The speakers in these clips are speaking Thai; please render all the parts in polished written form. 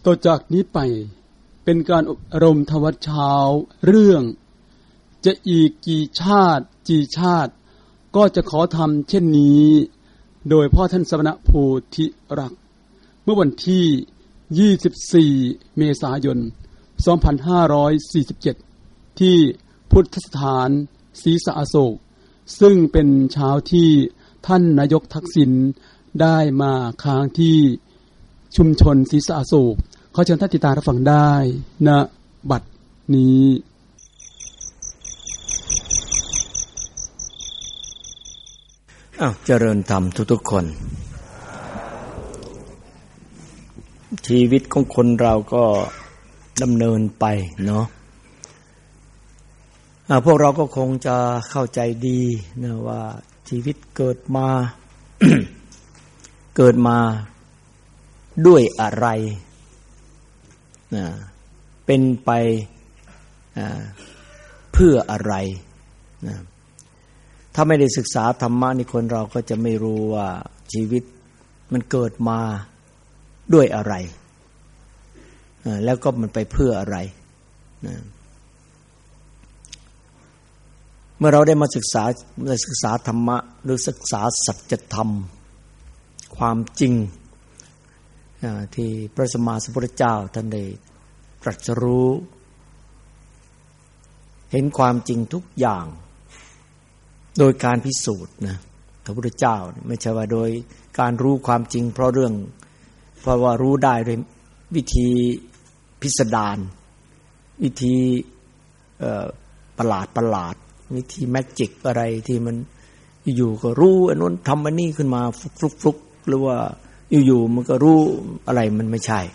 ต่อจากนี้ไปเป็นการอบรมธรรมเช้าเรื่องจะอีกกี่ชาติก็จะขอทำเช่นนี้โดยพ่อท่านสมณโพธิรักษ์เมื่อวันที่24เมษายน2547ที่พุทธสถานศรีสะอโศกซึ่งเป็นเช้าที่ท่านนายกทักษิณได้มาค้างที่ชุมชนศรีสะอโศกขอเชิญท่านติดตามรับฟังได้ณบัดนี้เจริญธรรมทุกๆคนชีวิตของคนเราก็ดำเนินไปเนาะพวกเราก็คงจะเข้าใจดีนะว่าชีวิตเกิดมา เกิดมาด้วยอะไรเป็นไปเพื่ออะไรนะถ้าไม่ได้ศึกษาธรรมะนี่คนเราก็จะไม่รู้ว่าชีวิตมันเกิดมาด้วยอะไรแล้วก็มันไปเพื่ออะไรนะเมื่อเราได้มาศึกษาธรรมะหรือศึกษาสัจธรรมความจริงที่พระสัมมาสัมพุทธเจ้าท่านได้ตรัสรู้เห็นความจริงทุกอย่างโดยการพิสูจน์นะพระพุทธเจ้าไม่ใช่ว่าโดยการรู้ความจริงเพราะว่ารู้ได้โดยวิธีพิสดารวิธีประหลาดวิธีแมจิกอะไรที่มันอยู่ก็รู้อันนั้นทำอันนี้ขึ้นมาฟลุกหรือว่าอยู่มันก็รู้อะไรมันไม่ใช่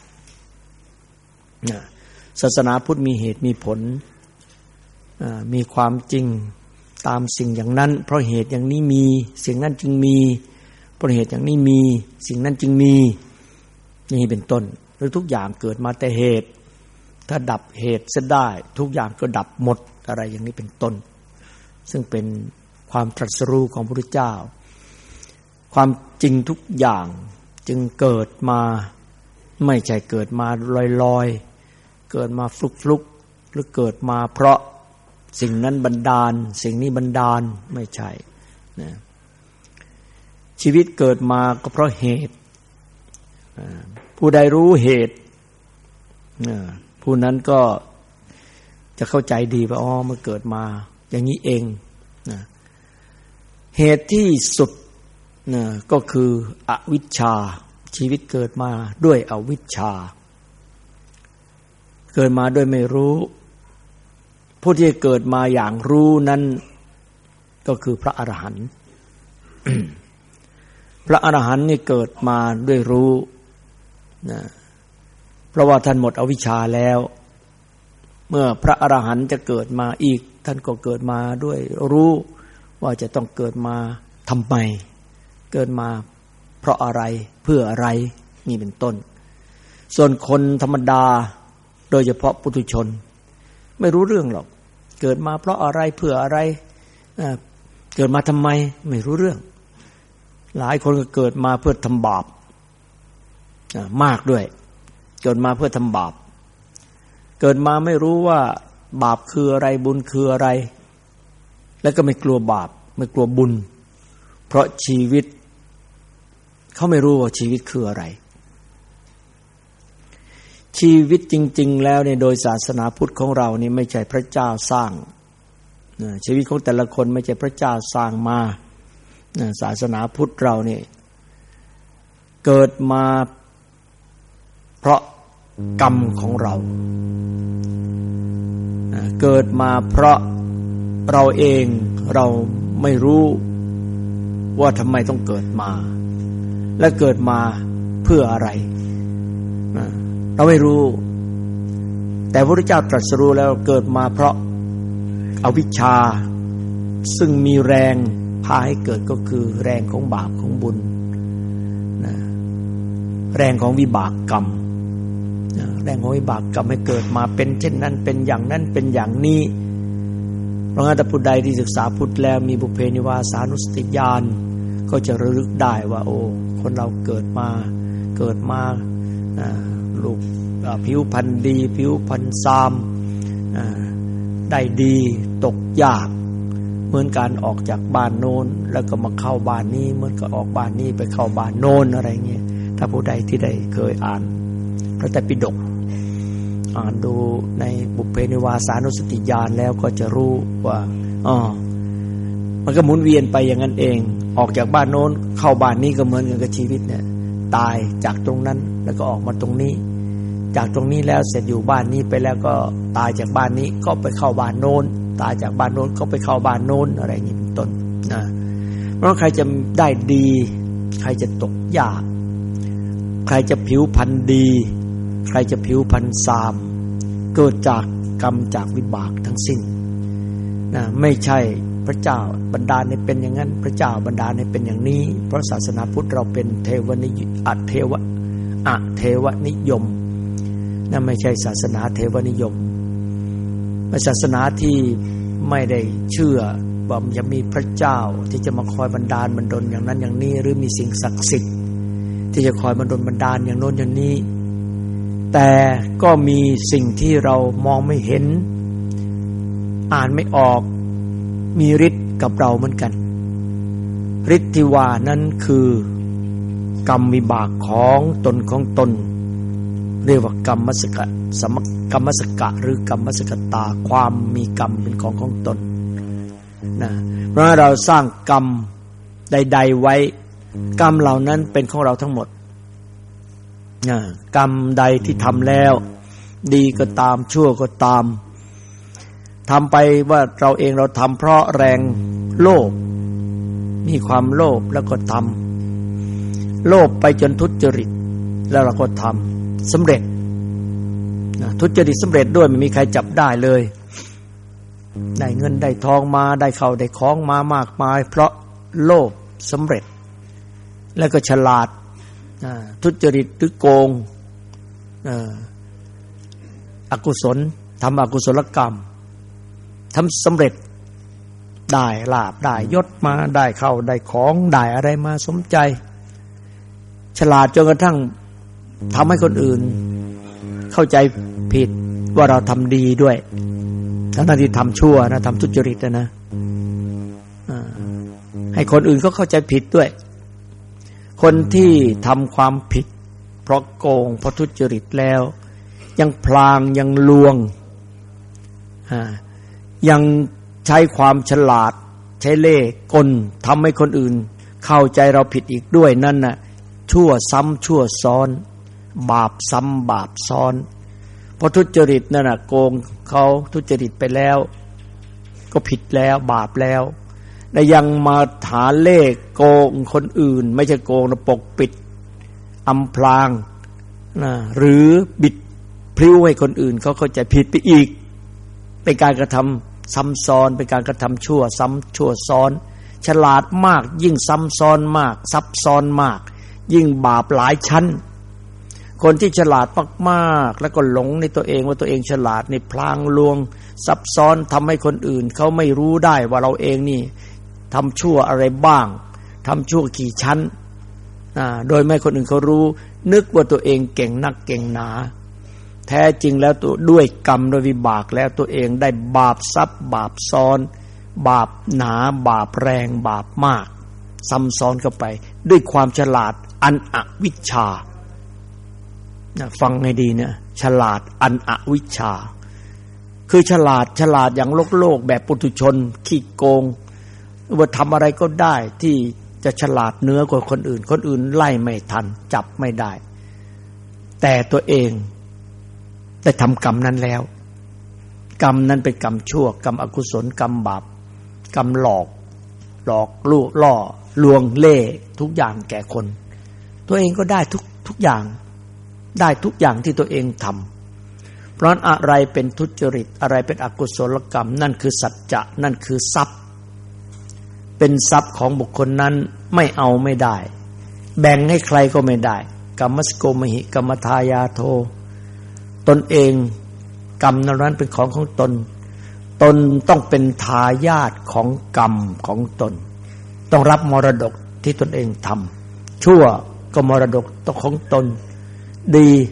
ศาสนาพุทธมีเหตุมีผลมีความจริงตามสิ่งอย่างนั้นเพราะเหตุอย่างนี้มีสิ่งนั้นจึงมีเพราะเหตุอย่างนี้มีสิ่งนั้นจึงมีนี่เป็นต้นหรือทุกอย่างเกิดมาแต่เหตุถ้าดับเหตุเสียได้ทุกอย่างก็ดับหมดอะไรอย่างนี้เป็นต้นซึ่งเป็นความตรัสรู้ของพระพุทธเจ้าความจริงทุกอย่างจึงเกิดมาไม่ใช่เกิดมาลอยๆเกิดมาฟลุกหรือเกิดมาเพราะสิ่งนั้นบันดาลสิ่งนี้บันดาลไม่ใช่นะชีวิตเกิดมาก็เพราะเหตุผู้ใดรู้เหตุผู้นั้นก็จะเข้าใจดีว่าอ๋อมันเกิดมาอย่างนี้เองนะเหตุที่สุดนะก็คืออวิชชาชีวิตเกิดมาด้วยอวิชชาเกิดมาด้วยไม่รู้ผู้ที่เกิดมาอย่างรู้นั้นก็คือพระอรหันต์ พระอรหันต์นี่เกิดมาด้วยรู้นะเพราะว่าท่านหมดอวิชชาแล้วเมื่อพระอรหันต์จะเกิดมาอีกท่านก็เกิดมาด้วยรู้ว่าจะต้องเกิดมาทำไมเกิดมาเพราะอะไรเพื่ออะไรนี่เป็นต้นส่วนคนธรรมดาโดยเฉพาะปุถุชนไม่รู้เรื่องหรอกเกิดมาเพราะอะไรเพื่ออะไรเกิดมาทำไมไม่รู้เรื่องหลายคนก็เกิดมาเพื่อทำบาปมากด้วยเกิดมาเพื่อทำบาปเกิดมาไม่รู้ว่าบาปคืออะไรบุญคืออะไรแล้วก็ไม่กลัวบาปไม่กลัวบุญเพราะชีวิตเขาไม่รู้ว่าชีวิตคืออะไรชีวิตจริงๆแล้วเนี่ยโดยศาสนาพุทธของเรานี่ไม่ใช่พระเจ้าสร้างชีวิตของแต่ละคนไม่ใช่พระเจ้าสร้างมาศาสนาพุทธเราเนี่ยเกิดมาเพราะกรรมของเราเกิดมาเพราะเราเองเราไม่รู้ว่าทำไมต้องเกิดมาและเกิดมาเพื่ออะไรเราไม่รู้แต่พระพุทธเจ้าตรัสรู้แล้วเกิดมาเพราะอวิชชาซึ่งมีแรงพาให้เกิดก็คือแรงของบาปของบุญแรงของวิบากกรรมแรงของวิบากกรรมให้เกิดมาเป็นเช่นนั้นเป็นอย่างนั้นเป็นอย่างนี้เพราะงั้นถ้าผู้ใดที่ศึกษาพุทธแล้วมีบุพเพนิวาสานุสติญาณก็จะระลึกได้ว่าโอ้คนเราเกิดมาลูกผิวพรรณดีผิวพรรณซามได้ดีตกยากเหมือนการออกจากบ้านโน้นแล้วก็มาเข้าบ้านนี้เหมือนกับออกบ้านนี้ไปเข้าบ้านโน้นอะไรเงี้ยถ้าผู้ใดที่ได้เคยอ่านพระไตรปิฎกอ่านดูในบุพเพนิวาสานุสติญาณแล้วก็จะรู้ว่ามันก็หมุนเวียนไปอย่างนั้นเองออกจากบ้านโน้นเข้าบ้านนี้ก็เหมือนกันกับชีวิตเนี่ยตายจากตรงนั้นแล้วก็ออกมาตรงนี้จากตรงนี้แล้วเสร็จอยู่บ้านนี้ไปแล้วก็ตายจากบ้านนี้ก็ไปเข้าบ้านโน้นตายจากบ้านโน้นก็ไปเข้าบ้านโน้นอะไรอย่างนี้เป็นต้นนะเพราะใครจะได้ดีใครจะตกยากใครจะผิวพรรณดีใครจะผิวพรรณซามเกิดจากกรรมจากวิบากทั้งสิ้นนะไม่ใช่พระเจ้าบันดาลให้เป็นอย่างนั้นพระเจ้าบันดาลให้เป็นอย่างนี้เพราะศาสนาพุทธเราเป็นเทวนิยมอเทวนิยมนั่นไม่ใช่ศาสนาเทวนิยมเป็นศาสนาที่ไม่ได้เชื่อว่าจะมีพระเจ้าที่จะมาคอยบันดาลบันดลอย่างนั้นอย่างนี้หรือมีสิ่งศักดิ์สิทธิ์ที่จะคอยบันดลบันดาลอย่างโน้นอย่างนี้แต่ก็มีสิ่งที่เรามองไม่เห็นอ่านไม่ออกมีฤทธิ์กับเราเหมือนกันฤทธิ์ที่ว่านั้นคือกรรมวิบากของตนเรียกว่ากรรมสกะหรือกรรมสกตาความมีกรรมเป็นของตนนะเพราะเราสร้างกรรมใดๆไว้กรรมเหล่านั้นเป็นของเราทั้งหมดกรรมใดที่ทำแล้วดีก็ตามชั่วก็ตามทำไปว่าเราเองเราทำเพราะแรงโลภมีความโลภแล้วก็ทำโลภไปจนทุจริตแล้วเราก็ทำสำเร็จทุจริตสำเร็จด้วยไม่มีใครจับได้เลยได้เงินได้ทองมาได้เข้าได้ของมามากมายเพราะโลภสำเร็จแล้วก็ฉลาดทุจริตหรือโกงอกุศลทำอกุศลกรรมทำสำเร็จได้ลาภได้ยศมาได้เข้าได้ของได้อะไรมาสมใจฉลาดจนกระทั่งทำให้คนอื่นเข้าใจผิดว่าเราทำดีด้วยทั้งที่ทำชั่วนะทำทุจริตนะให้คนอื่นเขาเข้าใจผิดด้วยคนที่ทำความผิดเพราะโกงเพราะทุจริตแล้วยังพลางยังลวงยังใช้ความฉลาดใช้เล่ห์กลทำให้คนอื่นเข้าใจเราผิดอีกด้วยนั่นน่ะชั่วซ้ำชั่วซ้อนบาปซ้ำบาปซ้อนเพราะทุจริตนั่นน่ะโกงเขาทุจริตไปแล้วก็ผิดแล้วบาปแล้วและยังมาหาเล่ห์โกงคนอื่นไม่ใช่โกงนะปกปิดอำพรางนะหรือบิดพลิ้วให้คนอื่นเขาเข้าใจผิดไปอีกเป็นการกระทำซ้ำซ้อนเป็นการกระทำชั่วซ้ำชั่วซ้อนฉลาดมากยิ่งซ้ำซ้อนมากซับซ้อนมากยิ่งบาปหลายชั้นคนที่ฉลาดมากๆแล้วก็หลงในตัวเองว่าตัวเองฉลาดในพลางลวงซับซ้อนทำให้คนอื่นเขาไม่รู้ได้ว่าเราเองนี่ทำชั่วอะไรบ้างทำชั่วกี่ชั้นโดยไม่คนอื่นเขารู้นึกว่าตัวเองเก่งนักเก่งหนาแท้จริงแล้วตัวด้วยกรรมด้วยวิบากแล้วตัวเองได้บาปซับบาปซ้อนบาปหนาบาปแรงบาปมากซ้ำซ้อนเข้าไปด้วยความฉลาดอันอวิชชาฟังให้ดีเนี่ยฉลาดอันอวิชชาคือฉลาดอย่างโลกแบบปุถุชนขี้โกงว่าทำอะไรก็ได้ที่จะฉลาดเหนือกว่าคนอื่นไล่ไม่ทันจับไม่ได้แต่ตัวเองได้ทำกรรมนั้นแล้วกรรมนั้นเป็นกรรมชั่วกรรมอกุศลกรรมบาปกรรมหลอกล่อลวงเล่ทุกอย่างแก่คนตัวเองก็ได้ทุกอย่างได้ทุกอย่างที่ตัวเองทำเพราะอะไรเป็นทุจริตอะไรเป็นอกุศลกรรมนั่นคือสัจจะนั่นคือทรัพย์เป็นทรัพย์ของบุคคลนั้นไม่เอาไม่ได้แบ่งให้ใครก็ไม่ได้กรรมสโกมหิกรรมทายาโทตนเองกรรมนั้นเป็นของตนต้องเป็นทายาทของกรรมของตนต้องรับมรดกที่ตนเองทำชั่วก็มรดกของตนดี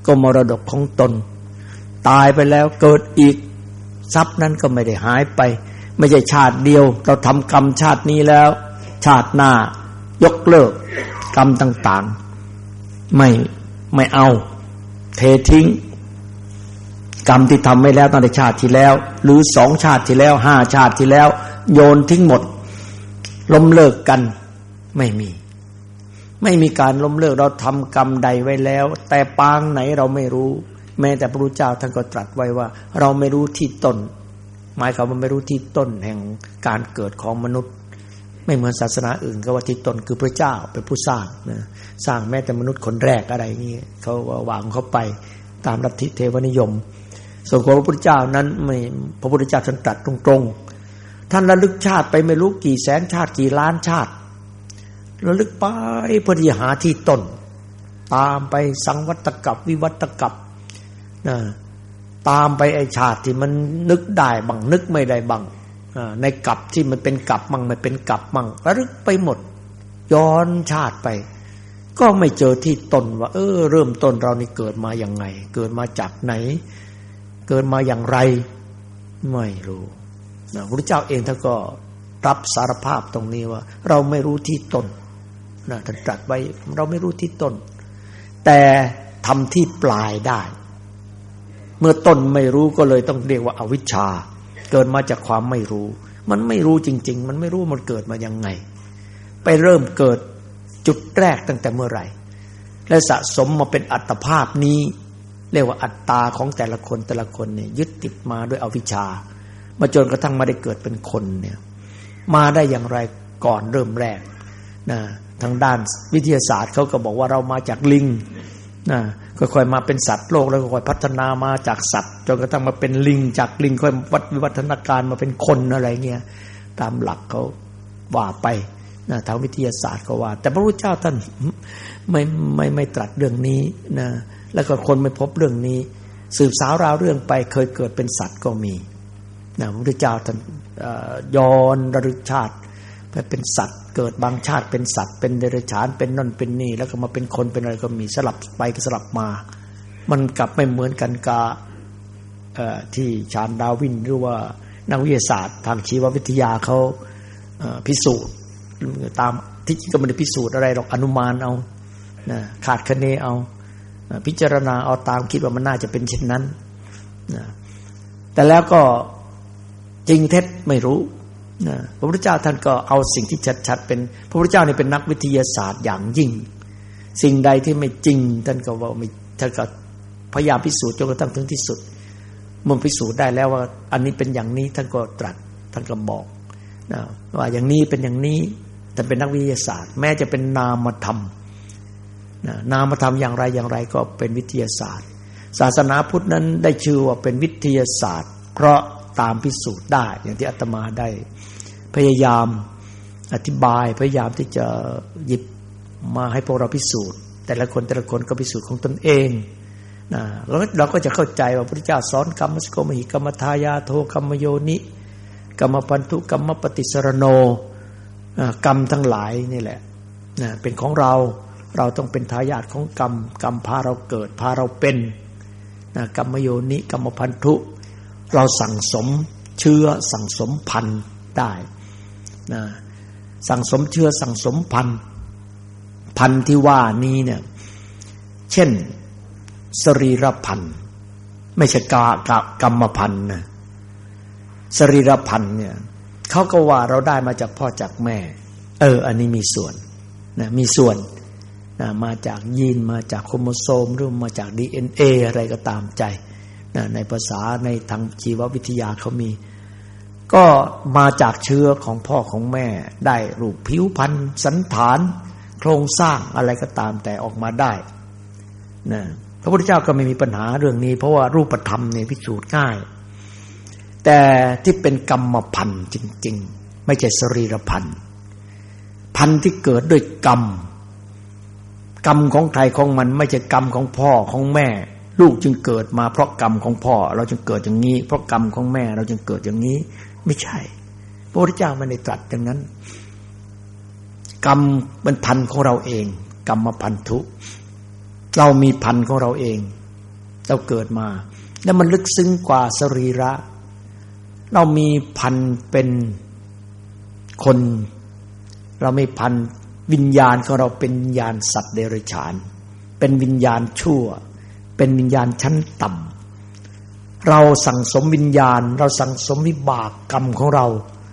ก็มรดกของตนตายไปแล้วเกิดอีกทรัพย์นั้นก็ไม่ได้หายไปไม่ใช่ชาติเดียวเราทำกรรมชาตินี้แล้วชาติหน้ายกเลิกกรรมต่างๆไม่เอาเททิ้งกรรมที่ทำไว้แล้วตั้งแต่ชาติที่แล้วหรือ2ชาติที่แล้ว5ชาติที่แล้วโยนทิ้งหมดล้มเลิกกันไม่มีการล้มเลิกเราทำกรรมใดไว้แล้วแต่ปางไหนเราไม่รู้แม้แต่พระพุทธเจ้าท่านก็ตรัสไว้ว่าเราไม่รู้ที่ต้นหมายความว่าไม่รู้ที่ต้นแห่งการเกิดของมนุษย์ไม่เหมือนศาสนาอื่นก็ว่าที่ต้นคือพระเจ้าเป็นผู้สร้างนะสร้างแม้แต่มนุษย์คนแรกอะไรอย่างนี้เขาวางเขาไปตามลัทธิเทวนิยมส่วนของพระพุทธเจ้านั้นไม่พระพุทธเจ้าท่านตรัสตรงๆท่านระลึกชาติไปไม่รู้กี่แสนชาติกี่ล้านชาติระลึกไปเพื่อที่หาที่ต้นตามไปสังวัตกัปวิวัตกัปนะตามไปไอ้ชาติที่มันนึกได้บ้างนึกไม่ได้บ้างในกัปที่มันเป็นกัปมั่งไม่เป็นกัปมั่งระลึกไปหมดย้อนชาติไปก็ไม่เจอที่ต้นว่าเริ่มต้นเรานี่เกิดมาอย่างไงเกิดมาจากไหนเกิดมาอย่างไรไม่รู้นะพระพุทธเจ้าเองท่านก็รับสารภาพตรงนี้ว่าเราไม่รู้ที่ต้นนะท่านตรัสไว้เราไม่รู้ที่ต้นแต่ทำที่ปลายได้เมื่อต้นไม่รู้ก็เลยต้องเรียกว่าอวิชชาเกิดมาจากความไม่รู้มันไม่รู้จริงๆมันไม่รู้มันเกิดมายังไงไปเริ่มเกิดจุดแรกตั้งแต่เมื่อไหร่และสะสมมาเป็นอัตภาพนี้เรียกว่าอัตตาของแต่ละคนเนี่ยยึดติดมาด้วยอวิชชามาจนกระทั่งมาได้เกิดเป็นคนเนี่ยมาได้อย่างไรก่อนเริ่มแรกนะทางด้านวิทยาศาสตร์เขาก็บอกว่าเรามาจากลิงนะค่อยๆมาเป็นสัตว์โลกแล้วค่อยๆพัฒนามาจากสัตว์จนกระทั่งมาเป็นลิงจากลิงค่อยวิวัฒนาการมาเป็นคนอะไรเงี้ยตามหลักเขาว่าไปนะทางวิทยาศาสตร์ก็ว่าแต่พระพุทธเจ้าท่านไม่ตรัสเรื่องนี้นะแล้วก็คนไม่พบเรื่องนี้สืบสาวราวเรื่องไปเคยเกิดเป็นสัตว์ก็มีนะพระพุทธเจ้าท่านย้อนระลึกชาติไปเป็นสัตว์เกิดบางชาติเป็นสัตว์เป็นเดรัจฉานเป็นนั่นเป็นนี่แล้วก็มาเป็นคนเป็นอะไรก็มีสลับไปสลับมามันกลับไม่เหมือนกันกับที่ชาญดาวินหรือว่านักวิทยาศาสตร์ทางชีววิทยาเขาพิสูจน์ตามที่จริงก็ไม่ได้พิสูจน์อะไรหรอกอนุมานเอานะคาดคะเนเอาพิจารณาเอาตามคิดว่ามันน่าจะเป็นเช่นนั้นนะแต่แล้วก็จริงเท็จไม่รู้นะพระพุทธเจ้าท่านก็เอาสิ่งที่ชัดๆเป็นพระพุทธเจ้านี่เป็นนักวิทยาศาสตร์อย่างยิ่งสิ่งใดที่ไม่จริงท่านก็ว่าไม่ท่านก็พยายามพิสูจน์จนกระทั่งถึงที่สุดเมื่อพิสูจน์ได้แล้วว่าอันนี้เป็นอย่างนี้ท่านก็ตรัสท่านก็บอกนะว่าอย่างนี้เป็นอย่างนี้ท่านเป็นนักวิทยาศาสตร์แม้จะเป็นนามธรรมนามธรรมอย่างไรก็เป็นวิทยาศาสตร์ศาสนาพุทธนั้นได้ชื่อว่าเป็นวิทยาศาสตร์เพราะตามพิสูจน์ได้อย่างที่อาตมาได้พยายามอธิบายพยายามที่จะหยิบมาให้พวกเราพิสูจน์แต่ละคนก็พิสูจน์ของตนเองนะแล้วเราก็จะเข้าใจว่าพระพุทธเจ้าสอนกรรมสโกมหิกรรมทายาโทกรรมโยนิกรรมพันธุกรรมปฏิสรโนกรรมทั้งหลายนี่แหละนะเป็นของเราต้องเป็นทายาทของกรรมพาเราเกิดพาเราเป็นนะกรรมโยนิกรรมพันธุเราสั่งสมเชื้อสั่งสมพันธุ์ได้นะสั่งสมเชื้อสั่งสมพันธุ์ที่ว่านี้เนี่ยเช่นสรีรพันธุ์ไม่ใช่กรรมพันธุ์นะสรีรพันธุ์เนี่ยเขาก็ว่าเราได้มาจากพ่อจากแม่อันนี้มีส่วนนะมีส่วนนะมาจากยีนมาจากโครโมโซมหรือมาจาก DNA อะไรก็ตามใจนะในภาษาในทางชีววิทยาเขามีก็มาจากเชื้อของพ่อของแม่ได้รูปผิวพรรณสันฐานโครงสร้างอะไรก็ตามแต่ออกมาได้นะพระพุทธเจ้าก็ไม่มีปัญหาเรื่องนี้เพราะว่ารูปธรรมเนี่ยพิสูจน์ง่ายแต่ที่เป็นกรรมพันธุ์จริงๆไม่ใช่สรีรพันธุ์พันธุ์ที่เกิดด้วยกรรมของใครของมันไม่ใช่กรรมของพ่อของแม่ลูกจึงเกิดมาเพราะกรรมของพ่อเราจึงเกิดอย่างนี้เพราะกรรมของแม่เราจึงเกิดอย่างนี้ไม่ใช่พระพุทธเจ้าไม่ได้ตรัสอย่างนั้นกรรมเป็นพันธุ์ของเราเองกรรมพันธุเรามีพันธุ์ของเราเองเราเกิดมาแล้วมันลึกซึ้งกว่าสรีระเรามีพันเป็นคนเราไม่พันวิญญาณของเราเป็นวิญญาณสัตว์เดรัจฉานเป็นวิญญาณชั่วเป็นวิญญาณชั้นต่ำเราสั่งสมวิญญาณเราสั่งสมวิบากกรรมของเรา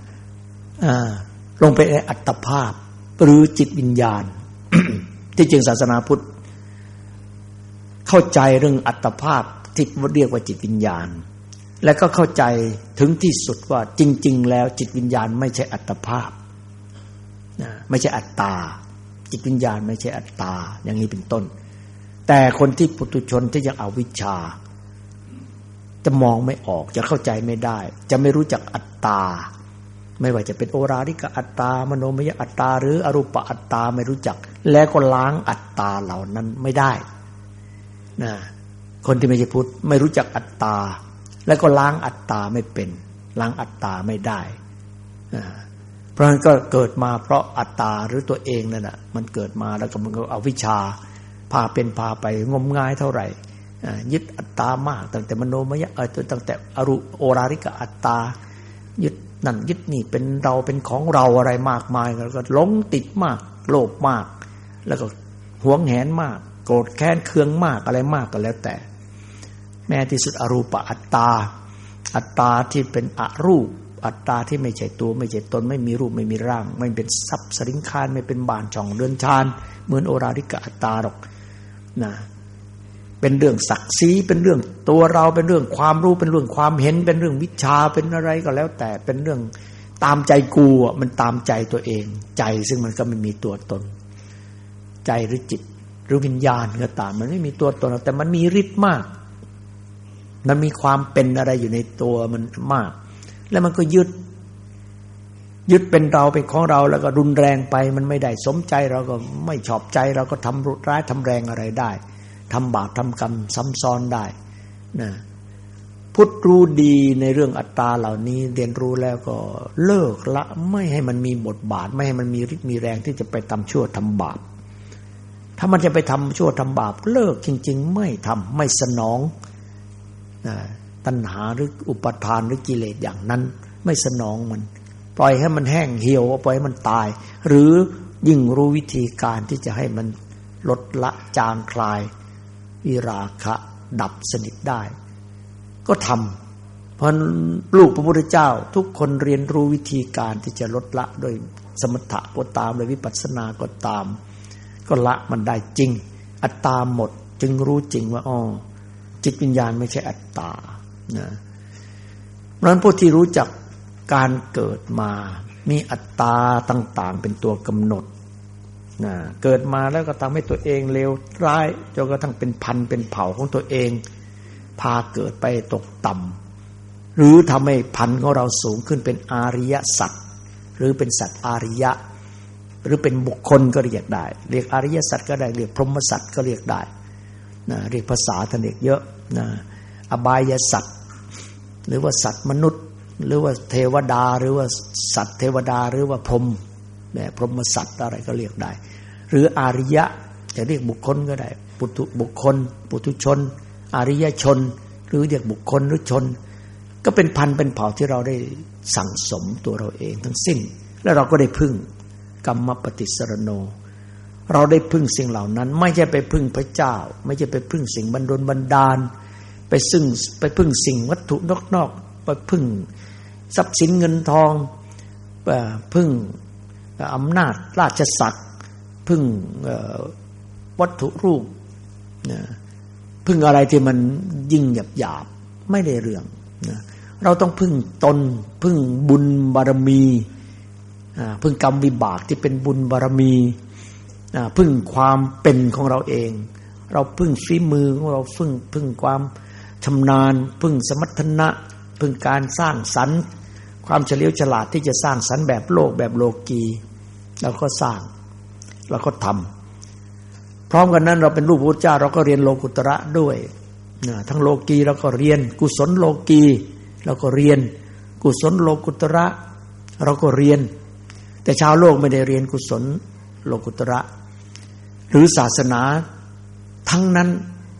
ลงไปในอัตภาพหรือจิตวิญญาณ ที่จริงศาสนาพุทธเข้าใจเรื่องอัตภาพที่เรียกว่าจิตวิญญาณและก็เข้าใจถึงที่สุดว่าจริงๆแล้วจิตวิญญาณไม่ใช่อัตภาพไม่ใช่อัตตาจิตวิญญาณไม่ใช่อัตตาอย่างนี้เป็นต้นแต่คนที่ปุถุชนที่ยังอวิชชาจะมองไม่ออกจะเข้าใจไม่ได้จะไม่รู้จักอัตตาไม่ว่าจะเป็นโอราริกอัตตามโนมยอัตตาหรืออรูปอัตตาไม่รู้จักแล้วก็ล้างอัตตาเหล่านั้นไม่ได้นะคนที่ไม่ใช่พุทธไม่รู้จักอัตตาแล้วก็ล้างอัตตาไม่เป็นล้างอัตตาไม่ได้เพราะฉะนั้นก็เกิดมาเพราะอัตตาหรือตัวเองนั่นน่ะมันเกิดมาแล้วก็มันก็เอาวิชาพาเป็นพาไปงมงายเท่าไหร่ยึดอัตตามากตั้งแต่มโนมยตั้งแต่โอราริกอัตตายึดนั่นยึดนี่เป็นเราเป็นของเราอะไรมากมายแล้วก็หลงติดมากโลภมากแล้วก็หวงแหนมากโกรธแค้นเคืองมากอะไรมากก็แล้วแต่แม้ที่สุดอรูปอัตตาอัตตาที่เป็นอรูปอัตตาที่ไม่ใช่ตัวไม่ใช่ตนไม่มีรูปไม่มีร่างไม่เป็นทรัพย์สริงคารไม่เป็นบ้านช่องเรือนชานเหมือนโอราริกอัตตาหรอกนะเป็นเรื่องศักดิ์ศรีเป็นเรื่องตัวเราเป็นเรื่องความรู้เป็นเรื่องความเห็นเป็นเรื่องวิชาเป็นอะไรก็แล้วแต่เป็นเรื่องตามใจกูอ่ะมันตามใจตัวเองใจซึ่งมันก็ไม่มีตัวตนใจหรือจิตหรือวิญญาณก็ตามมันไม่มีตัวตนแต่มันมีฤทธิ์มากมันมีความเป็นอะไรอยู่ในตัวมันมากแล้วมันก็ยึดเป็นเราเป็นของเราแล้วก็รุนแรงไปมันไม่ได้สมใจเราก็ไม่ชอบใจเราก็ทำร้ายทำแรงอะไรได้ทำบาปทำกรรมซ้ำซ้อนได้นะพุทธรู้ดีในเรื่องอัตตาเหล่านี้เรียนรู้แล้วก็เลิกละไม่ให้มันมีบทบาทไม่ให้มันมีฤทธิ์มีแรงที่จะไปทำชั่วทำบาปถ้ามันจะไปทำชั่วทำบาปเลิกจริงๆไม่ทำไม่สนองตัณหาหรืออุปทานหรือกิเลสอย่างนั้นไม่สนองมันปล่อยให้มันแห้งเหี่ยวปล่อยให้มันตายหรือยิ่งรู้วิธีการที่จะให้มันลดละจางคลายวิราคะดับสนิทได้ก็ทำเพราะลูกพระพุทธเจ้าทุกคนเรียนรู้วิธีการที่จะลดละโดยสมถะก็ตามโดยวิปัสสนาก็ตามก็ละมันได้จริงอัตตาหมดจึงรู้จริงว่าอ๋อจิตวิญญาณไม่ใช่อัตตานะเพราะฉะนั้นผู้ที่รู้จักการเกิดมามีอัตตาต่างๆเป็นตัวกำหนดนะเกิดมาแล้วก็ทำให้ตัวเองเลวร้ายจนกระทั่งเป็นพันธุ์เป็นเผ่าของตัวเองพาเกิดไปตกต่ำหรือทำให้พันธุ์ของเราสูงขึ้นเป็นอาริยสัตว์หรือเป็นสัตว์อาริยะหรือเป็นบุคคลก็เรียกได้เรียกอริยสัตว์ก็ได้เรียกพรหมสัตว์ก็เรียกได้นะเรียกภาษาท่านเรียกเยอะนะอบายสัตว์หรือว่าสัตว์มนุษย์หรือว่าเทวดาหรือว่าสัตว์เทวดาหรือว่าพรหมเนี่ยพรหมสัตว์อะไรก็เรียกได้หรืออริยะจะเรียกบุคคลก็ได้ปุถุบุคคลปุถุชนอริยชนหรือเรียกบุคคลหรือชนก็เป็นพันธุ์เป็นเผ่าที่เราได้สั่งสมตัวเราเองทั้งสิ้นแล้วเราก็ได้พึ่งกรรมปฏิสรโนเราได้พึ่งสิ่งเหล่านั้นไม่ใช่ไปพึ่งพระเจ้าไม่ใช่ไปพึ่งสิ่งบันดาลไปพึ่งสิ่งวัตถุนอกๆไปพึ่งทรัพย์สินเงินทองพึ่งอำนาจราชศักดิ์พึ่งวัตถุรูปพึ่งอะไรที่มันยิ่งหยาบๆไม่ได้เรื่องเราต้องพึ่งตนพึ่งบุญบารมีพึ่งกรรมวิบากที่เป็นบุญบารมีพึ่งความเป็นของเราเองเราพึ่งฝีมือของเราพึ่งความชำนาญพึ่งสมรรถนะพึ่งการสร้างสรรค์ความเฉลียวฉลาดที่จะสร้างสรรค์แบบโลกแบบโลกีเราก็สร้างเราก็ทำพร้อมกันนั้นเราเป็นลูกพระพุทธเจ้าเราก็เรียนโลกุตระด้วยทั้งโลกีเราก็เรียนกุศลโลกีเราก็เรียนกุศลโลกุตระเราก็เรียนแต่ชาวโลกไม่ได้เรียนกุศลโลกุตระหรือศาสนาทั้งนั้น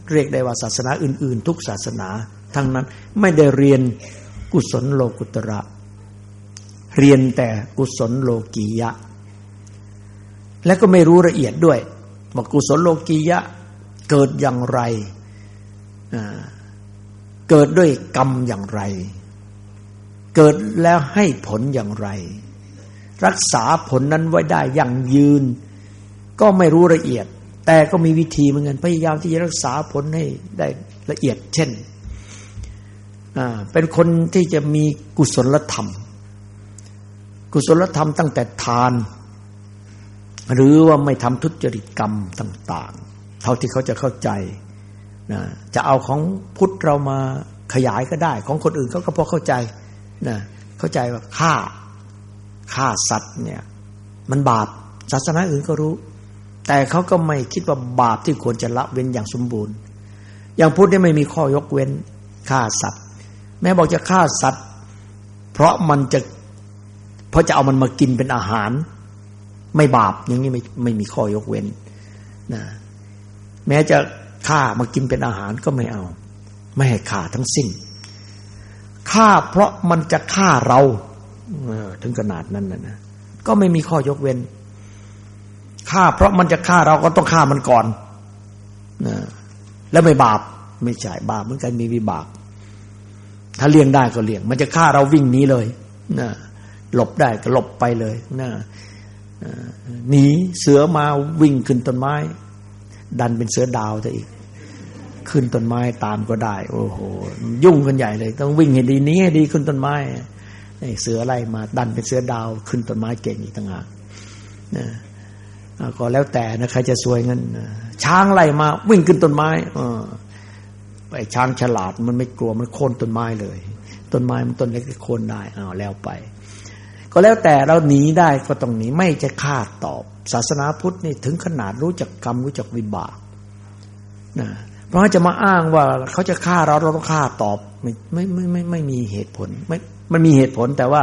เรียกได้ว่าศาสนาอื่นๆทุกศาสนาทั้งนั้นไม่ได้เรียนกุศลโลกุตระเรียนแต่กุศลโลกียะและก็ไม่รู้ละเอียดด้วยว่ากุศลโลกียะเกิดอย่างไรเกิดด้วยกรรมอย่างไรเกิดแล้วให้ผลอย่างไรรักษาผลนั้นไว้ได้ยั่งยืนก็ไม่รู้ละเอียดแต่ก็มีวิธีเหมือนกันพยายามที่จะรักษาผลให้ได้ละเอียดเช่นเป็นคนที่จะมีกุศลธรรมตั้งแต่ทานหรือว่าไม่ทำทุจริตกรรมต่างๆเท่าที่เขาจะเข้าใจนะจะเอาของพุทธเรามาขยายก็ได้ของคนอื่นเขาก็พอเข้าใจนะเข้าใจว่าฆ่าสัตว์เนี่ยมันบาปศาสนาอื่นก็รู้แต่เขาก็ไม่คิดว่าบาปที่ควรจะละเว้นอย่างสมบูรณ์อย่างพุทธเนี่ยไม่มีข้อยกเว้นฆ่าสัตว์แม้บอกจะฆ่าสัตว์เพราะจะเอามันมากินเป็นอาหารไม่บาปอย่างนี้ไม่มีข้อยกเว้นนะแม้จะฆ่ามากินเป็นอาหารก็ไม่เอาไม่ให้ฆ่าทั้งสิ้นฆ่าเพราะมันจะฆ่าเราถึงขนาดนั้นนะก็ไม่มีข้อยกเว้นฆ่าเพราะมันจะฆ่าเราก็ต้องฆ่ามันก่อนนะแล้วไม่บาปไม่ใช่บาปเหมือนกันมีวิบากถ้าเลี่ยงได้ก็เลี่ยงมันจะฆ่าเราวิ่งหนีเลยนะหลบได้ก็หลบไปเลยนะหนีเสือมาวิ่งขึ้นต้นไม้ดันเป็นเสือดาวซะอีกขึ้นต้นไม้ตามก็ได้โอ้โหยุ่งกันใหญ่เลยต้องวิ่งให้ดีหนีให้ดีขึ้นต้นไม้เสือไล่มาดันเป็นเสือดาวขึ้นต้นไม้เก่งอีกต่างหากนะก็แล้วแต่นะใครจะซวยงั้นช้างไล่มาวิ่งขึ้นต้นไม้ไอ้ช้างฉลาดมันไม่กลัวมันโค่นต้นไม้เลยต้นไม้มันต้นเล็กโค่นได้แล้วไปก็แล้วแต่เราหนีได้ก็ต้องหนีไม่จะฆ่าตอบศาสนาพุทธนี่ถึงขนาดรู้จักกรรมรู้จักวิบากนะเพราะจะมาอ้างว่าเขาจะฆ่าเราต้องฆ่าตอบไม่มีเหตุผลมันมีเหตุผลแต่ว่า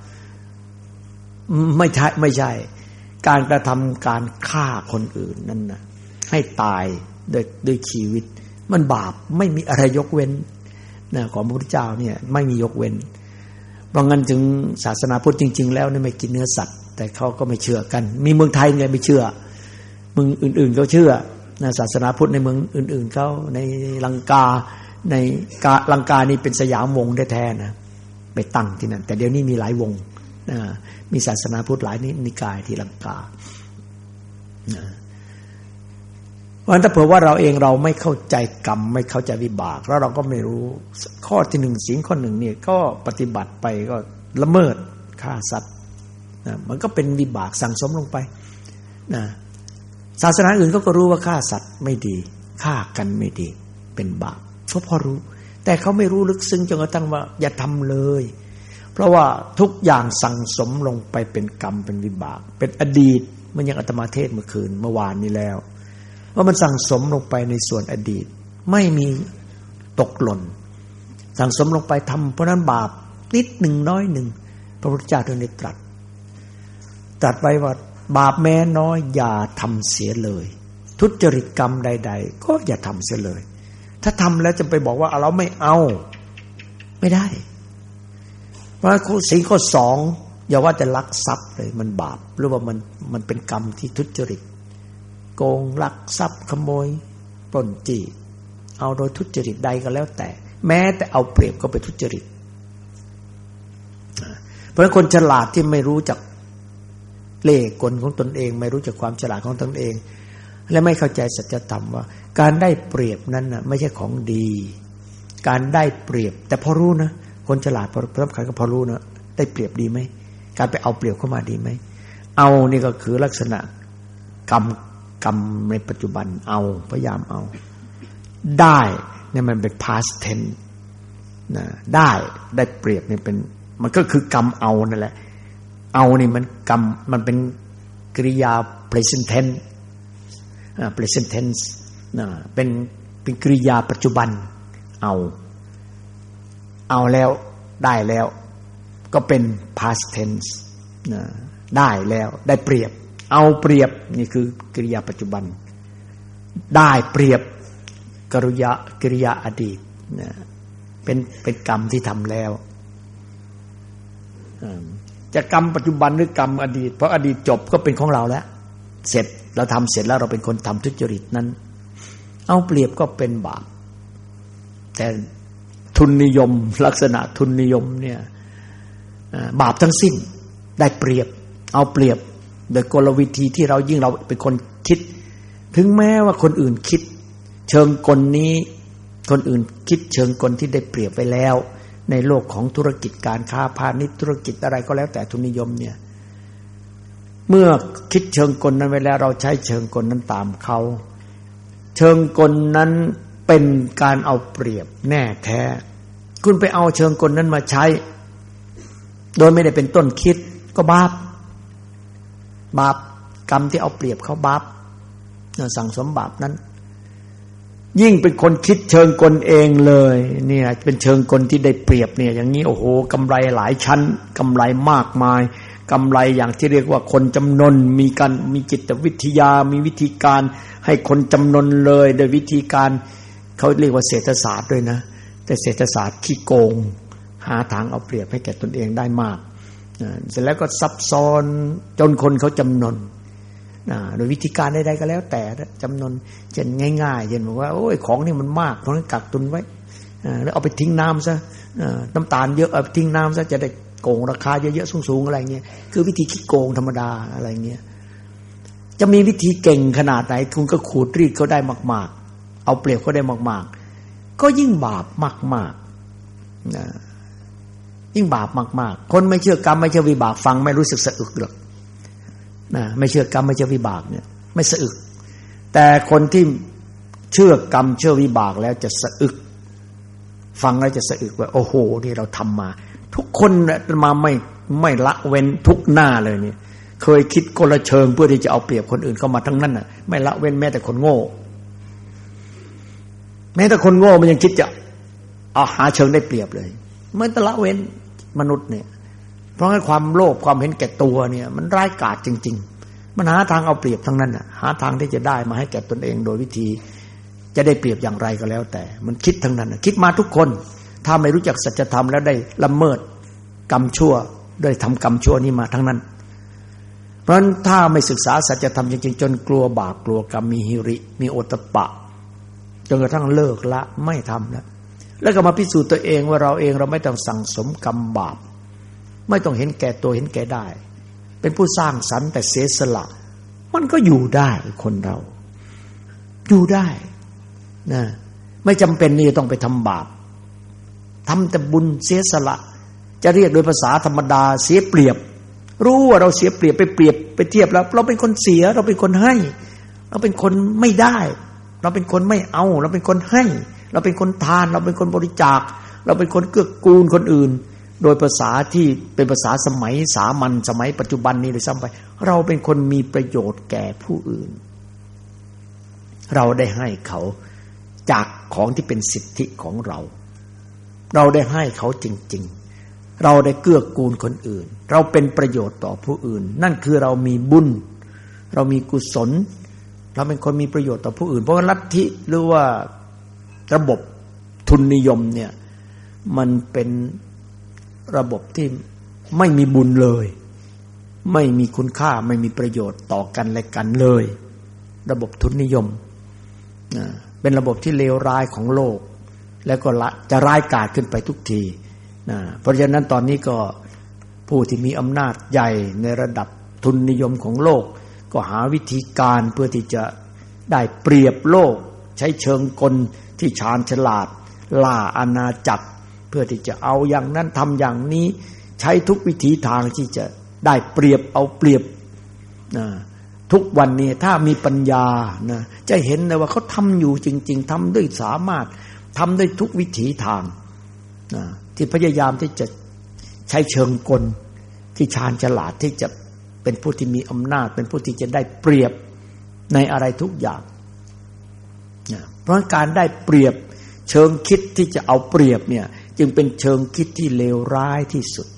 ไม่ใช่การกระทำการฆ่าคนอื่นนั่นนะให้ตายด้วยชีวิตมันบาปไม่มีอะไรยกเว้นนะของพระพุทธเจ้าเนี่ยไม่มียกเว้นเพราะงั้นถึงศาสนาพุทธจริงๆแล้วเนี่ยไม่กินเนื้อสัตว์แต่เขาก็ไม่เชื่อกันมีเมืองไทยเนี่ยไม่เชื่อเมืองอื่นๆเขาเชื่อนะศาสนาพุทธในเมืองอื่นๆเขาในลังกาลังกานี่เป็นสยามวงแท้ๆนะไปตั้งที่นั่นแต่เดี๋ยวนี้มีหลายวงนะมีศาสนาพุทธหลายนิกายที่ลังกานะวันถ้าเผื่อว่าเราเองเราไม่เข้าใจกรรมไม่เข้าใจวิบากแล้วเราก็ไม่รู้ข้อที่1ศีลข้อ1เนี่ยก็ปฏิบัติไปก็ละเมิดฆ่าสัตว์นะมันก็เป็นวิบากสั่งสมลงไปนะศาสนาอื่นก็รู้ว่าฆ่าสัตว์ไม่ดีฆ่ากันไม่ดีเป็นบาปเขาพอรู้แต่เขาไม่รู้ลึกซึ้งจนกระทั่งว่าอย่าทำเลยเพราะว่าทุกอย่างสั่งสมลงไปเป็นกรรมเป็นวิบากเป็นอดีตมันยังอาตมาเทศเมื่อวานนี้แล้วว่ามันสั่งสมลงไปในส่วนอดีตไม่มีตกหล่นสั่งสมลงไปทำเพราะนั้นบาปนิดหนึ่งน้อยหนึ่งพระพุทธเจ้าท่านได้ตรัสไว้ว่าบาปแม้น้อยอย่าทำเสียเลยทุจริตกรรมใดๆก็อย่าทำเสียเลยถ้าทำแล้วจะไปบอกว่าเราไม่เอาไม่ได้เพราะศีลข้อ2อย่าว่าจะลักทรัพย์เลยมันบาปหรือว่ามันเป็นกรรมที่ทุจริตโกงลักทรัพย์ขโมยปล้นจี้เอาโดยทุจริตใดก็แล้วแต่แม้แต่เอาเปรียบก็เป็นทุจริตเพราะคนฉลาดที่ไม่รู้จักเล่ห์กลของตนเองไม่รู้จักความฉลาดของตนเองและไม่เข้าใจสัจธรรมว่าการได้เปรียบนั้นน่ะไม่ใช่ของดีการได้เปรียบแต่พอรู้นะคนฉลาดพอรับขันก็พอรู้นะได้เปรียบดีไหมการไปเอาเปรียบเข้ามาดีไหมเอานี่ก็คือลักษณะกรรมในปัจจุบันเอาพยายามเอาได้เนี่ยมันเป็น past tense นะได้เปรียบเนี่ยเป็นมันก็คือกรรมเอานั่นแหละเอานี่มันกรรมมันเป็นกริยา present tense present tense นะเป็นกริยาปัจจุบันเอาแล้วได้แล้วก็เป็น past tense นะได้แล้วได้เปรียบเอาเปรียบนี่คือกริยาปัจจุบันได้เปรียบกิริยาอดีตนะเป็นกรรมที่ทำแล้วจะกรรมปัจจุบันหรือกรรมอดีตเพราะอดีตจบก็เป็นของเราแล้วเสร็จเราทำเสร็จแล้วเราเป็นคนทำทุจริตนั้นเอาเปรียบก็เป็นบาปแต่ทุนนิยมลักษณะทุนนิยมเนี่ยบาปทั้งสิ้นได้เปรียบเอาเปรียบโดยกลวิธีที่เรายิ่งเราเป็นคนคิดถึงแม้ว่าคนอื่นคิดเชิงกลนี้คนอื่นคิดเชิงกลที่ได้เปรียบไปแล้วในโลกของธุรกิจการค้าพาณิชย์ธุรกิจอะไรก็แล้วแต่ทุนนิยมเนี่ยเมื่อคิดเชิงกลนั้นไว้แล้วเราใช้เชิงกลนั้นตามเขาเชิงกลนั้นเป็นการเอาเปรียบแน่แท้คุณไปเอาเชิงกลนั้นมาใช้โดยไม่ได้เป็นต้นคิดก็บาปกรรมที่เอาเปรียบเขาบาปสั่งสมบาปนั้นยิ่งเป็นคนคิดเชิงกลเองเลยเนี่ยเป็นเชิงกลที่ได้เปรียบเนี่ยอย่างนี้โอ้โหกำไรหลายชั้นกำไรมากมายกำไรอย่างที่เรียกว่าคนจำนนมีจิตวิทยามีวิธีการให้คนจำนนเลยโดยวิธีการเขาเรียกว่าเศรษฐศาสตร์ด้วยนะแต่เศรษฐศาสตร์ขี้โกงหาทางเอาเปรียบให้แก่ตนเองได้มากเสร็จแล้วก็ซับซ้อนจนคนเขาจำนนโดยวิธีการใดๆก็แล้วแต่จำนนเช่นง่ายๆเช่นบอกว่าโอ้ยของนี่มันมากเพราะงั้นกักตุนไว้แล้วเอาไปทิ้งน้ำซะน้ำตาลเยอะเอาไปทิ้งน้ำซะจะได้โกงราคาเยอะๆสูงๆอะไรเงี้ยคือวิธีขี้โกงธรรมดาอะไรเงี้ยจะมีวิธีเก่งขนาดไหนคุณก็ขูดรีดเขาได้มากๆเอาเปรียบเขาได้มากๆก็ยิ่งบาปมากๆยิ่งบาปมากๆคนไม่เชื่อกรรมไม่เชื่อวิบากฟังไม่รู้สึกสะอึกหรอกไม่เชื่อกรรมไม่เชื่อวิบากเนี่ยไม่สะอึกแต่คนที่เชื่อกรรมเชื่อวิบากแล้วจะสะอึกฟังแล้วจะสะอึกว่าโอ้โหนี่เราทำมาทุกคนมาไม่ละเว้นทุกหน้าเลยเนี่ยเคยคิดคนละเชิงเพื่อที่จะเอาเปรียบคนอื่นเข้ามาทั้งนั้นน่ะไม่ละเว้นแม้แต่คนโง่แม้แต่คนโง่มันยังคิดจะเอาหาเชิงได้เปรียบเลยไม่ต้องละเว้นมนุษย์เนี่ยเพราะงั้นความโลภความเห็นแก่ตัวเนี่ยมันร้ายกาจจริงๆมันหาทางเอาเปรียบทั้งนั้นน่ะหาทางที่จะได้มาให้แก่ตนเองโดยวิธีจะได้เปรียบอย่างไรก็แล้วแต่มันคิดทั้งนั้นน่ะคิดมาทุกคนถ้าไม่รู้จักสัจธรรมแล้วได้ละเมิดกรรมชั่วได้ทำกรรมชั่วนี้มาทั้งนั้นเพราะฉะนั้นถ้าไม่ศึกษาสัจธรรมจริงๆจนกลัวบาปกลัวกรรมมีหิริมีโอตตัปปะจนกระทั่งเลิกละไม่ทำแล้วก็มาพิสูจน์ตัวเองว่าเราเองเราไม่ต้องสั่งสมกรรมบาปไม่ต้องเห็นแก่ตัวเห็นแก่ได้เป็นผู้สร้างสรรค์แต่เสียสละมันก็อยู่ได้คนเราอยู่ได้นะไม่จำเป็นนี่ต้องไปทำบาปทำแต่บุญเสียสละจะเรียกโดยภาษาธรรมดาเสียเปรียบรู้ว่าเราเสียเปรียบไปเทียบแล้วเราเป็นคนเสียเราเป็นคนให้เราเป็นคนไม่ได้เราเป็นคนไม่เอาเราเป็นคนให้เราเป็นคนทานเราเป็นคนบริจาคเราเป็นคนเกื้อกูลคนอื่นโดยภาษาที่เป็นภาษาสมัยสามัญสมัยปัจจุบันนี้เลยซ้ำไปเราเป็นคนมีประโยชน์แก่ผู้อื่นเราได้ให้เขาจากของที่เป็นสิทธิของเราได้ให้เขาจริงๆเราได้เกื้อกูลคนอื่นเราเป็นประโยชน์ต่อผู้อื่นนั่นคือเรามีบุญเรามีกุศลเราเป็นคนมีประโยชน์ต่อผู้อื่นเพราะว่าลัทธิหรือว่าระบบทุนนิยมเนี่ยมันเป็นระบบที่ไม่มีบุญเลยไม่มีคุณค่าไม่มีประโยชน์ต่อกันและกันเลยระบบทุนนิยมเป็นระบบที่เลวร้ายของโลกแล้วก็จะร้ายกาจขึ้นไปทุกทีเพราะฉะนั้นตอนนี้ก็ผู้ที่มีอำนาจใหญ่ในระดับทุนนิยมของโลกก็หาวิธีการเพื่อที่จะได้เปรียบโลกใช้เชิงกลที่ชาญฉลาดล่าอาณาจักรเพื่อที่จะเอาอย่างนั้นทำอย่างนี้ใช้ทุกวิถีทางที่จะได้เปรียบเอาเปรียบทุกวันนี้ถ้ามีปัญญานะจะเห็นเลยว่าเขาทำอยู่จริงๆทำด้วยสามารถทำด้วยทุกวิถีทางที่พยายามที่จะใช้เชิงกลที่ชาญฉลาดที่จะเป็นผู้ที่มีอำนาจเป็นผู้ที่จะได้เปรียบในอะไรทุกอย่างเพราะการได้เปรียบเชิงคิดที่จะเอาเปรียบเนี่ยจึงเป็นเชิงคิดที่เลวร้ายที่สุด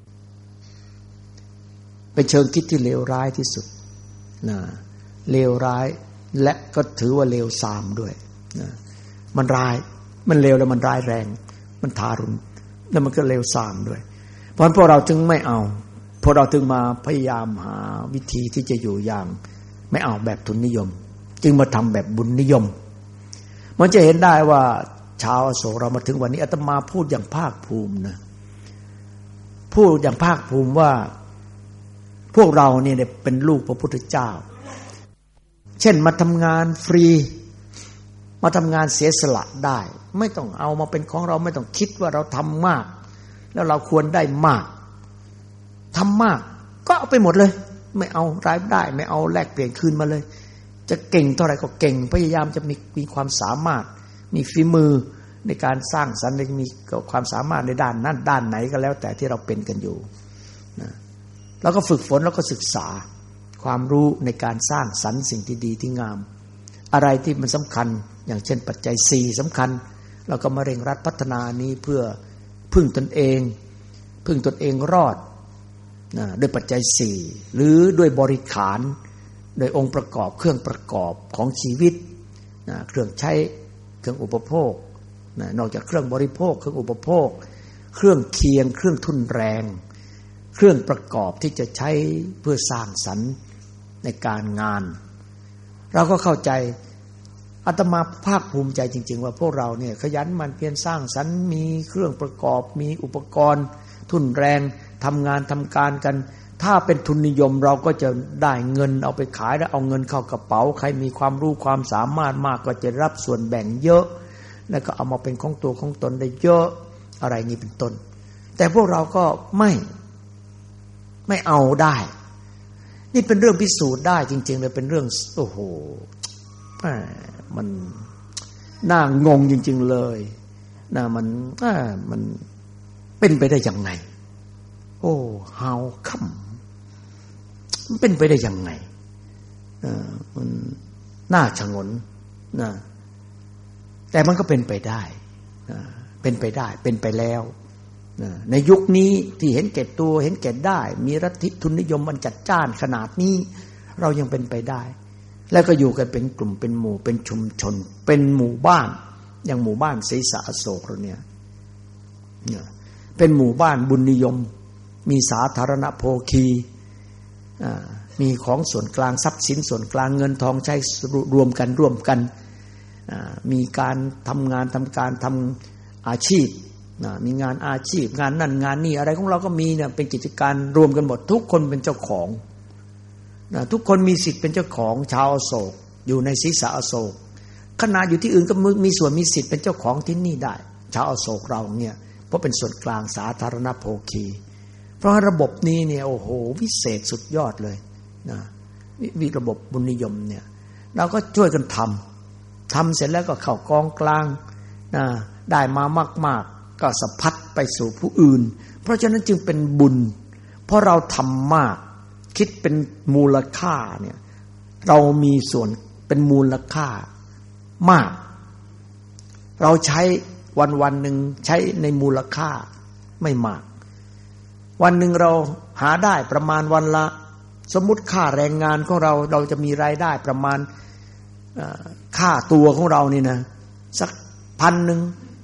เป็นเชิงคิดที่เลวร้ายที่สุดเลวร้ายและก็ถือว่าเลวทรามด้วยมันร้ายมันเลวแล้วมันร้ายแรงมันทารุณแล้วมันก็เลวทรามด้วยเพราะฉะนั้นพวกเราจึงไม่เอาพวกเราจึงมาพยายามหาวิธีที่จะอยู่อย่างไม่เอาแบบทุนนิยมจึงมาทำแบบบุญนิยมมันจะเห็นได้ว่าชาวอโศกเรามาถึงวันนี้อาตมาพูดอย่างภาคภูมินะพูดอย่างภาคภูมิว่าพวกเราเนี่ยเป็นลูกพระพุทธเจ้าเช่นมาทำงานฟรีมาทำงานเสียสละได้ไม่ต้องเอามาเป็นของเราไม่ต้องคิดว่าเราทำมากแล้วเราควรได้มากทำมากก็เอาไปหมดเลยไม่เอารายได้ไม่เอาแลกเปลี่ยนคืนมาเลยจะเก่งเท่าไหร่ก็เก่งพยายามจะมีความสามารถมีฝีมือในการสร้างสรรค์มีความสามารถในด้านนั้นด้านไหนก็แล้วแต่ที่เราเป็นกันอยู่นะแล้วก็ฝึกฝนแล้วก็ศึกษาความรู้ในการสร้างสรรค์สิ่งที่ดีที่งามอะไรที่มันสำคัญอย่างเช่นปัจจัย4สำคัญเราก็มาเร่งรัดพัฒนานี้เพื่อพึ่งตนเองรอดด้วยปัจจัย4หรือด้วยบริขารโดยองค์ประกอบเครื่องประกอบของชีวิตเครื่องใช้เครื่องอุปโภคนอกจากเครื่องบริโภคเครื่องอุปโภคเครื่องเคียงเครื่องทุนแรงเครื่องประกอบที่จะใช้เพื่อสร้างสรรค์ในการงานเราก็เข้าใจอาตมาภาคภูมิใจจริงๆว่าพวกเราเนี่ยขยันหมั่นเพียรสร้างสรรค์มีเครื่องประกอบมีอุปกรณ์ทุนแรงทำงานทำการกันถ้าเป็นทุนนิยมเราก็จะได้เงินเอาไปขายแล้วเอาเงินเข้ากระเป๋าใครมีความรู้ความสามารถมากก็จะรับส่วนแบ่งเยอะแล้วก็เอามาเป็นของตัวของตนได้เยอะอะไรนี้เป็นต้นแต่พวกเราก็ไม่เอาได้นี่เป็นเรื่องพิสูจน์ได้จริงๆเลยเป็นเรื่องโอ้โหมันน่างงจริงๆเลยนะมันเป็นไปได้ยังไงโอ้ how come มันเป็นไปได้ยังไงมันน่าชงนนะแต่มันก็เป็นไปได้เป็นไปได้เป็นไปแล้วในยุคนี้ที่เห็นแก่ตัวเห็นแก่ได้มีลัทธิทุนนิยมมันจัดจ้านขนาดนี้เรายังเป็นไปได้แล้วก็อยู่กันเป็นกลุ่มเป็นหมู่เป็นชุมชนเป็นหมู่บ้านอย่างหมู่บ้านศรีสะอโศกเราเนี่ยเป็นหมู่บ้านบุญนิยมมีสาธารณโภคีมีของส่วนกลางทรัพย์สินส่วนกลางเงินทองใช้ร่วมกันมีการทำงานทำการทำอาชีพมีงานอาชีพงานนั่นงานนี่อะไรของเราก็มีเนี่ยเป็นกิจการรวมกันหมดทุกคนเป็นเจ้าของทุกคนมีสิทธิ์เป็นเจ้าของชาวอโศกอยู่ในศรีสะอโศกขณะอยู่ที่อื่นก็มีส่วนมีสิทธิ์เป็นเจ้าของที่นี่ได้ชาวอโศกเราเนี่ยเพราะเป็นส่วนกลางสาธารณโภคีเพราะระบบนี้เนี่ยโอ้โหวิเศษสุดยอดเลยนะวิระบบบุญนิยมเนี่ยเราก็ช่วยกันทำเสร็จแล้วก็เข้ากองกลางนะได้มามากๆก็สะพัดไปสู่ผู้อื่นเพราะฉะนั้นจึงเป็นบุญเพราะเราทำมากคิดเป็นมูลค่าเนี่ยเรามีส่วนเป็นมูลค่ามากเราใช้วันหนึ่งใช้ในมูลค่าไม่มากวันหนึ่งเราหาได้ประมาณวันละสมมุติค่าแรงงานของเราจะมีรายได้ประมาณค่าตัวของเรานี่นะสัก1,000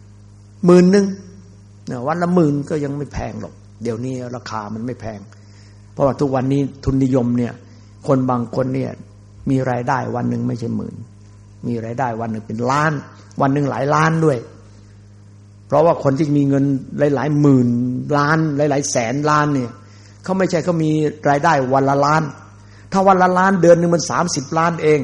10,000วันละ10,000ก็ยังไม่แพงหรอกเดี๋ยวนี้ราคามันไม่แพงเพราะว่าทุกวันนี้ทุนนิยมเนี่ยคนบางคนเนี่ยมีรายได้วันหนึ่งไม่ใช่10,000มีรายได้วันหนึ่งเป็นล้านวันหนึ่งหลายล้านด้วยเพราะว่าคนที่มีเงินหลายๆหมื่นล้านหลายๆแสนล้านเนี่ยเขาไม่ใช่เขามีรายได้วันละล้านถ้าวันละล้านเดือนนึงมัน30 ล้านเอง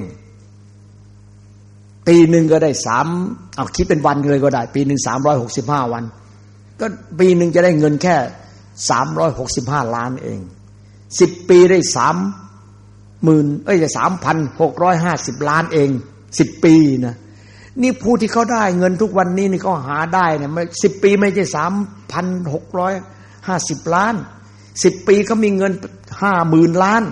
ปีนึงก็ได้คิดเป็นวันเลยก็ได้ปีนึง365วันก็ปีนึงจะได้เงินแค่365ล้านเอง10ปีได้3,650 ล้านเอง10ปีนะนี่ผู้ที่เขาได้เงินทุกวันนี้นี่เขาหาได้เนี่ย10ปีไม่ใช่3,650 ล้าน10ปีเขามีเงิน50,000 ล้าน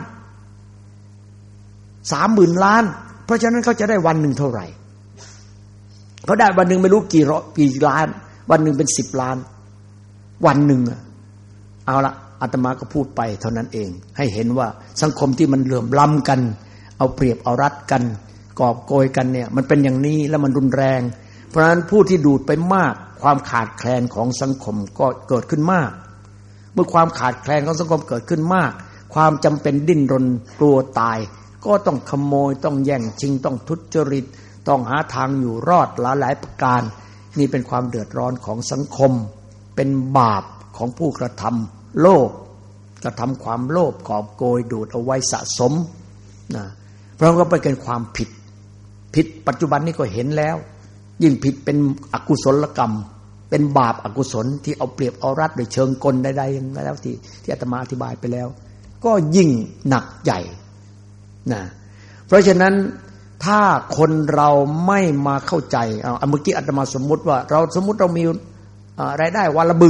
30,000 ล้านเพราะฉะนั้นเขาจะได้วันหนึ่งเท่าไหร่เขาได้วันหนึ่งไม่รู้กี่ล้านวันหนึ่งเป็น10 ล้านวันหนึ่งเอาละอาตมาก็พูดไปเท่านั้นเองให้เห็นว่าสังคมที่มันเหลื่อมล้ำกันเอาเปรียบเอารัดกันกอบโกยกันเนี่ยมันเป็นอย่างนี้แล้วมันรุนแรงเพราะฉะนั้นผู้ที่ดูดไปมากความขาดแคลนของสังคมก็เกิดขึ้นมากเมื่อความขาดแคลนของสังคมเกิดขึ้นมากความจำเป็นดิ้นรนกลัวตายก็ต้องขโมยต้องแย่งชิงต้องทุจริตต้องหาทางอยู่รอดหลายประการนี่เป็นความเดือดร้อนของสังคมเป็นบาปของผู้กระทำโลภกระทำความโลภกอบโกยดูดเอาไว้สะสมนะเพราะงั้นก็ไปเกิดความผิดปัจจุบันนี้ก็เห็นแล้วยิ่งผิดเป็นอกุศลกรรมเป็นบาปอกุศลที่เอาเปรียบเอารัดโดยเชิงกลใดๆอย่างแล้วที่อาตมาอธิบายไปแล้วก็ยิ่งหนักใหญ่นะเพราะฉะนั้นถ้าคนเราไม่มาเข้าใจเมื่อกี้อาตมาสมมุติว่าเราสมมุติเรามีรายได้วันละ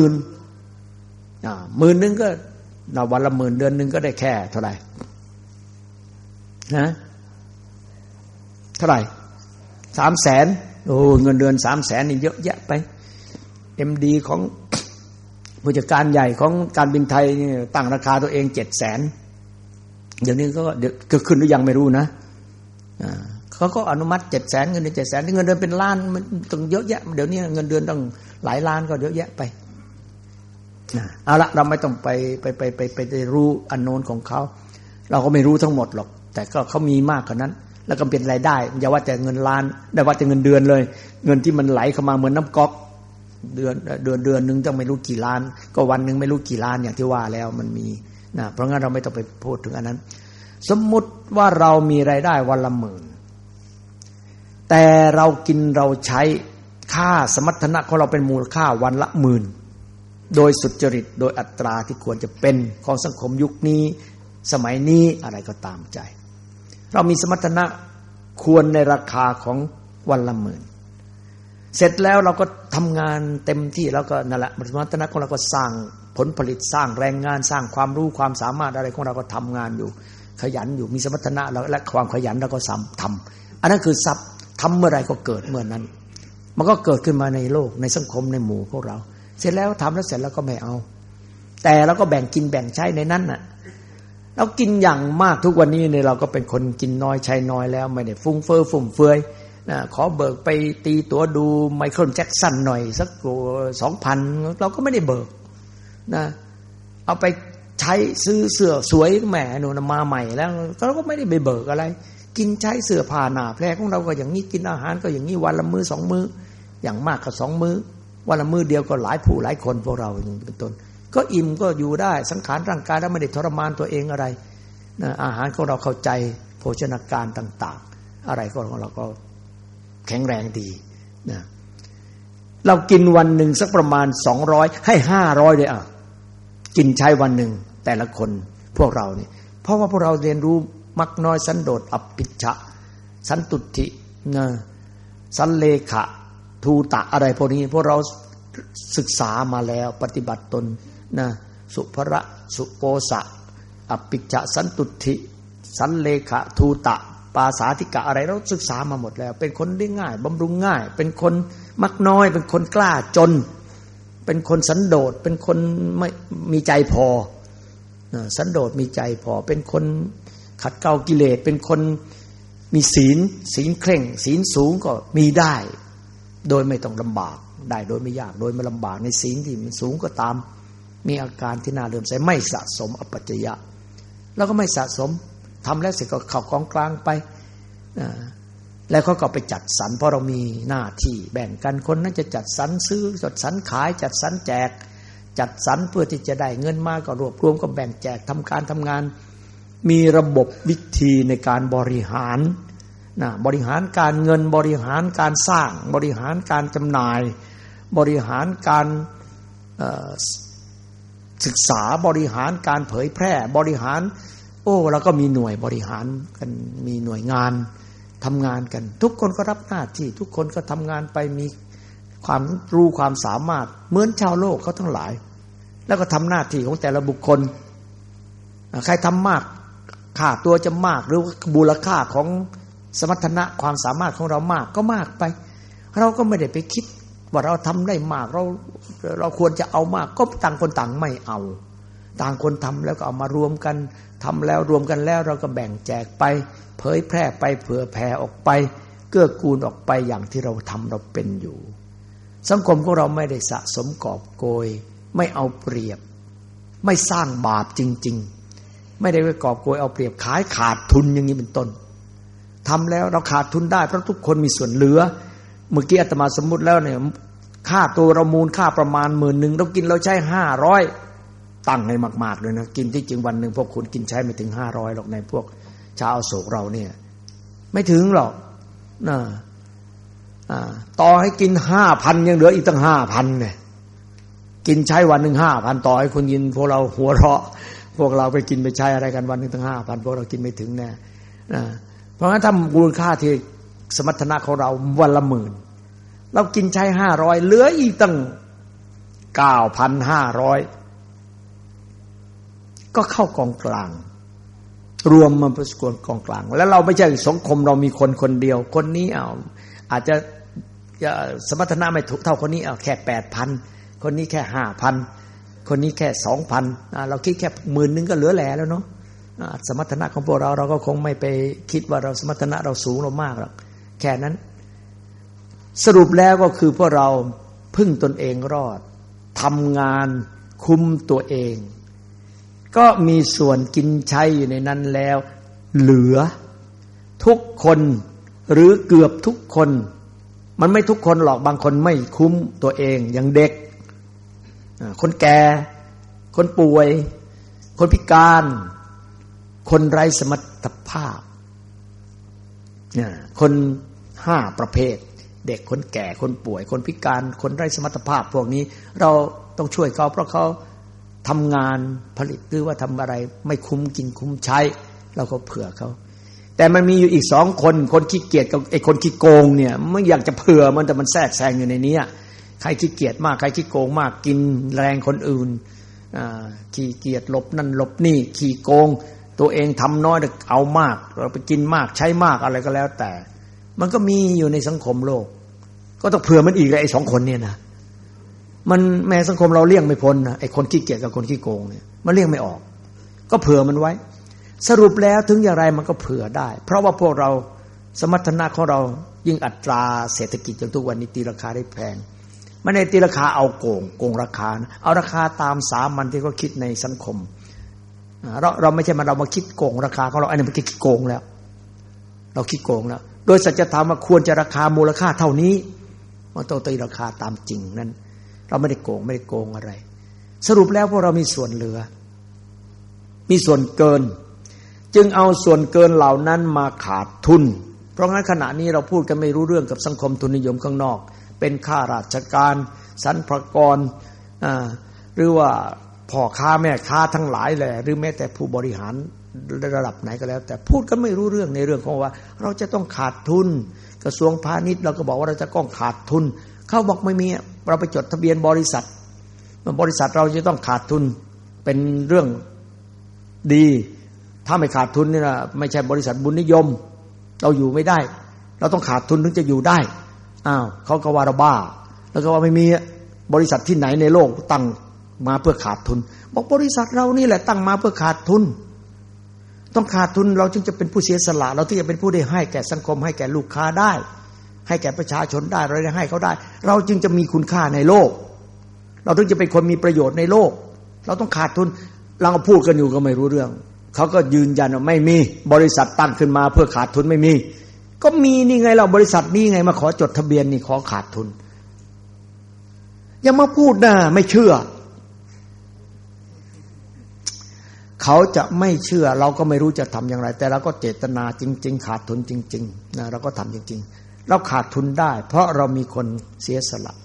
10,000นึงก็วันละ10,000เดือนนึงก็ได้แค่เท่าไหร่นะเท่าไหร่300,000โอ้เงินเดือน300,000นี่เยอะแยะไป MD ของผู้จัดการใหญ่ของการบินไทยนี่ตั้งราคาตัวเอง700,000เดี๋ยวนี้ก็ขึ้นหรือยังไม่รู้นะเขาก็อนุมัติ700,000เงินเดือน700,000เงินเดือนเป็นล้านมันต้องเยอะแยะเดี๋ยวนี้เงินเดือนต้องหลายล้านก็เยอะแยะไปเอาละเราไม่ต้องไปรู้อันโน้นของเขาเราก็ไม่รู้ทั้งหมดหรอกแต่ก็เขามีมากกว่านั้นแล้วก็เป็นรายได้อย่าว่าแต่เงินล้านได้ว่าแต่เงินเดือนเลยเงินที่มันไหลเข้ามาเหมือนน้ำก๊อกเดือนนึงต้องไม่รู้กี่ล้านก็วันนึงไม่รู้กี่ล้านอย่างที่ว่าแล้วมันมีนะเพราะงั้นเราไม่ต้องไปพูดถึงอันนั้นสมมุติว่าเรามีรายได้วันละ10,000แต่เรากินเราใช้ค่าสมรรถนะของเราเป็นมูลค่าวันละ10,000โดยสุจริตโดยอัตราที่ควรจะเป็นของสังคมยุคนี้สมัยนี้อะไรก็ตามใจเรามีสมรรถนะควรในราคาของวันละ10,000เสร็จแล้วเราก็ทำงานเต็มที่แล้วก็นั่นแหละสมรรถนะของเราก็สร้างผลผลิตสร้างแรงงานสร้างความรู้ความสามารถอะไรของเราก็ทำงานอยู่ขยันอยู่มีสมรรถนะและความขยันเราก็ทำอันนั้นคือทรัพย์ทำเมื่อไรก็เกิดเมื่อนั้นมันก็เกิดขึ้นมาในโลกในสังคมในหมู่พวกเราเสร็จแล้วทำแล้วเสร็จแล้วก็ไม่เอาแต่เราก็แบ่งกินแบ่งใช้ในนั้นน่ะเรากินอย่างมากทุกวันนี้เนี่ยเราก็เป็นคนกินน้อยใช้น้อยแล้วไม่ได้ฟุ้งเฟ้อฟุ่มเฟือยนะขอเบิกไปตีตั๋วดูไมเคิลแจ็คสันหน่อยสัก 2,000 เราก็ไม่ได้เบิกนะเอาไปใช้ซื้อเสื้อสวยแหมหนูมาใหม่แล้วเราก็ไม่ได้ไปเบิกอะไรกินใช้เสื้อผ้าหน้าแพรของเราก็อย่างนี้กินอาหารก็อย่างนี้วันละมื้อ2มื้ออย่างมากก็2มื้อวันละมื้อเดียวก็หลายผู้หลายคนพวกเราอย่างเป็นต้นก็อิ่มก็อยู่ได้สังขารร่างกายแล้วไม่ได้ทรมานตัวเองอะไรนะอาหารของเราเข้าใจโภชนาการต่างๆอะไรก็ของเราก็แข็งแรงดีนะเรากินวันหนึ่งสักประมาณ200ให้500เลยกินใช้วันหนึ่งแต่ละคนพวกเราเนี่ยเพราะว่าพวกเราเรียนรู้มักน้อยสันโดษอภิชฌะสันตุตินะสันเลขะทูตะอะไรพวกนี้พวกเราศึกษามาแล้วปฏิบัติตนนะสุภระสุโปสะอภิชฌะสันตุติสันเลขะทูตะปาสาธิกะอะไรเราศึกษามาหมดแล้วเป็นคนได้ง่ายบำรุงง่ายเป็นคนมักน้อยเป็นคนกล้าจนเป็นคนสันโดษเป็นคนไม่มีใจพอสันโดษมีใจพอเป็นคนขัดเกลากิเลสเป็นคนมีศีลเคร่งศีลสูงก็มีได้โดยไม่ต้องลำบากได้โดยไม่ยากโดยไม่ลำบากในศีลที่มันสูงก็ตามมีอาการที่น่าเลื่อมใสไม่สะสมอปัจจยะแล้วก็ไม่สะสมทำแล้วเสร็จก็เข้ากองกลางไปแล้วเขาก็ไปจัดสรรเพราะเรามีหน้าที่แบ่งกันคนนั้นจะจัดสรรซื้อจัดสรรขายจัดสรรแจกจัดสรรเพื่อที่จะได้เงินมาก็รวบรวมก็แบ่งแจกทำการทำงานมีระบบวิธีในการบริหารบริหารการเงินบริหารการสร้างบริหารการจำหน่ายบริหารการศึกษาบริหารการเผยแพร่บริหารเราก็มีหน่วยบริหารกันมีหน่วยงานทำงานกันทุกคนก็รับหน้าที่ทุกคนก็ทำงานไปมีความรู้ความสามารถเหมือนชาวโลกเขาทั้งหลายแล้วก็ทำหน้าที่ของแต่ละบุคคลใครทำมากค่าตัวจะมากหรือมูลค่าของสมรรถนะความสามารถของเรามากก็มากไปเราก็ไม่ได้ไปคิดว่าเราทำได้มากเราควรจะเอามากก็ต่างคนต่างไม่เอาต่างคนทำแล้วก็เอามารวมกันทำแล้วรวมกันแล้วเราก็แบ่งแจกไปเผยแพร่ไปเผื่อแผ่ออกไปเกื้อกูลออกไปอย่างที่เราทำเราเป็นอยู่สังคมของเราไม่ได้สะสมกอบโกยไม่เอาเปรียบไม่สร้างบาปจริงๆไม่ได้ไปกอบโกยเอาเปรียบขายขาดทุนอย่างนี้เป็นต้นทำแล้วเราขาดทุนได้เพราะทุกคนมีส่วนเหลือเมื่อกี้อาตมาสมมุติแล้วเนี่ยค่าตัวเรามูลค่าประมาณ10,000เรากินเราใช้500ตั้งให้มากๆเลยนะกินที่จริงวันนึงพวกคุณกินใช้ไม่ถึง500หรอกในพวกชาวอโศกเราเนี่ยไม่ถึงหรอกนะต่อให้กิน 5,000 ยังเหลืออีกตั้ง 5,000 เนี่ยกินใช้วันนึง 5,000 ต่อให้คุณกินพวกเราหัวเราะพวกเราไปกินไปใช้อะไรกันวันนึงตั้ง 5,000 พวกเรากินไม่ถึงแน่นะเพราะงั้นถ้ามูลค่าที่สมรรถนะของเราวันละ10,000เรากินใช้500เหลืออีกตั้ง 9,500 ก็เข้ากองกลางรวมมันเป็นส่วนกองกลางแล้วเราไม่ใช่สังคมเรามีคนคนเดียวคนนี้อาจจะสมรรถนะไม่ถูกเท่าคนนี้แค่ 8,000 คนนี้แค่ 5,000 คนนี้แค่ 2,000 เราคิดแค่10,000ก็เหลือแหล่แล้วเนาะสมรรถนะของพวกเราก็คงไม่ไปคิดว่าเราสมรรถนะเราสูงเรามากหรอกแค่นั้นสรุปแล้วก็คือพวกเราพึ่งตนเองรอดทำงานคุมตัวเองก็มีส่วนกินใช้อยู่ในนั้นแล้วเหลือทุกคนหรือเกือบทุกคนมันไม่ทุกคนหรอกบางคนไม่คุ้มตัวเองอย่างเด็กคนแก่คนป่วยคนพิการคนไร้สมรรถภาพคน5ประเภทเด็กคนแก่คนป่วยคนพิการคนไร้สมรรถภาพพวกนี้เราต้องช่วยเขาเพราะเขาทำงานผลิตหรือว่าทำอะไรไม่คุ้มกินคุ้มใช้เราก็เผื่อเขาแต่มันมีอยู่อีก2คนคนขี้เกียจกับไอ้คนขี้โกงเนี่ยไม่อยากจะเผื่อมันแต่มันแทรกแซงอยู่ในนี้ใครขี้เกียจมากใครขี้โกงมากกินแรงคนอื่นขี้เกียจหลบนั่นหลบนี่ขี้โกงตัวเองทำน้อยแต่เอามากเราไปกินมากใช้มากอะไรก็แล้วแต่มันก็มีอยู่ในสังคมโลกก็ต้องเผื่อมันอีกเลยไอ้2คนเนี่ยนะมันแม้สังคมเราเลี่ยงไม่พ้นนะไอ้คนขี้เกียจกับคนขี้โกงเนี่ยมันเลี่ยงไม่ออกก็เผื่อมันไว้สรุปแล้วถึงอย่างไรมันก็เผื่อได้เพราะว่าพวกเราสมรรถนะของเรายิ่งอัตราเศรษฐกิจจนทุกวันนี้ตีราคาได้แพงไม่ได้ตีราคาเอาโกงราคานะเอาราคาตามสามัญที่เขาคิดในสังคมเราไม่ใช่มาเรามาคิดโกงราคาของเราอันนี้มันคิดโกงแล้วเราคิดโกงแล้วโดยสัจธรรมว่าควรจะราคามูลค่าเท่านี้มันต้องตีราคาตามจริงนั้นเราไม่ได้โกงอะไรสรุปแล้วพวกเรามีส่วนเหลือมีส่วนเกินจึงเอาส่วนเกินเหล่านั้นมาขาดทุนเพราะงั้นขณะนี้เราพูดกันไม่รู้เรื่องกับสังคมทุนนิยมข้างนอกเป็นข้าราชการสรรพากรหรือว่าพ่อค้าแม่ค้าทั้งหลายแหละหรือแม้แต่ผู้บริหารระดับไหนก็แล้วแต่พูดกันไม่รู้เรื่องในเรื่องของว่าเราจะต้องขาดทุนกระทรวงพาณิชย์เราก็บอกว่าเราจะต้องขาดทุนเขาบอกไม่มีเราไปจดทะเบียนบริษัทเราจะต้องขาดทุนเป็นเรื่องดีถ้าไม่ขาดทุนนี่นะไม่ใช่บริษัทบุญนิยมเราอยู่ไม่ได้เราต้องขาดทุนถึงจะอยู่ได้เขาก็ว่าเราบ้าแล้วก็ว่าไม่มีบริษัทที่ไหนในโลกตั้งมาเพื่อขาดทุนบอกบริษัทเรานี่แหละตั้งมาเพื่อขาดทุนต้องขาดทุนเราจึงจะเป็นผู้เสียสละเราที่จะเป็นผู้ได้ให้แก่สังคมให้แก่ลูกค้าได้ให้แก่ประชาชนได้เราได้ให้เขาได้เราจึงจะมีคุณค่าในโลกเราถึงจะเป็นคนมีประโยชน์ในโลกเราต้องขาดทุนเราก็พูดกันอยู่ก็ไม่รู้เรื่องเขาก็ยืนยันว่าไม่มีบริษัทตั้งขึ้นมาเพื่อขาดทุนไม่มีก็มีนี่ไงเราบริษัทนี้ไงมาขอจดทะเบียนนี่ขอขาดทุนอย่ามาพูดนะไม่เชื่อเขาจะไม่เชื่อเราก็ไม่รู้จะทำอย่างไรแต่เราก็เจตนาจริงๆขาดทุนจริงๆนะเราก็ทำจริงๆเราขาดทุนได้เพราะเรามีคนเสียสละ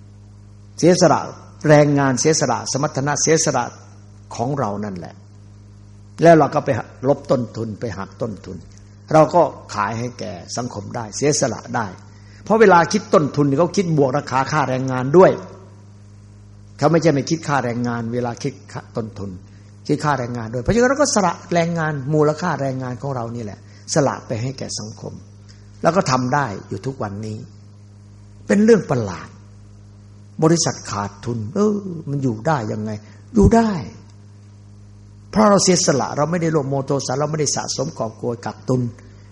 แรงงานเสียสละสมรรถนะเสียสละของเรานั่นแหละแล้วเราก็ไปลบต้นทุนไปหักต้นทุนเราก็ขายให้แก่สังคมได้เสียสละได้เพราะเวลาคิดต้นทุนเขาคิดบวกราคาค่าแรงงานด้วยเขาไม่ใช่ไม่คิดค่าแรงงานเวลาคิดต้นทุนคิดค่าแรงงานด้วยเพราะฉะนั้นเราก็สละแรงงานมูลค่าแรงงานของเรานี่แหละสละไปให้แก่สังคมแล้วก็ทำได้อยู่ทุกวันนี้เป็นเรื่องประหลาดบริษัทขาดทุนมันอยู่ได้ยังไงอยู่ได้เพราะเราเสียสละเราไม่ได้โลภโมโทสันเราไม่ได้สะสมกอบโกยกักตุน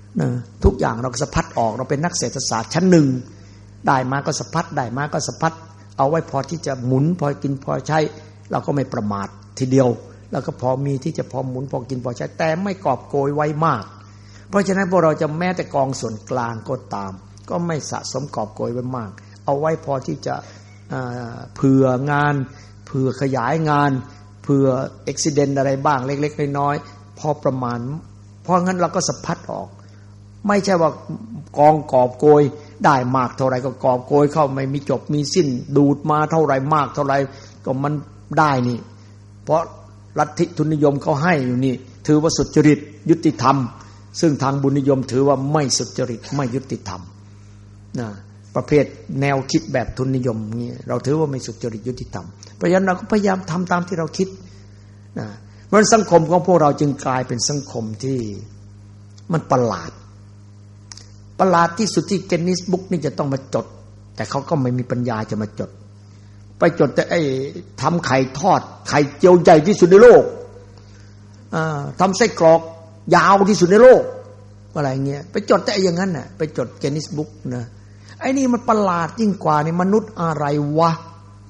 นะทุกอย่างเราสะพัดออกเราเป็นนักเศรษฐศาสตร์ชั้นหนึ่งได้มาก็สะพัดได้มาก็สะพัดเอาไว้พอที่จะหมุนพอกินพอใช้เราก็ไม่ประมาททีเดียวแล้วก็พอมีที่จะพอหมุนพอกินพอใช้แต่ไม่กอบโกยไว้มากเพราะฉะนั้นพวกเราจะแม้แต่กองส่วนกลางก็ตามก็ไม่สะสมกอบโกยไว้มากเอาไว้พอที่จะเผื่องานเผื่อขยายงานเผื่ออุบัติเหตุอะไรบ้างเล็กๆน้อยๆพอประมาณเพราะงั้นเราก็สะพัดออกไม่ใช่ว่ากองกอบโกยได้มากเท่าไรก็กอบโกยเข้าไม่มีจบมีสิ้นดูดมาเท่าไรมากเท่าไรก็มันได้นี่เพราะลัทธิทุนนิยมเขาให้อยู่นี่ถือว่าสุจริตยุติธรรมซึ่งทางบุญนิยมถือว่าไม่สุจริตไม่ยุติธรรมนะประเภทแนวคิดแบบทุนนิยมนี่เราถือว่าไม่สุจริตยุติธรรมเพราะฉะนั้นเราก็พยายามทำตามที่เราคิดนะเพราะสังคมของพวกเราจึงกลายเป็นสังคมที่มันประหลาดที่สุดที่เกนนิสบุ๊กนี่จะต้องมาจดแต่เขาก็ไม่มีปัญญาจะมาจดไปจดแต่ไอ้ทำไข่ทอดไข่เจียวใหญ่ที่สุดในโลกทำไส้กรอกยาวที่สุดในโลกอะไรเงี้ยไปจดแต่อย่างนั้นน่ะไปจดเกนนิสบุ๊กนะไอ้นี่มันประหลาดยิ่งกว่านี่มนุษย์อะไรวะ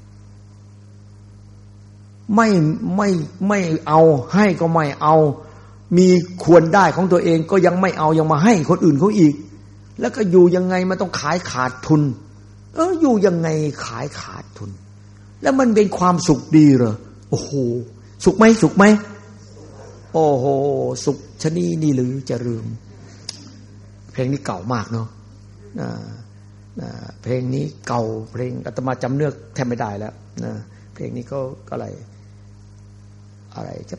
ไม่เอาให้ก็ไม่เอามีควรได้ของตัวเองก็ยังไม่เอายังมาให้คนอื่นเขาอีกแล้วก็อยู่ยังไงมันต้องขายขาดทุนอยู่ยังไงขายขาดทุนแล้วมันเป็นความสุขดีเหรอโอ้โหสุขไหมโอ้โหสุขชะนี่นี่หรือจะลืมเพลงนี้เก่ามากเนาะเพลงนี้เก่าเพลงอาตมาจำเนื้อแทบไม่ได้แล้วนะเพลงนี้ก็อะไรจะ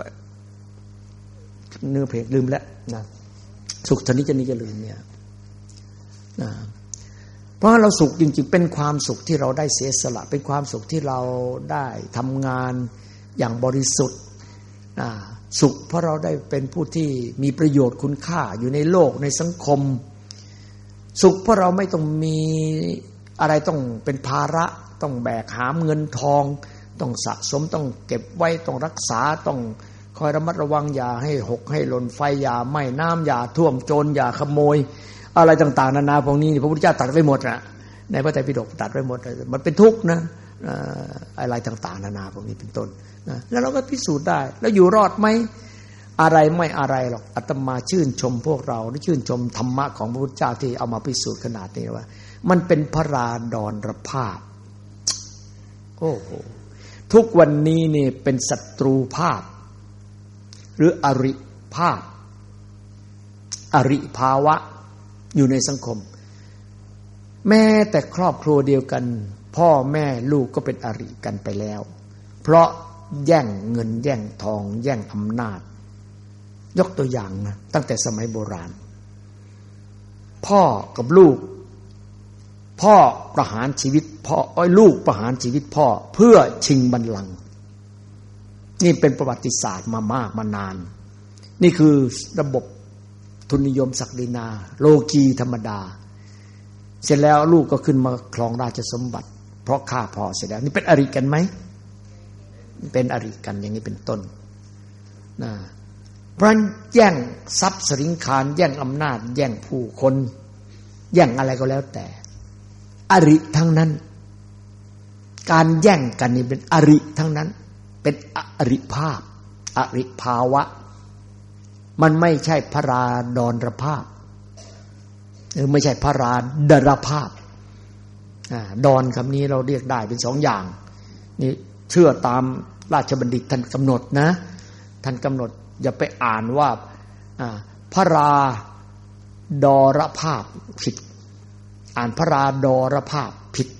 เนื้อเพลงลืมแล้วนะสุขชะนี่จะลืมเนี่ยนะเพราะเราสุขจริงๆเป็นความสุขที่เราได้เสียสละเป็นความสุขที่เราได้ทำงานอย่างบริสุทธิ์สุขเพราะเราได้เป็นผู้ที่มีประโยชน์คุณค่าอยู่ในโลกในสังคมสุขเพราะเราไม่ต้องมีอะไรต้องเป็นภาระต้องแบกหามเงินทองต้องสะสมต้องเก็บไว้ต้องรักษาต้องคอยระมัดระวังอย่าให้หกให้หล่นไฟอย่าไหม้น้ำอย่าท่วมโจรอย่าขโมยอะไรต่างๆนานาพวกนี้พระพุทธเจ้าตรัสไว้หมดนะในพระไตรปิฎกตรัสไว้หมดมันเป็นทุกข์นะอะไรต่างๆนานาพวกนี้เป็นต้นนะแล้วเราก็พิสูจน์ได้แล้วอยู่รอดไหมอะไรไม่อะไรหรอกอาตมาชื่นชมพวกเราและชื่นชมธรรมะของพระพุทธเจ้าที่เอามาพิสูจน์ขนาดนี้ว่ามันเป็นพระราดรภาพโอ้โหทุกวันนี้นี่เป็นศัตรูภาพหรืออริภาพอริภาวะอยู่ในสังคมแม้แต่ครอบครัวเดียวกันพ่อแม่ลูกก็เป็นอริกันไปแล้วเพราะแย่งเงินแย่งทองแย่งอำนาจยกตัวอย่างนะตั้งแต่สมัยโบราณพ่อกับลูกพ่อประหารชีวิตพ่อลูกประหารชีวิตพ่อเพื่อชิงบัลลังก์นี่เป็นประวัติศาสตร์มานานนี่คือระบบทุนนิยมศักดินาโลกีธรรมดาเสร็จแล้วลูกก็ขึ้นมาครองราชสมบัติเพราะฆ่าพ่อเสร็จแล้วนี่เป็นอริกันไหมเป็นอริกันอย่างนี้เป็นต้นนะเพราะแย่งทรัพย์สินคารแย่งอำนาจแย่งผู้คนแย่งอะไรก็แล้วแต่อริทั้งนั้นการแย่งกันนี่เป็นอริทั้งนั้นเป็นอริภาพอริภาวะมันไม่ใช่พระราดรภาพหรือไม่ใช่พระราดรภาพดอนคำนี้เราเรียกได้เป็นสองอย่างนี่เชื่อตามราชบัณฑิตท่านกำหนดนะท่านกำหนดอย่าไปอ่านว่าพระราดรภาพผิดอ่านพระราดรภาพผิด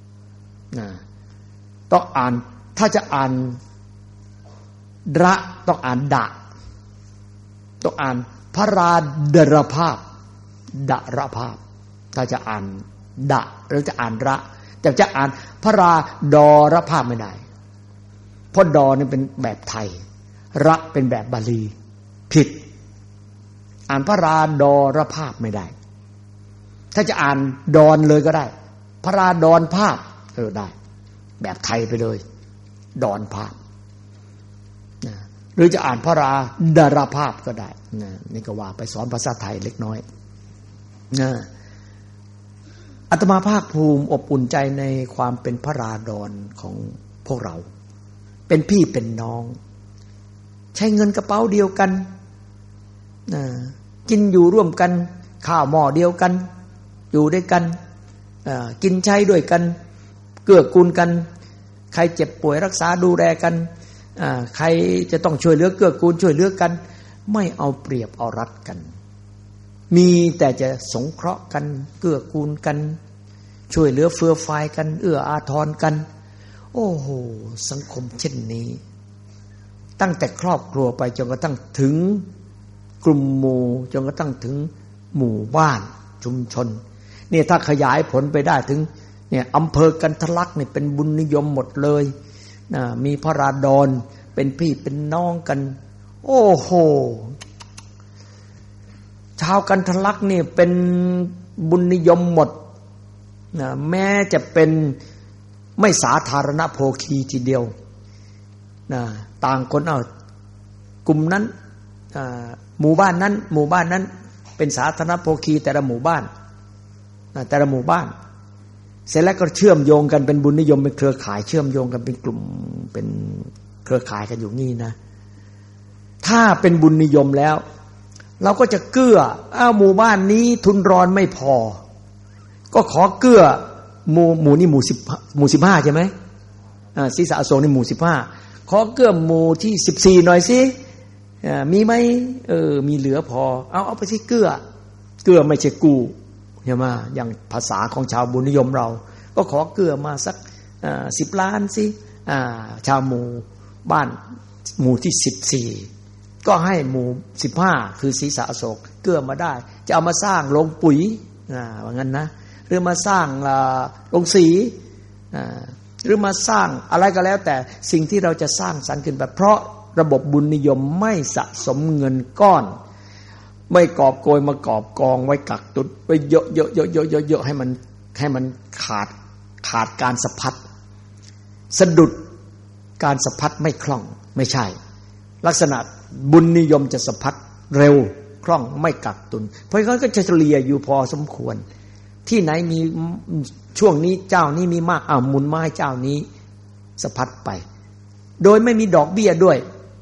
ต้องอ่านถ้าจะอ่านระต้องอ่านดะต้องอ่านพระราดรภาพดรภาพถ้าจะอ่านดะหรือจะอ่านระแต่จะอ่านพระราดรภาพไม่ได้เพราะดอนี่เป็นแบบไทยระเป็นแบบบาลีผิดอ่านพระราดรภาพไม่ได้ถ้าจะอ่านดอนเลยก็ได้พระราดรภาพได้แบบไทยไปเลยดอนภาพหรือจะอ่านพระราดาราภาพก็ได้นะนี่ก็ว่าไปสอนภาษาไทยเล็กน้อยนะอาตมาภาคภูมิอบอุ่นใจในความเป็นพระราดรของพวกเราเป็นพี่เป็นน้องใช้เงินกระเป๋าเดียวกันนะกินอยู่ร่วมกันข้าวหม้อเดียวกันอยู่ด้วยกันกินใช้ด้วยกันเกื้อกูลกันใครเจ็บป่วยรักษาดูแลกันใครจะต้องช่วยเหลือเกื้อกูลช่วยเหลือกันไม่เอาเปรียบเอารัดกันมีแต่จะสงเคราะห์กันเกื้อกูลกันช่วยเหลือเฟื้อฟายกันเอื้ออาทรกันโอ้โหสังคมเช่นนี้ตั้งแต่ครอบครัวไปจนกระทั่งถึงกลุ่มหมู่จนกระทั่งถึงหมู่บ้านชุมชนเนี่ยถ้าขยายผลไปได้ถึงเนี่ยอำเภอกันทะลักเนี่ยเป็นบุญนิยมหมดเลยมีพระราดรเป็นพี่เป็นน้องกันโอ้โหชาวกันทะลักนี่เป็นบุญนิยมหมดแม้จะเป็นไม่สาธารณโภคีทีเดียวต่างคนกลุ่มนั้นหมู่บ้านนั้นเป็นสาธารณโภคีแต่ละหมู่บ้านเสร็จแล้วก็เชื่อมโยงกันเป็นบุญนิยมเป็นเครือข่ายเชื่อมโยงกันเป็นกลุ่มเป็นเครือข่ายกันอยู่นี่นะถ้าเป็นบุญนิยมแล้วเราก็จะเกื้อหมู่บ้านนี้ทุนรอนไม่พอก็ขอเกื้อหมู่นี่หมู่15ใช่ไหมศรีษะอโศกนี่หมู่15ขอเกื้อหมู่ที่14หน่อยสิมีไหมมีเหลือพอเอาไปสิเกื้อไม่ใช่กู้ใช่ไหมอย่างภาษาของชาวบุญนิยมเราก็ขอเกื้อมาสัก10 ล้านสิชาวหมู่บ้านหมู่ที่14ก็ให้หมู่15คือศรีษะอโศกเกื้อมาได้จะเอามาสร้างโรงปุ๋ยว่างั้นนะหรือมาสร้างโรงสีหรือมาสร้างอะไรก็แล้วแต่สิ่งที่เราจะสร้างสรรค์ขึ้นไปเพราะระบบบุญนิยมไม่สะสมเงินก้อนไม่กอบโกยมากอบกองไว้กักตุนไว้เยอะๆให้มันขาดการสะพัดสะดุดการสะพัดไม่คล่องไม่ใช่ลักษณะบุญนิยมจะสะพัดเร็วคล่องไม่กักตุนเพราะงั้นก็จะเฉลี่ยอยู่พอสมควรที่ไหนมีช่วงนี้เจ้านี้มีมากหมุนมาให้เจ้านี้สะพัดไปโดยไม่มีดอกเบี้ยด้วย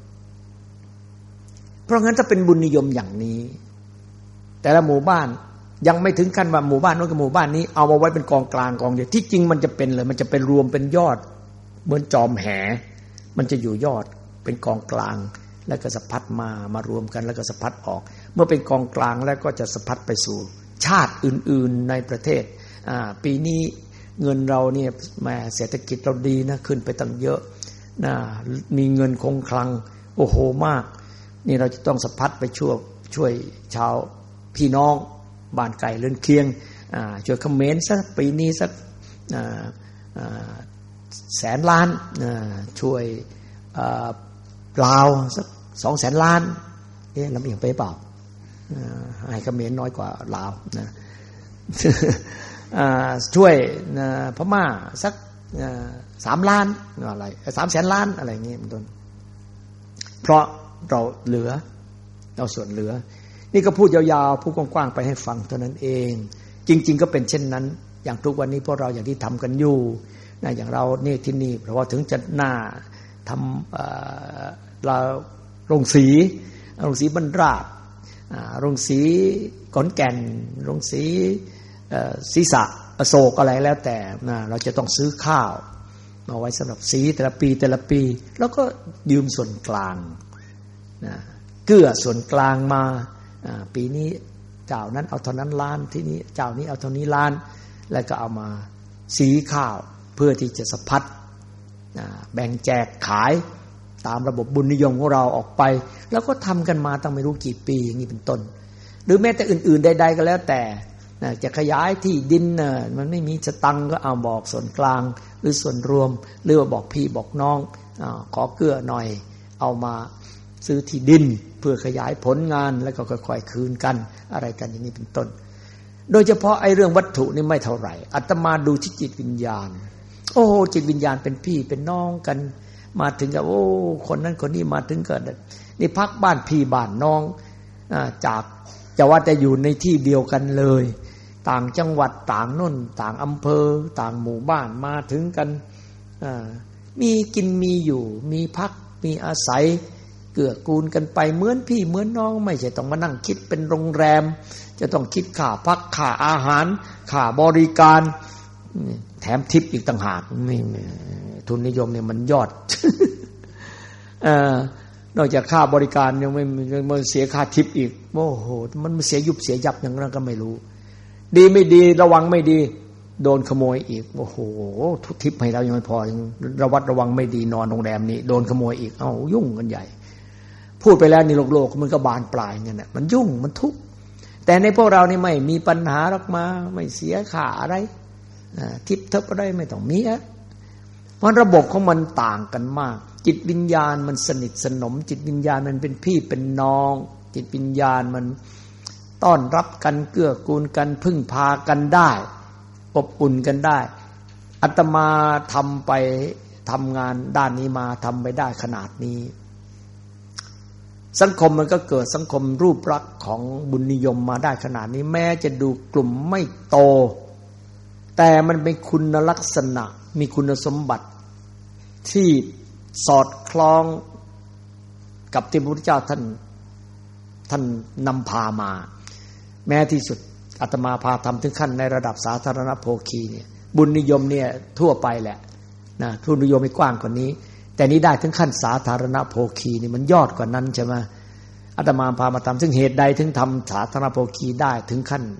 เพราะงั้นถ้าเป็นบุญนิยมอย่างนี้แต่ละหมู่บ้านยังไม่ถึงขั้นว่าหมู่บ้านโน้นกับหมู่บ้านนี้เอามาไว้เป็นกองกลางกองเดียวที่จริงมันจะเป็นเลยมันจะเป็นรวมเป็นยอดเหมือนจอมแหมันจะอยู่ยอดเป็นกองกลางแล้วก็สะพัดมารวมกันแล้วก็สะพัดออกเมื่อเป็นกองกลางแล้วก็จะสะพัดไปสู่ชาติอื่นๆในประเทศปีนี้เงินเราเนี่ยแม้เศรษฐกิจเราดีนะขึ้นไปตั้งเยอะมีเงินคงคลังโอ้โหมากนี่เราจะต้องสะพัดไปช่วยชาวพี่น้องบ้านไก่เรือนเคียงช่วยเขมรสักปีนี้สัก100,000 ล้านช่วยลาวสัก200,000 ล้านลำเอียงไปเปล่าให้เขมรน้อยกว่าลาวนะช่วยพม่าสัก3 ล้านอะไร300,000 ล้านอะไรอย่างนี้เป็นต้นเพราะเราเหลือเราส่วนเหลือนี่ก็พูดยาวๆพูดกว้างๆไปให้ฟังเท่านั้นเองจริงๆก็เป็นเช่นนั้นอย่างทุกวันนี้พวกเราอย่างที่ทำกันอยู่นะอย่างเราเนี่ยที่นี่เพราะว่าถึงจะหน้าทำเราโรงสีบรรราชโรงสีขอนแก่นโรงสีศรีษะอโศกอะไรแล้วแต่เราจะต้องซื้อข้าวมาไว้สำหรับสีแต่ละปีแล้วก็ยืมส่วนกลางเกื้อส่วนกลางมาปีนี้เจ้านั้นเอาเท่านั้นล้านที่นี้เจ้านี้เอาเท่านี้ล้านแล้วก็เอามาสีข้าวเพื่อที่จะสะพัดแบ่งแจกขายตามระบบบุญนิยมของเราออกไปแล้วก็ทำกันมาตั้งไม่รู้กี่ปีอย่างนี้เป็นต้นหรือแม้แต่อื่นๆใดๆก็แล้วแต่จะขยายที่ดินมันไม่มีสตังค์ก็เอาบอกส่วนกลางหรือส่วนรวมหรือว่าบอกพี่บอกน้องขอเกื้อหน่อยเอามาซื้อที่ดินเพื่อขยายผลงานแล้วก็ค่อยๆคืนกันอะไรกันอย่างนี้เป็นต้นโดยเฉพาะไอ้เรื่องวัตถุนี่ไม่เท่าไหร่อาตมาดูที่จิตวิญญาณโอ้โหจิตวิญญาณเป็นพี่เป็นน้องกันมาถึงก็โอ้คนนั้นคนนี้มาถึงก็นี่พักบ้านพี่บ้านน้องจากจะว่าจะอยู่ในที่เดียวกันเลยต่างจังหวัดต่างน่นต่างอำเภอต่างหมู่บ้านมาถึงกันมีกินมีอยู่มีพักมีอาศัยเกื้อกูลกันไปเหมือนพี่เหมือนน้องไม่ใช่ต้องมานั่งคิดเป็นโรงแรมจะต้องคิดค่าพักค่าอาหารค่าบริการแถมทิปอีกต่างหากนี่ทุนนิยมเนี่ยมันยอด นอกจากค่าบริการยังไม่เสียค่าทิปอีกโอ้โหมันเสียยุบเสียยับอย่างนั้นก็ไม่รู้ดีไม่ดีระวังไม่ดีโดนขโมยอีกโอ้โหทุกทิปให้เรายังไม่พอยังระวังไม่ดีนอนโรงแรมนี้โดนขโมยอีกเอ้ายุ่งกันใหญ่พูดไปแล้วนี่โลกมันก็บานปลายเนี่ยนะมันยุ่งมันทุกข์แต่ในพวกเรานี่ไม่มีปัญหาหรอกมาไม่เสียค่าอะไรทิปเทิบอะไรไม่ต้องมีเพราะระบบของมันต่างกันมากจิตวิญญาณมันสนิทสนมจิตวิญญาณมันเป็นพี่เป็นน้องจิตวิญญาณมันต้อนรับกันเกื้อกูลกันพึ่งพากันได้อบอุ่นกันได้อาตมาทำไปทำงานด้านนี้มาทำไปได้ขนาดนี้สังคมมันก็เกิดสังคมรูปลักษณ์ของบุญนิยมมาได้ขนาดนี้แม้จะดูกลุ่มไม่โตแต่มันเป็นคุณลักษณะมีคุณสมบัติที่สอดคล้องกับที่พระพุทธเจ้าท่านนำพามาแม้ที่สุดอาตมาพาทำถึงขั้นในระดับสาธารณโภคีเนี่ยบุญนิยมเนี่ยทั่วไปแหละนะทุนนิยมไม่กว้างกว่านี้แต่นี้ได้ถึงขั้นสาธารณโภคีนี่มันยอดกว่านั้นใช่ไหมอาตมาพามาทำซึ่งเหตุใดถึงทำสาธารณโภคีได้ถึงขั้น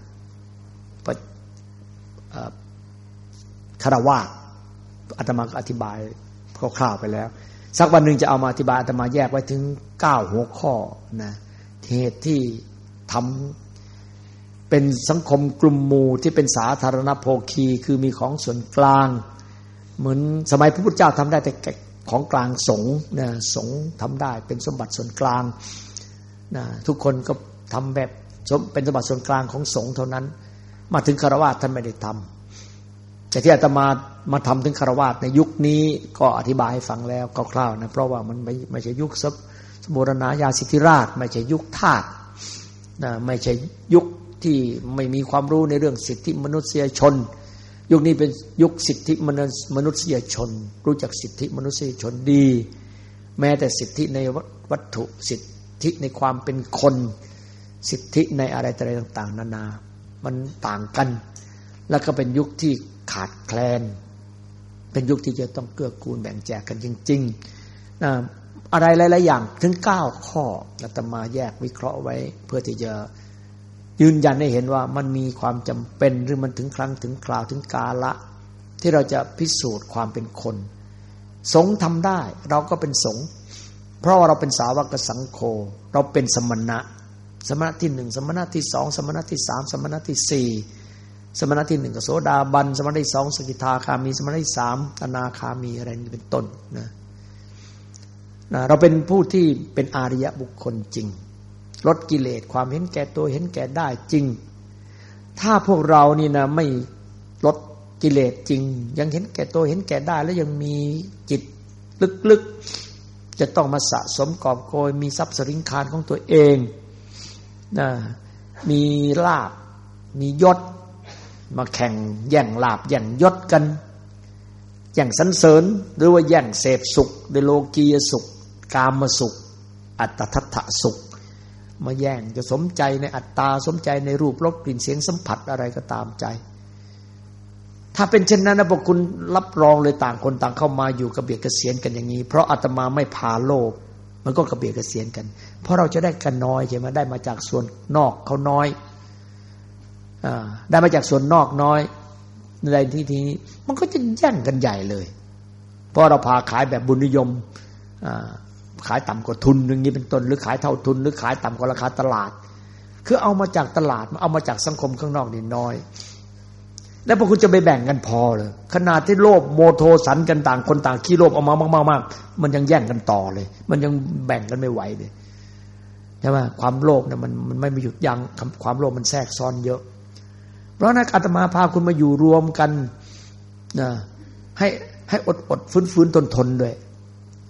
คฤหัสถ์อาตมาก็อธิบายคร่าวๆไปแล้วสักวันหนึ่งจะเอามาอธิบายอาตมาแยกไว้ถึง9หัวข้อนะเหตุที่ทำเป็นสังคมกลุ่มหมู่ที่เป็นสาธารณโภคีคือมีของส่วนกลางเหมือนสมัยพระพุทธเจ้าทำได้แต่ของกลางสงฆ์นะสงฆ์ทำได้เป็นสมบัติส่วนกลางนะทุกคนก็ทำแบบเป็นสมบัติส่วนกลางของสงฆ์เท่านั้นมาถึงคฤหัสถ์ท่านไม่ได้ทำแต่ที่อาตมาทำถึงคฤหัสถ์ในยุคนี้ก็อธิบายให้ฟังแล้วคร่าวๆนะเพราะว่ามันไม่ใช่ยุคสมบูรณาญาสิทธิราชไม่ใช่ยุคทาสนะไม่ใช่ยุคที่ไม่มีความรู้ในเรื่องสิทธิมนุษยชนยุคนี้เป็นยุคสิทธิมนุษยชนรู้จักสิทธิมนุษยชนดีแม้แต่สิทธิในวัตถุสิทธิในความเป็นคนสิทธิในอะไรต่างๆนานามันต่างกันแล้วก็เป็นยุคที่ขาดแคลนเป็นยุคที่จะต้องเกื้อกูลแบ่งแจกกันจริงๆอะไรหลายๆอย่างถึง9ข้ออาตมาแยกวิเคราะห์ไว้เพื่อที่จะยืนยันให้เห็นว่ามันมีความจำเป็นหรือมันถึงครั้งถึงคราวถึงกาละที่เราจะพิสูจน์ความเป็นคนสงฆ์ทำได้เราก็เป็นสงฆ์เพราะว่าเราเป็นสาวกสังโฆเราเป็นสมณะที่1สมณะที่2สมณะที่3สมณะที่4สมณะที่1ก็โสดาบันสมณะที่2สกิทาคามีสมณะที่3อนาคามีอะไรนี่เป็นต้นนะเราเป็นผู้ที่เป็นอาริยบุคคลจริงลดกิเลสความเห็นแก่ตัวเห็นแก่ได้จริงถ้าพวกเรานี่นะไม่ลดกิเลสจริงยังเห็นแก่ตัวเห็นแก่ได้แล้วยังมีจิตลึกๆจะต้องมาสะสมกอบโกยมีทรัพย์สินคารของตัวเองนะมีลาภมียศมาแข่งแย่งลาภแย่งยศกันแย่งสรรเสริญหรือว่าแย่งเสพสุขโดยโลกียสุขกามสุขอัตถัตถสุขมาแย่งจะสมใจในอัตตาสมใจในรูปรสกลิ่นเสียงสัมผัสอะไรก็ตามใจถ้าเป็นเช่นนั้นนะพวกคุณรับรองเลยต่างคนต่างเข้ามาอยู่กระเบียดกระเสียนกันอย่างนี้เพราะอาตมาไม่พาโลภมันก็กระเบียดกระเสียนกันเพราะเราจะได้กันน้อยใช่ไหมได้มาจากส่วนนอกเขาน้อยได้มาจากส่วนนอกน้อยในที่นี้มันก็จะแย่งกันใหญ่เลยเพราะเราพาขายแบบบุญนิยมขายต่ำกว่าทุนอย่างนี้เป็นต้นหรือขายเท่าทุนหรือขายต่ำกว่าราคาตลาดคือเอามาจากตลาดเอามาจากสังคมข้างนอกนี่น้อยแล้วพวกคุณจะไปแบ่งกันพอเลยขนาดที่โลภโมโทสันกันต่างคนต่างขี้โลภเอามามากๆมันยังแย่งกันต่อเลยมันยังแบ่งกันไม่ไหวเลยใช่ไหมความโลภเนี่ยมันไม่มีหยุดยั้งความโลภมันแทรกซ้อนเยอะเพราะนั้นอาตมาพาคุณมาอยู่รวมกันนะให้อดฟื้นทนด้วย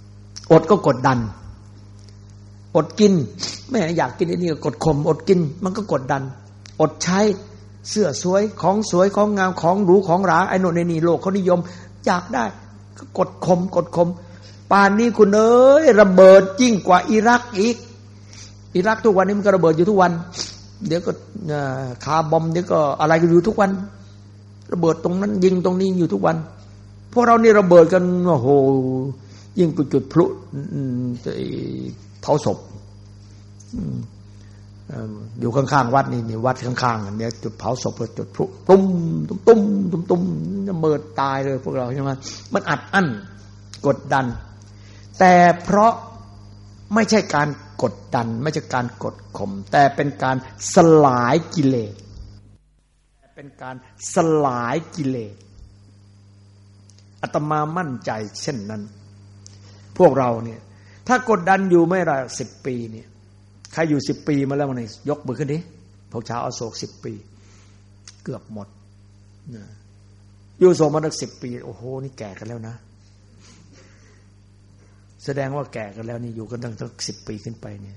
อดก็กดดันอดกินแม่อยากกินไอ้นี่ก็กดข่มอดกินมันก็กดดันอดใช้เสื้อสวยของสวยของงามของหรูของหราไอ้โน่นไอ้นี่โลกเขานิยมอยากได้ก็กดข่มป่านนี้คุณเอ้ยระเบิดยิ่งกว่าอิรักอีกอิรักทุกวันนี้มันก็ระเบิดอยู่ทุกวันเดี๋ยวก็คาร์บอมเดี๋ยวก็อะไรก็อยู่ทุกวันระเบิดตรงนั้นยิงตรงนี้อยู่ทุกวันพวกเรานี่ระเบิดกันโอ้โหยิ่งไปจุดพลุเผาศพอยู่ข้างๆวัดนี่วัดข้างๆเนี่ยจุดเผาศพจุดพลุตุ้มระเบิดตายเลยพวกเราใช่ไหมมันอัดอั้นกดดันแต่เพราะไม่ใช่การกดดันไม่ใช่การกดข่มแต่เป็นการสลายกิเลสเป็นการสลายกิเลสอาตมามั่นใจเช่นนั้นพวกเราเนี่ยถ้ากดดันอยู่ไม่ละ10 ปีเนี่ยใครอยู่10 ปีมาแล้วมันยกมือขึ้นดิพวกชาวอโศก10 ปีเกือบหมดนะอยู่โศกมาตั้ง10 ปีโอ้โหนี่แก่กันแล้วนะแสดงว่าแก่กันแล้วนี่อยู่กันตั้ง10 ปีขึ้นไปเนี่ย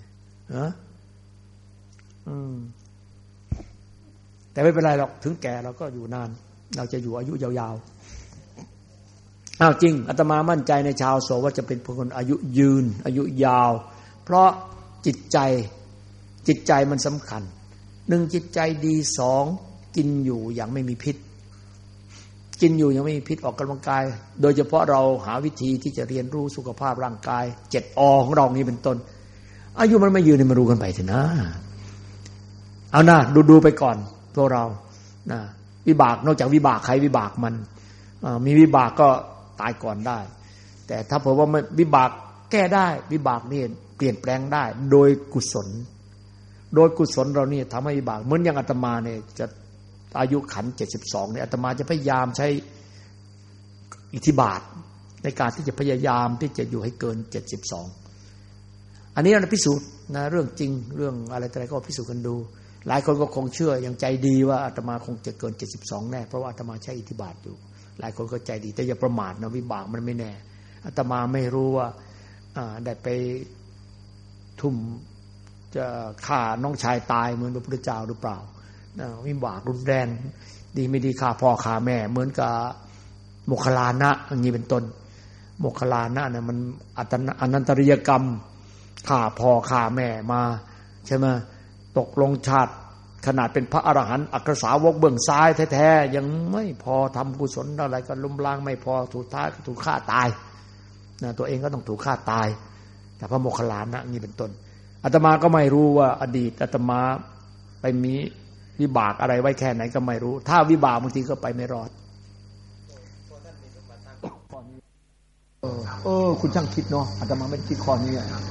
แต่ไม่เป็นไรหรอกถึงแก่เราก็อยู่นานเราจะอยู่อายุยาวๆจริงอาตมามั่นใจในชาวโสว่าจะเป็นคนอายุยืนอายุยาวเพราะจิตใจมันสำคัญ1จิตใจดี2กินอยู่อย่างไม่มีพิษกินอยู่ยังไม่มีพิษออกกำลังกายโดยเฉพาะเราหาวิธีที่จะเรียนรู้สุขภาพร่างกาย7 อของเรานี้เป็นต้นอายุมันไม่ยืนมารู้กันไปเถอะนะเอานะดูไปก่อนพวกเรานะวิบากนอกจากวิบากใครวิบากมันมีวิบากก็ตายก่อนได้แต่ถ้าเผื่อว่าวิบากแก้ได้วิบากนี่เปลี่ยนแปลงได้โดยกุศลเรานี่ทำให้วิบากเหมือนอย่างอาตมาเนี่ยจะอายุขัน72เนี่ยอาตมาจะพยายามใช้อิทธิบาทในการที่จะพยายามที่จะอยู่ให้เกิน72อันนี้เราพิสูจน์นะเรื่องจริงเรื่องอะไรแต่อะไรก็พิสูจน์กันดูหลายคนก็คงเชื่ออย่างใจดีว่าอาตมาคงจะเกิน72แน่เพราะว่าอาตมาใช้อิทธิบาทอยู่หลายคนก็ใจดีแต่อย่าประมาทนะวิบากมันไม่แน่อาตมาไม่รู้ว่าได้ไปทุ่มจะฆ่าน้องชายตายเหมือนพระพุทธเจ้าหรือเปล่าวิบากรุนแรงดีไม่ดีฆ่าพ่อฆ่าแม่เหมือนกับโมคคัลลานะอย่างนี้เป็นต้นโมคคัลลานะเนี่ยมันอนันตริยกรรมฆ่าพ่อฆ่าแม่มาใช่ไหมตกลงชาติขนาดเป็นพระอรหันต์อัครสาวกเบื้องซ้ายแท้ๆยังไม่พอทำกุศลอะไรก็ล้มล้างไม่พอถูกท้ายถูกฆ่าตายนะตัวเองก็ต้องถูกฆ่าตายแต่พระโมคคัลลานะนี่เป็นต้นอาตมาก็ไม่รู้ว่าอดีตอาตมาไปมีวิบากอะไรไว้แค่ไหนก็ไม่รู้ถ้าวิบากบางทีก็ไปไม่รอดคุณช่างคิดเนาะอาตมาไม่คิดข้อนี้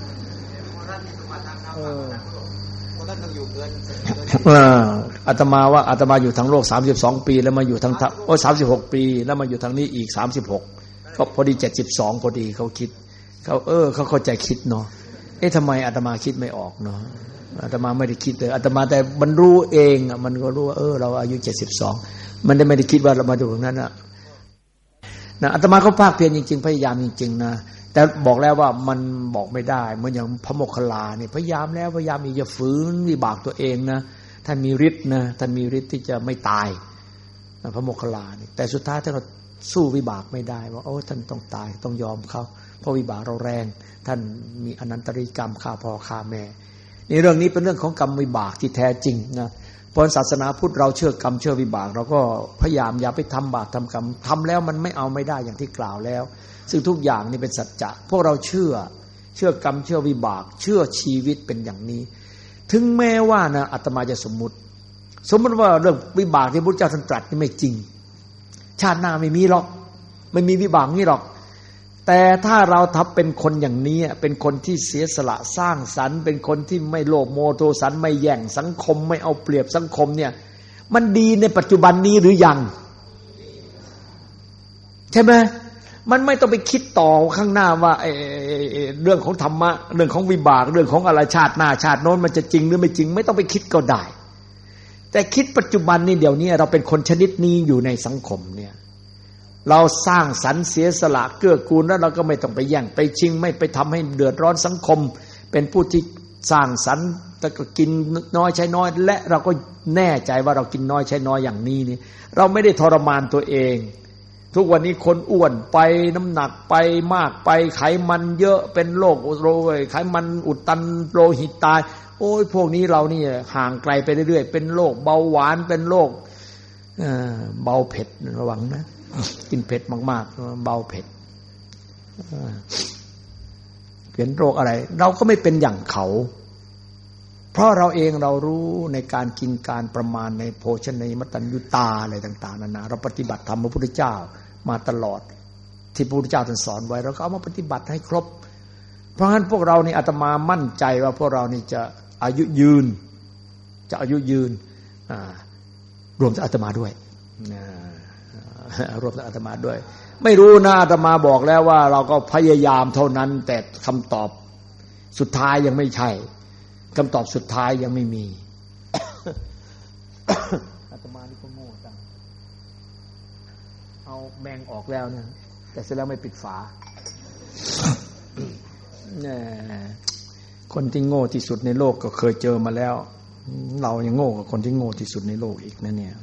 อาตมาว่าอาตมาอยู่ทั้งโลก32 ปีแล้วมาอยู่ทั้ง36 ปีแล้วมาอยู่ทางนี้อีก36ก็พอดี72พอดีเขาคิดเขาเขาเข้าใจคิดเนาะทำไมอาตมาคิดไม่ออกเนาะอาตมาไม่ได้คิดเลยอาตมาแต่มันรู้เองมันก็รู้ว่าเราอายุ72มันไม่ได้คิดว่าเรามาอยู่ตรงนั้นนะอาตมาก็ภาคเพียรจริงๆพยายามจริงๆนะแต่บอกแล้วว่ามันบอกไม่ได้เหมือนอย่างพระโมคคัลลาเนี่ยพยายามแล้วพยายามอีกจะฝืนวิบากตัวเองนะท่านมีฤทธิ์นะท่านมีฤทธิ์ที่จะไม่ตายพระโมคคัลลาเนี่ยแต่สุดท้ายท่านก็สู้วิบากไม่ได้ว่าท่านต้องตายต้องยอมเขาเพราะวิบากเราแรงท่านมีอนันตริกรรมฆ่าพ่อฆ่าแม่ในเรื่องนี้เป็นเรื่องของกรรมวิบากที่แท้จริงนะเพราะศาสนาพุทธเราเชื่อกรรมเชื่อวิบากเราก็พยายามอย่าไปทำบาปทำกรรมทำแล้วมันไม่เอาไม่ได้อย่างที่กล่าวแล้วซึ่งทุกอย่างนี่เป็นสัจจะพวกเราเชื่อกรรมเชื่อวิบากเชื่อชีวิตเป็นอย่างนี้ถึงแม้ว่านะอาตมาจะสมมุติว่าเรื่องวิบากที่พระพุทธเจ้าท่านตรัสนี่ไม่จริงชาติหน้าไม่มีหรอกไม่มีวิบากนี่หรอกแต่ถ้าเราทับเป็นคนอย่างนี้เป็นคนที่เสียสละสร้างสรรค์เป็นคนที่ไม่โลภโมโทสันไม่แย่งสังคมไม่เอาเปรียบสังคมเนี่ยมันดีในปัจจุบันนี้หรือยังใช่ไหมมันไม่ต้องไปคิดต่อข้างหน้าว่าเรื่องของธรรมะเรื่องของวิบากเรื่องของอะไรชาติหน้าชาติโน้นมันจะจริงหรือไม่จริงไม่ต้องไปคิดก็ได้แต่คิดปัจจุบันนี่เดี๋ยวนี้เราเป็นคนชนิดนี้อยู่ในสังคมเนี่ยเราสร้างสรรค์เสียสละเกื้อกูลแล้วเราก็ไม่ต้องไปแย่งไปชิงไม่ไปทำให้เดือดร้อนสังคมเป็นผู้ที่สร้างสรรค์แต่ก็กินน้อยใช้น้อยและเราก็แน่ใจว่าเรากินน้อยใช้น้อยอย่างนี้นี่เราไม่ได้ทรมานตัวเองทุกวันนี้คนอ้วนไปน้ำหนักไปมากไปไขมันเยอะเป็นโรคโรยไขมันอุดตันโลหิตตายโอ้ยพวกนี้เรานี่ห่างไกลไปเรื่อยๆเป็นโรคเบาหวานเป็นโรคเบาเผ็ดระวังนะกินเผ็ดมากๆเบาเผ็ดเป็นโรคอะไรเราก็ไม่เป็นอย่างเขาเพราะเราเองเรารู้ในการกินการประมาณในโภชเนมัตตัญญูตาอะไรต่างๆนานาเราปฏิบัติธรรมพระพุทธเจ้ามาตลอดที่พระพุทธเจ้าท่านสอนไว้เราก็เอามาปฏิบัติให้ครบเพราะฉะนั้นพวกเรานี่อาตมามั่นใจว่าพวกเรานี่จะอายุยืนรวมทั้งอาตมาด้วยรวมทั้งอาตมาด้วยไม่รู้นะอาตมาบอกแล้วว่าเราก็พยายามเท่านั้นแต่คำตอบสุดท้ายยังไม่ใช่คำตอบสุดท้ายยังไม่มี อาตมานี่ก็โง่จังเอาแมงออกแล้วเนี่ยแต่เสร็จแล้วไม่ปิดฝา คนที่โง่ที่สุดในโลกก็เคยเจอมาแล้วเรายังโง่กว่าคนที่โง่ที่สุดในโลกอีกนะเนี่ย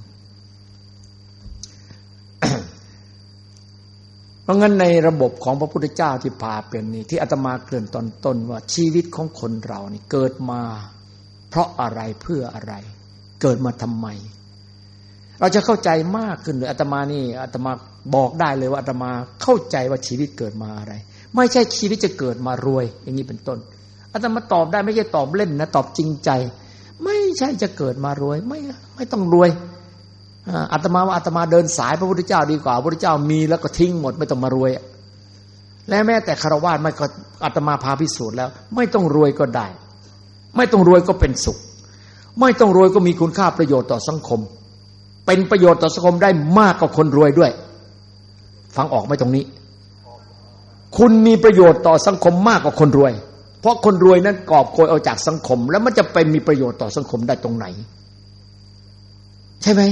เพราะงั้นในระบบของพระพุทธเจ้าที่พาเป็นนี่ที่อาตมาเกริ่นตอนต้นว่าชีวิตของคนเรานี่เกิดมาเพราะอะไรเพื่ออะไรเกิดมาทำไมเราจะเข้าใจมากขึ้นเลยอาตมานี่อาตมาบอกได้เลยว่าอาตมาเข้าใจว่าชีวิตเกิดมาอะไรไม่ใช่ชีวิตจะเกิดมารวยอย่างนี้เป็นต้นอาตมาตอบได้ไม่ใช่ตอบเล่นนะตอบจริงใจไม่ใช่จะเกิดมารวยไม่ต้องรวยอาตมาว่าอาตมาเดินสายพระพุทธเจ้าดีกว่าพระพุทธเจ้ามีแล้วก็ทิ้งหมดไม่ต้องมารวยและแม้แต่ฆราวาสไม่ก็อาตมาพาพิสูจน์แล้วไม่ต้องรวยก็ได้ไม่ต้องรวยก็เป็นสุขไม่ต้องรวยก็มีคุณค่าประโยชน์ต่อสังคมเป็นประโยชน์ต่อสังคมได้มากกว่าคนรวยด้วยฟังออกไหมตรงนี้คุณมีประโยชน์ต่อสังคมมากกว่าคนรวยเพราะคนรวยนั้นกอบโกยเอาจากสังคมแล้วมันจะไปมีประโยชน์ต่อสังคมได้ตรงไหนใช่ไหม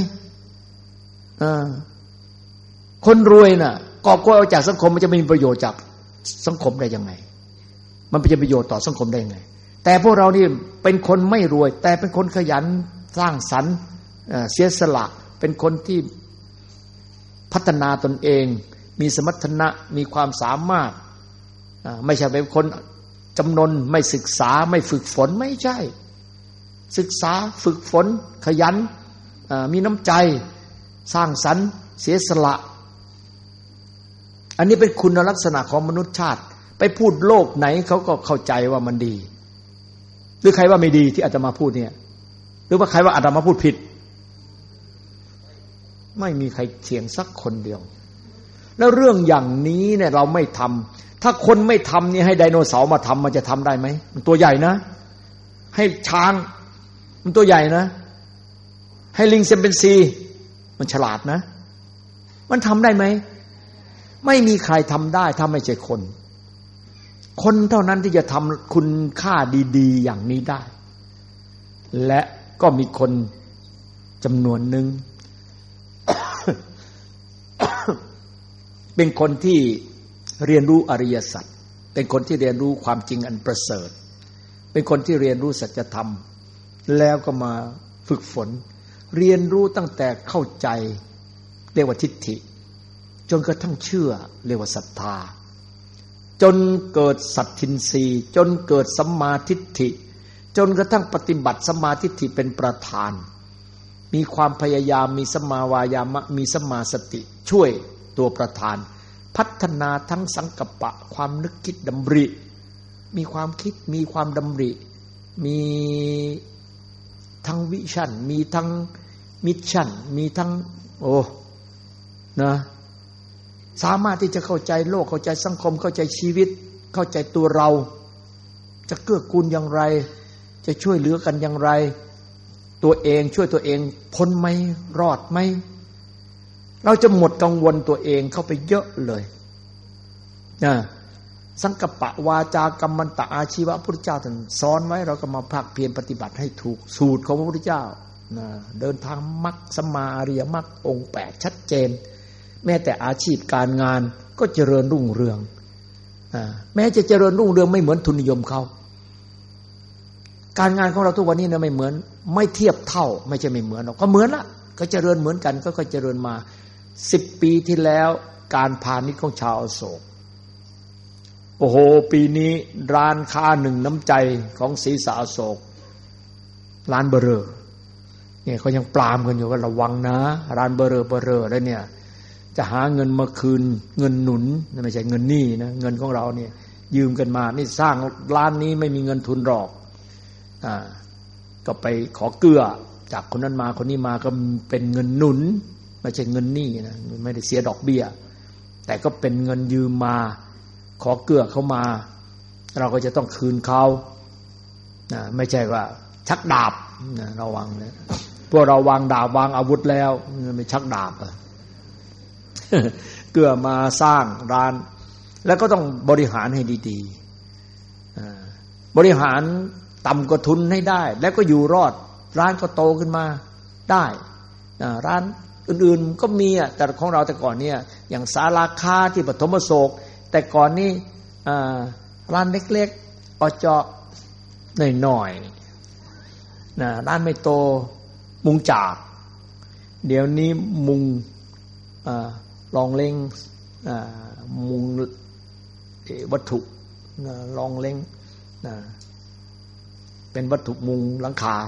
คนรวยน่ะกอบโกยเอาจากสังคมมันจะไม่มีประโยชน์จากสังคมได้ยังไงมันเป็นประโยชน์ต่อสังคมได้ยังไงแต่พวกเรานี่เป็นคนไม่รวยแต่เป็นคนขยันสร้างสรรค์เสียสละเป็นคนที่พัฒนาตนเองมีสมรรถนะมีความสามารถไม่ใช่เป็นคนจำนนไม่ศึกษาไม่ฝึกฝนไม่ใช่ศึกษาฝึกฝนขยันมีน้ำใจสร้างสรรค์เสียสละอันนี้เป็นคุณลักษณะของมนุษยชาติไปพูดโลกไหนเขาก็เข้าใจว่ามันดีหรือใครว่าไม่ดีที่อาตมาพูดเนี่ยหรือว่าใครว่าอาตมาพูดผิดไม่มีใครเถียงสักคนเดียวแล้วเรื่องอย่างนี้เนี่ยเราไม่ทำถ้าคนไม่ทำนี่ให้ไดโนเสาร์มาทำมันจะทำได้ไหมมันตัวใหญ่นะให้ช้างมันตัวใหญ่นะให้ลิงเซมเปนซีมันฉลาดนะมันทำได้ไหมไม่มีใครทำได้ถ้าไม่ใช่คนเท่านั้นที่จะทำคุณค่าดีๆอย่างนี้ได้และก็มีคนจำนวนหนึ่ง เป็นคนที่เรียนรู้อริยสัจเป็นคนที่เรียนรู้ความจริงอันประเสริฐเป็นคนที่เรียนรู้สัจธรรมแล้วก็มาฝึกฝนเรียนรู้ตั้งแต่เข้าใจเรียกว่าทิฏฐิจนกระทั่งเชื่อเรียกว่าศรัทธาจนเกิดสัตทินรีจนเกิดสัมมาทิฏฐิจนกระทั่งปฏิบัติสัมมาทิฏฐิเป็นประธานมีความพยายามมีสัมมาวายามะมีสัมมาสติช่วยตัวประธานพัฒนาทั้งสังกัปปะความนึกคิดดำริมีความคิดมีความดำริมีทั้งวิชั่นมีทั้งมิชชั่นมีทั้งนะสามารถที่จะเข้าใจโลกเข้าใจสังคมเข้าใจชีวิตเข้าใจตัวเราจะเกื้อกูลอย่างไรจะช่วยเหลือกันอย่างไรตัวเองช่วยตัวเองพ้นไหมรอดไหมเราจะหมดกังวลตัวเองเข้าไปเยอะเลยนะสังกัปปะวาจากัมมันตะอาชีวะพระพุทธเจ้าท่านสอนไว้เราก็มาภาคเพียรปฏิบัติให้ถูกสูตรของพระพุทธเจ้านะเดินทางมรรคสัมมาอริยมรรคองค์8ชัดเจนแม้แต่อาชีพการงานก็เจริญรุ่งเรืองแม้จะเจริญรุ่งเรืองไม่เหมือนทุนนิยมเขาการงานของเราทุกวันนี้นะไม่เหมือนไม่เทียบเท่าไม่ใช่ไม่เหมือนหรอกก็เหมือนละก็เจริญเหมือนกันก็เจริญมา10 ปีที่แล้วการพาณิชย์ของชาวอโศกโอ้โหปีนี้ร้านค้าหนึ่งน้ำใจของศรีสะอโศกร้านเบอร์เรอเนี่ยเขายังปรามกันอยู่ว่าระวังนะร้านเบอร์เรอแล้วเนี่ยจะหาเงินมาคืนเงินหนุนไม่ใช่เงินหนี้นะเงินของเราเนี่ยยืมกันมานี่สร้างร้านนี้ไม่มีเงินทุนหรอกก็ไปขอเกื้อจากคนนั้นมาคนนี้มาก็เป็นเงินหนุนไม่ใช่เงินหนี้นะไม่ได้เสียดอกเบี้ยแต่ก็เป็นเงินยืมมาขอเกื้อเขามาเราก็จะต้องคืนเขาไม่ใช่ว่าชักดาบระวังนะพวกเราวางดาบวางอาวุธแล้วไม่ชักดาบเกื้อมาสร้างร้านแล้วก็ต้องบริหารให้ดีๆบริหารต่ำกว่าทุนให้ได้แล้วก็อยู่รอดร้านก็โตขึ้นมาได้ร้านอื่นๆก็มีแต่ของเราแต่ก่อนเนี่ยอย่างศาลาค้าที่ปฐมอโศกแต่ก่อนนี่ร้านเล็กๆอเจาะหน่อยๆร้านไม่โตมุงจากเดี๋ยวนี้มุงลองเล้งมุงวัตถุลองเล้งเป็นวัตถุมุงหลังคา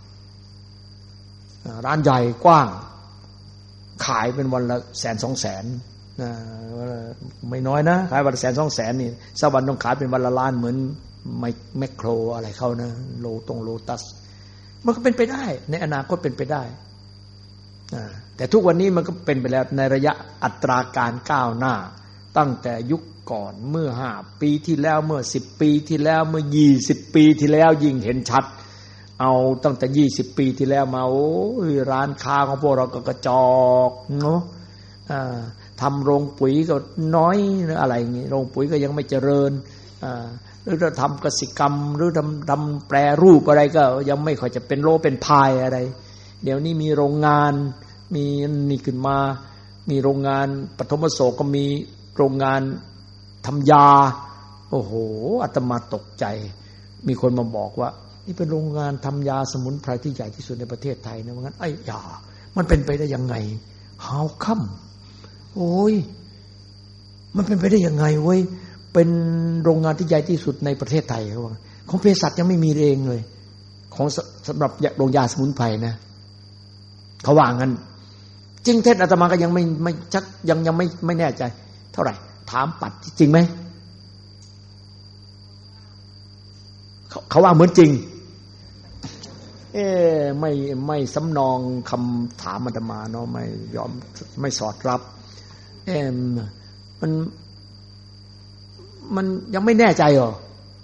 ร้านใหญ่กว้างขายเป็นวันละ100,000-200,000ไม่น้อยนะขายวันละ100,000-200,000นี่สักวันต้องขายเป็นวันละล้านเหมือนแมคโครอะไรเขานะโลตัสมันก็เป็นไปได้ในอนาคตเป็นไปได้แต่ทุกวันนี้มันก็เป็นไปแล้วในระยะอัตราการก้าวหน้าตั้งแต่ยุคก่อนเมื่อ5 ปีที่แล้วเมื่อ10 ปีที่แล้วเมื่อ20 ปีที่แล้วยิ่งเห็นชัดเอาตั้งแต่20 ปีที่แล้วมาโอ้ยร้านค้าของพวกเราก็กระจอกเนาะทำโรงปุ๋ยก็น้อยอะไรอย่างงี้โรงปุ๋ยก็ยังไม่เจริญหรือจะทำกสิกรรมหรือทำแปรรูปอะไรก็ยังไม่ค่อยจะเป็นโลเป็นพายอะไรเดี๋ยวนี้มีโรงงานมีนี่ขึ้นมามีโรงงานปฐมอโศกก็มีโรงงานทำยาโอ้โหอาตมาตกใจมีคนมาบอกว่านี่เป็นโรงงานทำยาสมุนไพรที่ใหญ่ที่สุดในประเทศไทยนะว่างั้นไอ้ยามันเป็นไปได้ยังไง How come โอ้ยมันเป็นไปได้ยังไงเว้ยเป็นโรงงานที่ใหญ่ที่สุดในประเทศไทยเขาว่าของเภสัชยังไม่มีเองเลยของสำหรับโรงยาสมุนไพรนะเขาว่างั้นจริงเท็จอาตมาก็ยังไม่ชักยังไม่แน่ใจเท่าไหร่ถามปัดจริงไหมเขาว่าเหมือนจริงไม่สำนองคำถามอาตมาเนาะไม่ยอมไม่สอดรับมันยังไม่แน่ใจหรอ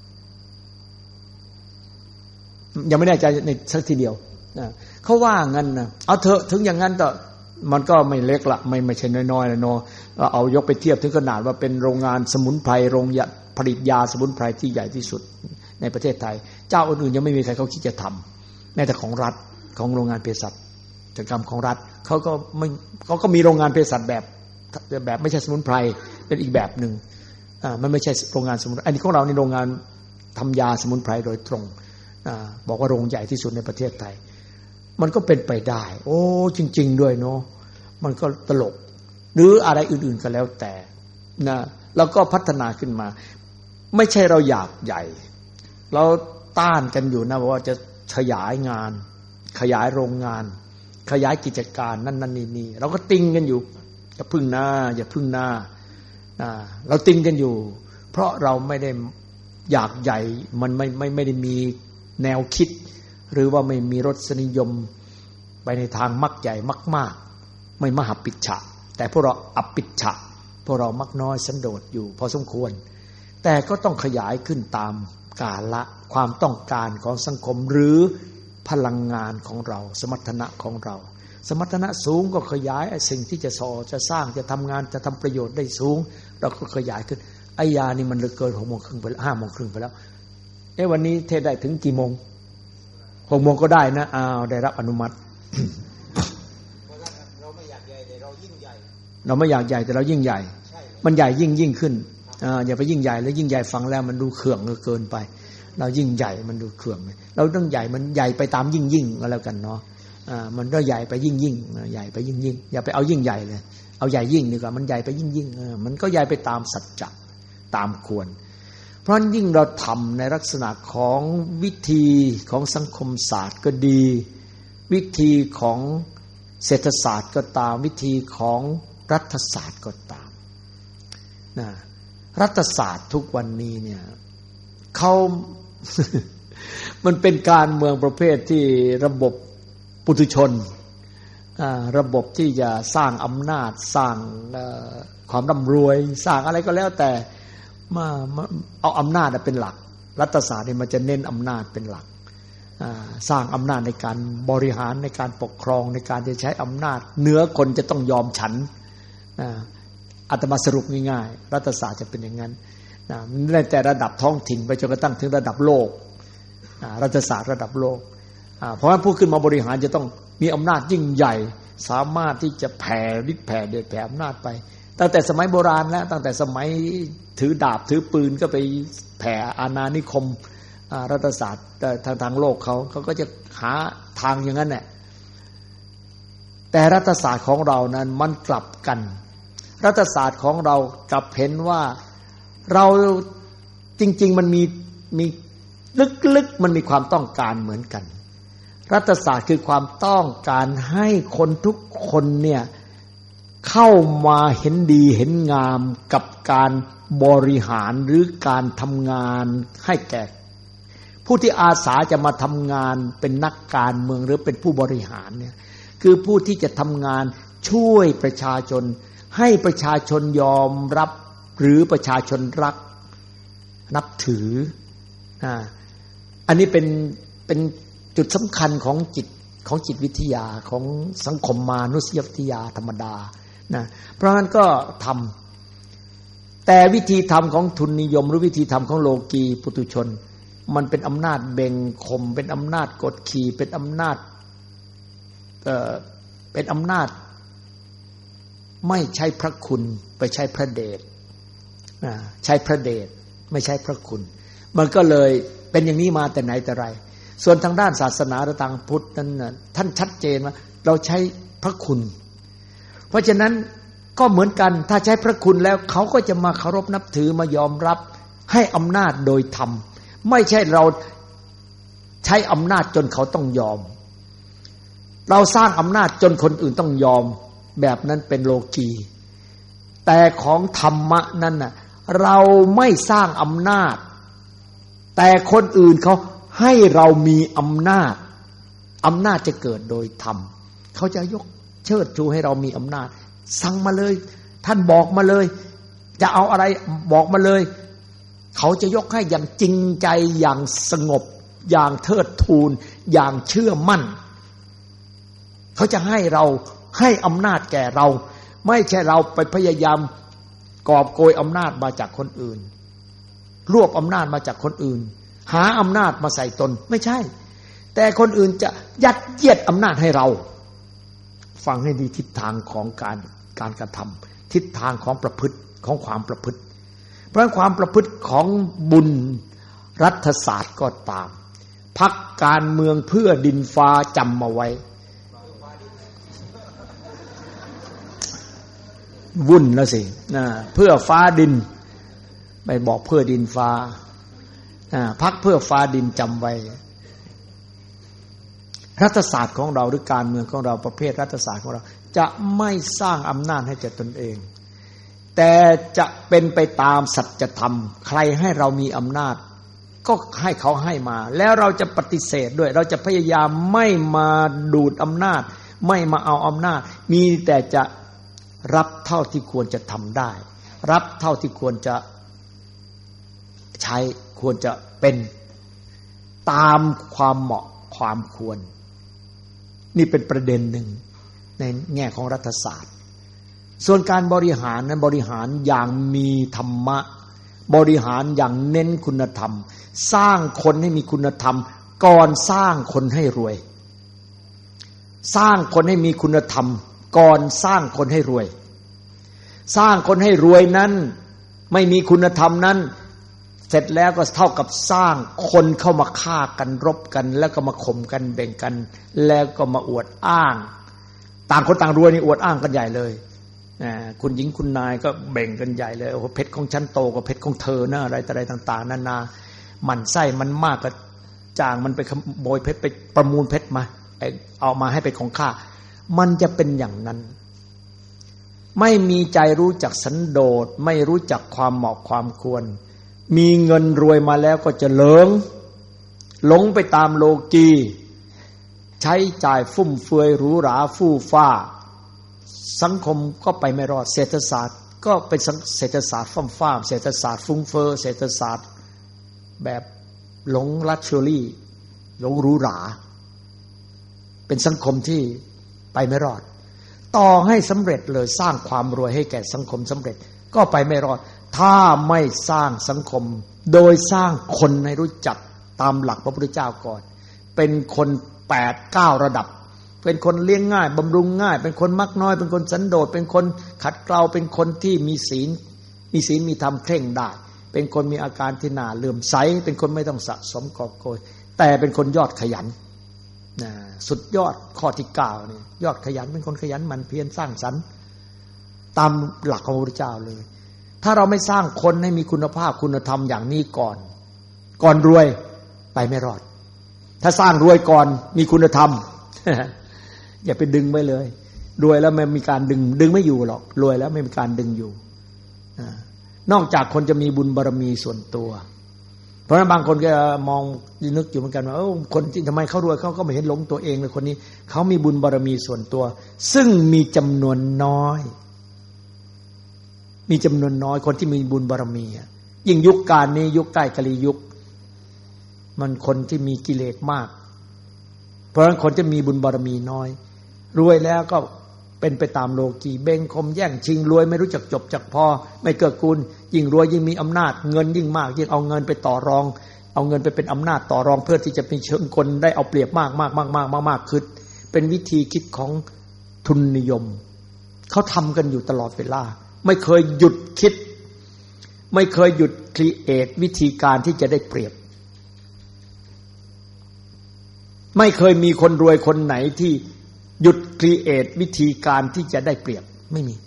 ยังไม่แน่ใจในสักทีเดียวเขาว่างั้นนะเอาเถอะถึงอย่างนั้นก็มันก็ไม่เล็กละไม่ใช่น้อยๆนะเนาะเอายกไปเทียบถึงขนาดว่าเป็นโรงงานสมุนไพรโรงยาผลิตยาสมุนไพรที่ใหญ่ที่สุดในประเทศไทยเจ้าอื่นๆยังไม่มีใครเขาคิดจะทำแม้แต่ของรัฐของโรงงานเภสัชกรรมของรัฐเขาก็มีโรงงานเภสัชแบบไม่ใช่สมุนไพรเป็นอีกแบบหนึ่งมันไม่ใช่โรงงานสมุนไพรอันนี้ของเราในโรงงานทำยาสมุนไพรโดยตรงบอกว่าโรงใหญ่ที่สุดในประเทศไทยมันก็เป็นไปได้โอ้จริงๆด้วยเนาะมันก็ตลกหรืออะไรอื่นๆก็แล้วแต่นะแล้วก็พัฒนาขึ้นมาไม่ใช่เราอยากใหญ่เราต้านกันอยู่นะว่าจะขยายงานขยายโรงงานขยายกิจการนั่นนี่เราก็ติงกันอยู่อย่าพึ่งหน้าเราติงกันอยู่เพราะเราไม่ได้อยากใหญ่มันไม่ได้มีแนวคิดหรือว่าไม่มีรสนิยมไปในทางมักใหญ่มากๆไม่มหาปิจฉะแต่พวกเราอปิจฉะพวกเรามักน้อยสันโดษอยู่พอสมควรแต่ก็ต้องขยายขึ้นตามกาลความต้องการของสังคมหรือพลังงานของเราสมรรถนะของเราสมรรถนะสูงก็ขยายสิ่งที่จะจะสร้างจะทำงานจะทำประโยชน์ได้สูงเราก็ขยายขึ้นไอ้ยานี่มันเหลือเกิน 6:30 ไปแล้ว 5:30 ไปแล้ววันนี้เทศได้ถึงกี่โมง 6:00 ก็ได้นะได้รับอนุมัติเราไม่อยากใหญ่แต่เรายิ่งใหญ่เราไม่อยากใหญ่แต่เรายิ่งใหญ่มันใหญ่ยิ่งขึ้นอย่าไปยิ่งใหญ่แล้วยิ่งใหญ่ฟังแล้วมันดูเขื่องเกินไปเรายิ่งใหญ่มันดูเขื่องเราต้องใหญ่มันใหญ่ไปตามยิ่งก็แล้วกันเนาะมันก็ใหญ่ไปยิ่งใหญ่ไปยิ่งอย่าไปเอายิ่งใหญ่เลยเอาใหญ่ยิ่งดีกว่ามันใหญ่ไปยิ่งมันก็ใหญ่ไปตามสัจจะตามควรเพราะยิ่งเราทำในลักษณะของวิธีของสังคมศาสตร์ก็ดีวิธีของเศรษฐศาสตร์ก็ตามวิธีของรัฐศาสตร์ก็ตามนะรัฐศาสตร์ทุกวันนี้เนี่ยเขา มันเป็นการเมืองประเภทที่ระบบปุถุชนระบบที่จะสร้างอำนาจสร้างความร่ำรวยสร้างอะไรก็แล้วแต่มาเอาอำนาจเป็นหลักรัฐศาสตร์นี่มันจะเน้นอำนาจเป็นหลักสร้างอำนาจในการบริหารในการปกครองในการจะใช้อำนาจเหนือคนจะต้องยอมฉันอาตมาสรุปง่ายๆรัฐศาสตร์จะเป็นอย่างนั้นในแต่ระดับท้องถิ่นไปจนกระทั่งถึงระดับโลกรัฐศาสตร์ระดับโลกเพราะฉะนั้นผู้ขึ้นมาบริหารจะต้องมีอำนาจยิ่งใหญ่สามารถที่จะแผ่ฤทธิ์แผ่เดชแผ่อำนาจไปตั้งแต่สมัยโบราณแล้วตั้งแต่สมัยถือดาบถือปืนก็ไปแผ่อาณานิคมรัฐศาสตร์ทางโลกเขาก็จะหาทางอย่างนั้นแหละแต่รัฐศาสตร์ของเรานั้นมันกลับกันรัฐศาสตร์ของเรากลับเห็นว่าเราจริงๆมันมีลึกๆมันมีความต้องการเหมือนกันรัฐศาสตร์คือความต้องการให้คนทุกคนเนี่ยเข้ามาเห็นดีเห็นงามกับการบริหารหรือการทำงานให้แก่ผู้ที่อาสาจะมาทำงานเป็นนักการเมืองหรือเป็นผู้บริหารเนี่ยคือผู้ที่จะทำงานช่วยประชาชนให้ประชาชนยอมรับหรือประชาชนรักนับถืออันนี้เป็นจุดสำคัญของจิตวิทยาของสังคมมานุษยวิทยาธรรมดานะเพราะงั้นก็ทำแต่วิธีทำของทุนนิยมหรือวิธีทำของโลกีปุถุชนมันเป็นอำนาจเบ่งข่มเป็นอำนาจกดขี่เป็นอำนาจไม่ใช่พระคุณไปใช้พระเดชใช้พระเดชไม่ใช่พระคุณมันก็เลยเป็นอย่างนี้มาแต่ไหนแต่ไรส่วนทางด้านศาสนาทางพุทธนั้นท่านชัดเจนว่าเราใช้พระคุณเพราะฉะนั้นก็เหมือนกันถ้าใช้พระคุณแล้วเขาก็จะมาเคารพนับถือมายอมรับให้อำนาจโดยธรรมไม่ใช่เราใช้อำนาจจนเขาต้องยอมเราสร้างอำนาจจนคนอื่นต้องยอมแบบนั้นเป็นโลกีแต่ของธรรมะนั้นน่ะเราไม่สร้างอำนาจแต่คนอื่นเขาให้เรามีอำนาจจะเกิดโดยธรรมเขาจะยกเชิดชูให้เรามีอำนาจสั่งมาเลยท่านบอกมาเลยจะเอาอะไรบอกมาเลยเขาจะยกให้อย่างจริงใจอย่างสงบอย่างเทิดทูนอย่างเชื่อมั่นเขาจะให้เราให้อำนาจแก่เราไม่ใช่เราไปพยายามกอบโกยอำนาจมาจากคนอื่นรวบอำนาจมาจากคนอื่นหาอำนาจมาใส่ตนไม่ใช่แต่คนอื่นจะยัดเยียดอำนาจให้เราฟังให้ดีทิศทางของการกระทำทิศทางของประพฤติของความประพฤติเพราะความประพฤติของบุญรัฐศาสตร์ก็ตามพรรคการเมืองเพื่อดินฟ้าจำมาไว้วุ่นแล้วสิเพื่อฟ้าดินไปบอกเพื่อดินฟ้าพรรคเพื่อฟ้าดินจำไว้รัฐศาสตร์ของเราหรือการเมืองของเราประเภทรัฐศาสตร์ของเราจะไม่สร้างอำนาจให้แก่ตนเองแต่จะเป็นไปตามสัจธรรมใครให้เรามีอำนาจก็ให้เขาให้มาแล้วเราจะปฏิเสธด้วยเราจะพยายามไม่มาดูดอำนาจไม่มาเอาอำนาจมีแต่จะรับเท่าที่ควรจะทำได้รับเท่าที่ควรจะใช้ควรจะเป็นตามความเหมาะความควรนี่เป็นประเด็นหนึ่งในแง่ของรัฐศาสตร์ส่วนการบริหารนั้นบริหารอย่างมีธรรมะบริหารอย่างเน้นคุณธรรมสร้างคนให้มีคุณธรรมก่อนสร้างคนให้รวยสร้างคนให้มีคุณธรรมก่อนสร้างคนให้รวยสร้างคนให้รวยนั้นไม่มีคุณธรรมนั้นเสร็จแล้วก็เท่ากับสร้างคนเข้ามาฆ่ากันรบกันแล้วก็มาข่มกันแบ่งกันแล้วก็มาอวดอ้างต่างคนต่างรวยนี่อวดอ้างกันใหญ่เลยคุณหญิงคุณนายก็แบ่งกันใหญ่เลยโอ้เพชรของฉันโตกว่าเพชรของเธอนะอะไรต่ออะไรต่างๆนานามันไส้มันมากก็จ้างมันไปขโมยเพชรไปประมูลเพชรมาเอามาให้เป็นของข้ามันจะเป็นอย่างนั้นไม่มีใจรู้จักสันโดษไม่รู้จักความเหมาะความควรมีเงินรวยมาแล้วก็จะหลงไปตามโลกีใช้จ่ายฟุ่มเฟือยหรูหราฟู่ฟ้าสังคมก็ไปไม่รอดเศรษฐศาสตร์ก็เป็นเศรษฐศาสตร์ฟ้าเศรษฐศาสตร์ฟุ้งเฟ้อเศรษฐศาสตร์แบบหลงลักชัวรี่หลงหรูหราเป็นสังคมที่ไปไม่รอดต่อให้สำเร็จเลยสร้างความรวยให้แก่สังคมสำเร็จก็ไปไม่รอดถ้าไม่สร้างสังคมโดยสร้างคนให้รู้จักตามหลักพระพุทธเจ้าก่อนเป็นคน 8-9 ระดับเป็นคนเลี้ยงง่ายบำรุงง่ายเป็นคนมักน้อยเป็นคนสันโดษเป็นคนขัดเกลาเป็นคนที่มีศีลมีธรรมเคร่งได้เป็นคนมีอาการที่น่าเลื่อมใสเป็นคนไม่ต้องสะสมกอบโกยแต่เป็นคนยอดขยันสุดยอดข้อที่9นี่ยอดขยันเป็นคนขยันหมั่นเพียรสร้างสรรค์ตามหลักของพระพุทธเจ้าเลยถ้าเราไม่สร้างคนให้มีคุณภาพคุณธรรมอย่างนี้ก่อนรวยไปไม่รอดถ้าสร้างรวยก่อนมีคุณธรรม อย่าไปดึงไว้เลยรวยแล้วไม่มีการดึงไม่อยู่หรอกรวยแล้วไม่มีการดึงอยู่นอกจากคนจะมีบุญบารมีส่วนตัวเพราะฉะนั้นบางคนก็มองนึกอยู่เหมือนกันว่าคนที่ทำไมเขารวยเขาก็ไม่เห็นหลงตัวเองเลยคนนี้เขามีบุญบารมีส่วนตัวซึ่งมีจำนวนน้อยมีจำนวนน้อยคนที่มีบุญบารมียิ่งยุคการนี้ยุคใกล้กลียุคมันคนที่มีกิเลสมากเพราะฉะนั้นคนที่มีบุญบารมีน้อยรวยแล้วก็เป็นไปตามโลกีเบ่งคมแย่งชิงรวยไม่รู้จักจบจักพอไม่เกื้อกูลยิ่งรวยยิ่งมีอำนาจเงินยิ่งมากยิ่งเอาเงินไปต่อรองเอาเงินไปเป็นอำนาจต่อรองเพื่อที่จะเป็นเชิงคนได้เอาเปรียบมากคือเป็นวิธีคิดของทุนนิยมเขาทำกันอยู่ตลอดเวลาไม่เคยหยุดคิดไม่เคยหยุดครีเอทวิธีการที่จะได้เปรียบไม่เคยมีคนรวยคนไหนที่หยุดครีเอทวิธีการที่จะได้เปรียบไม่มี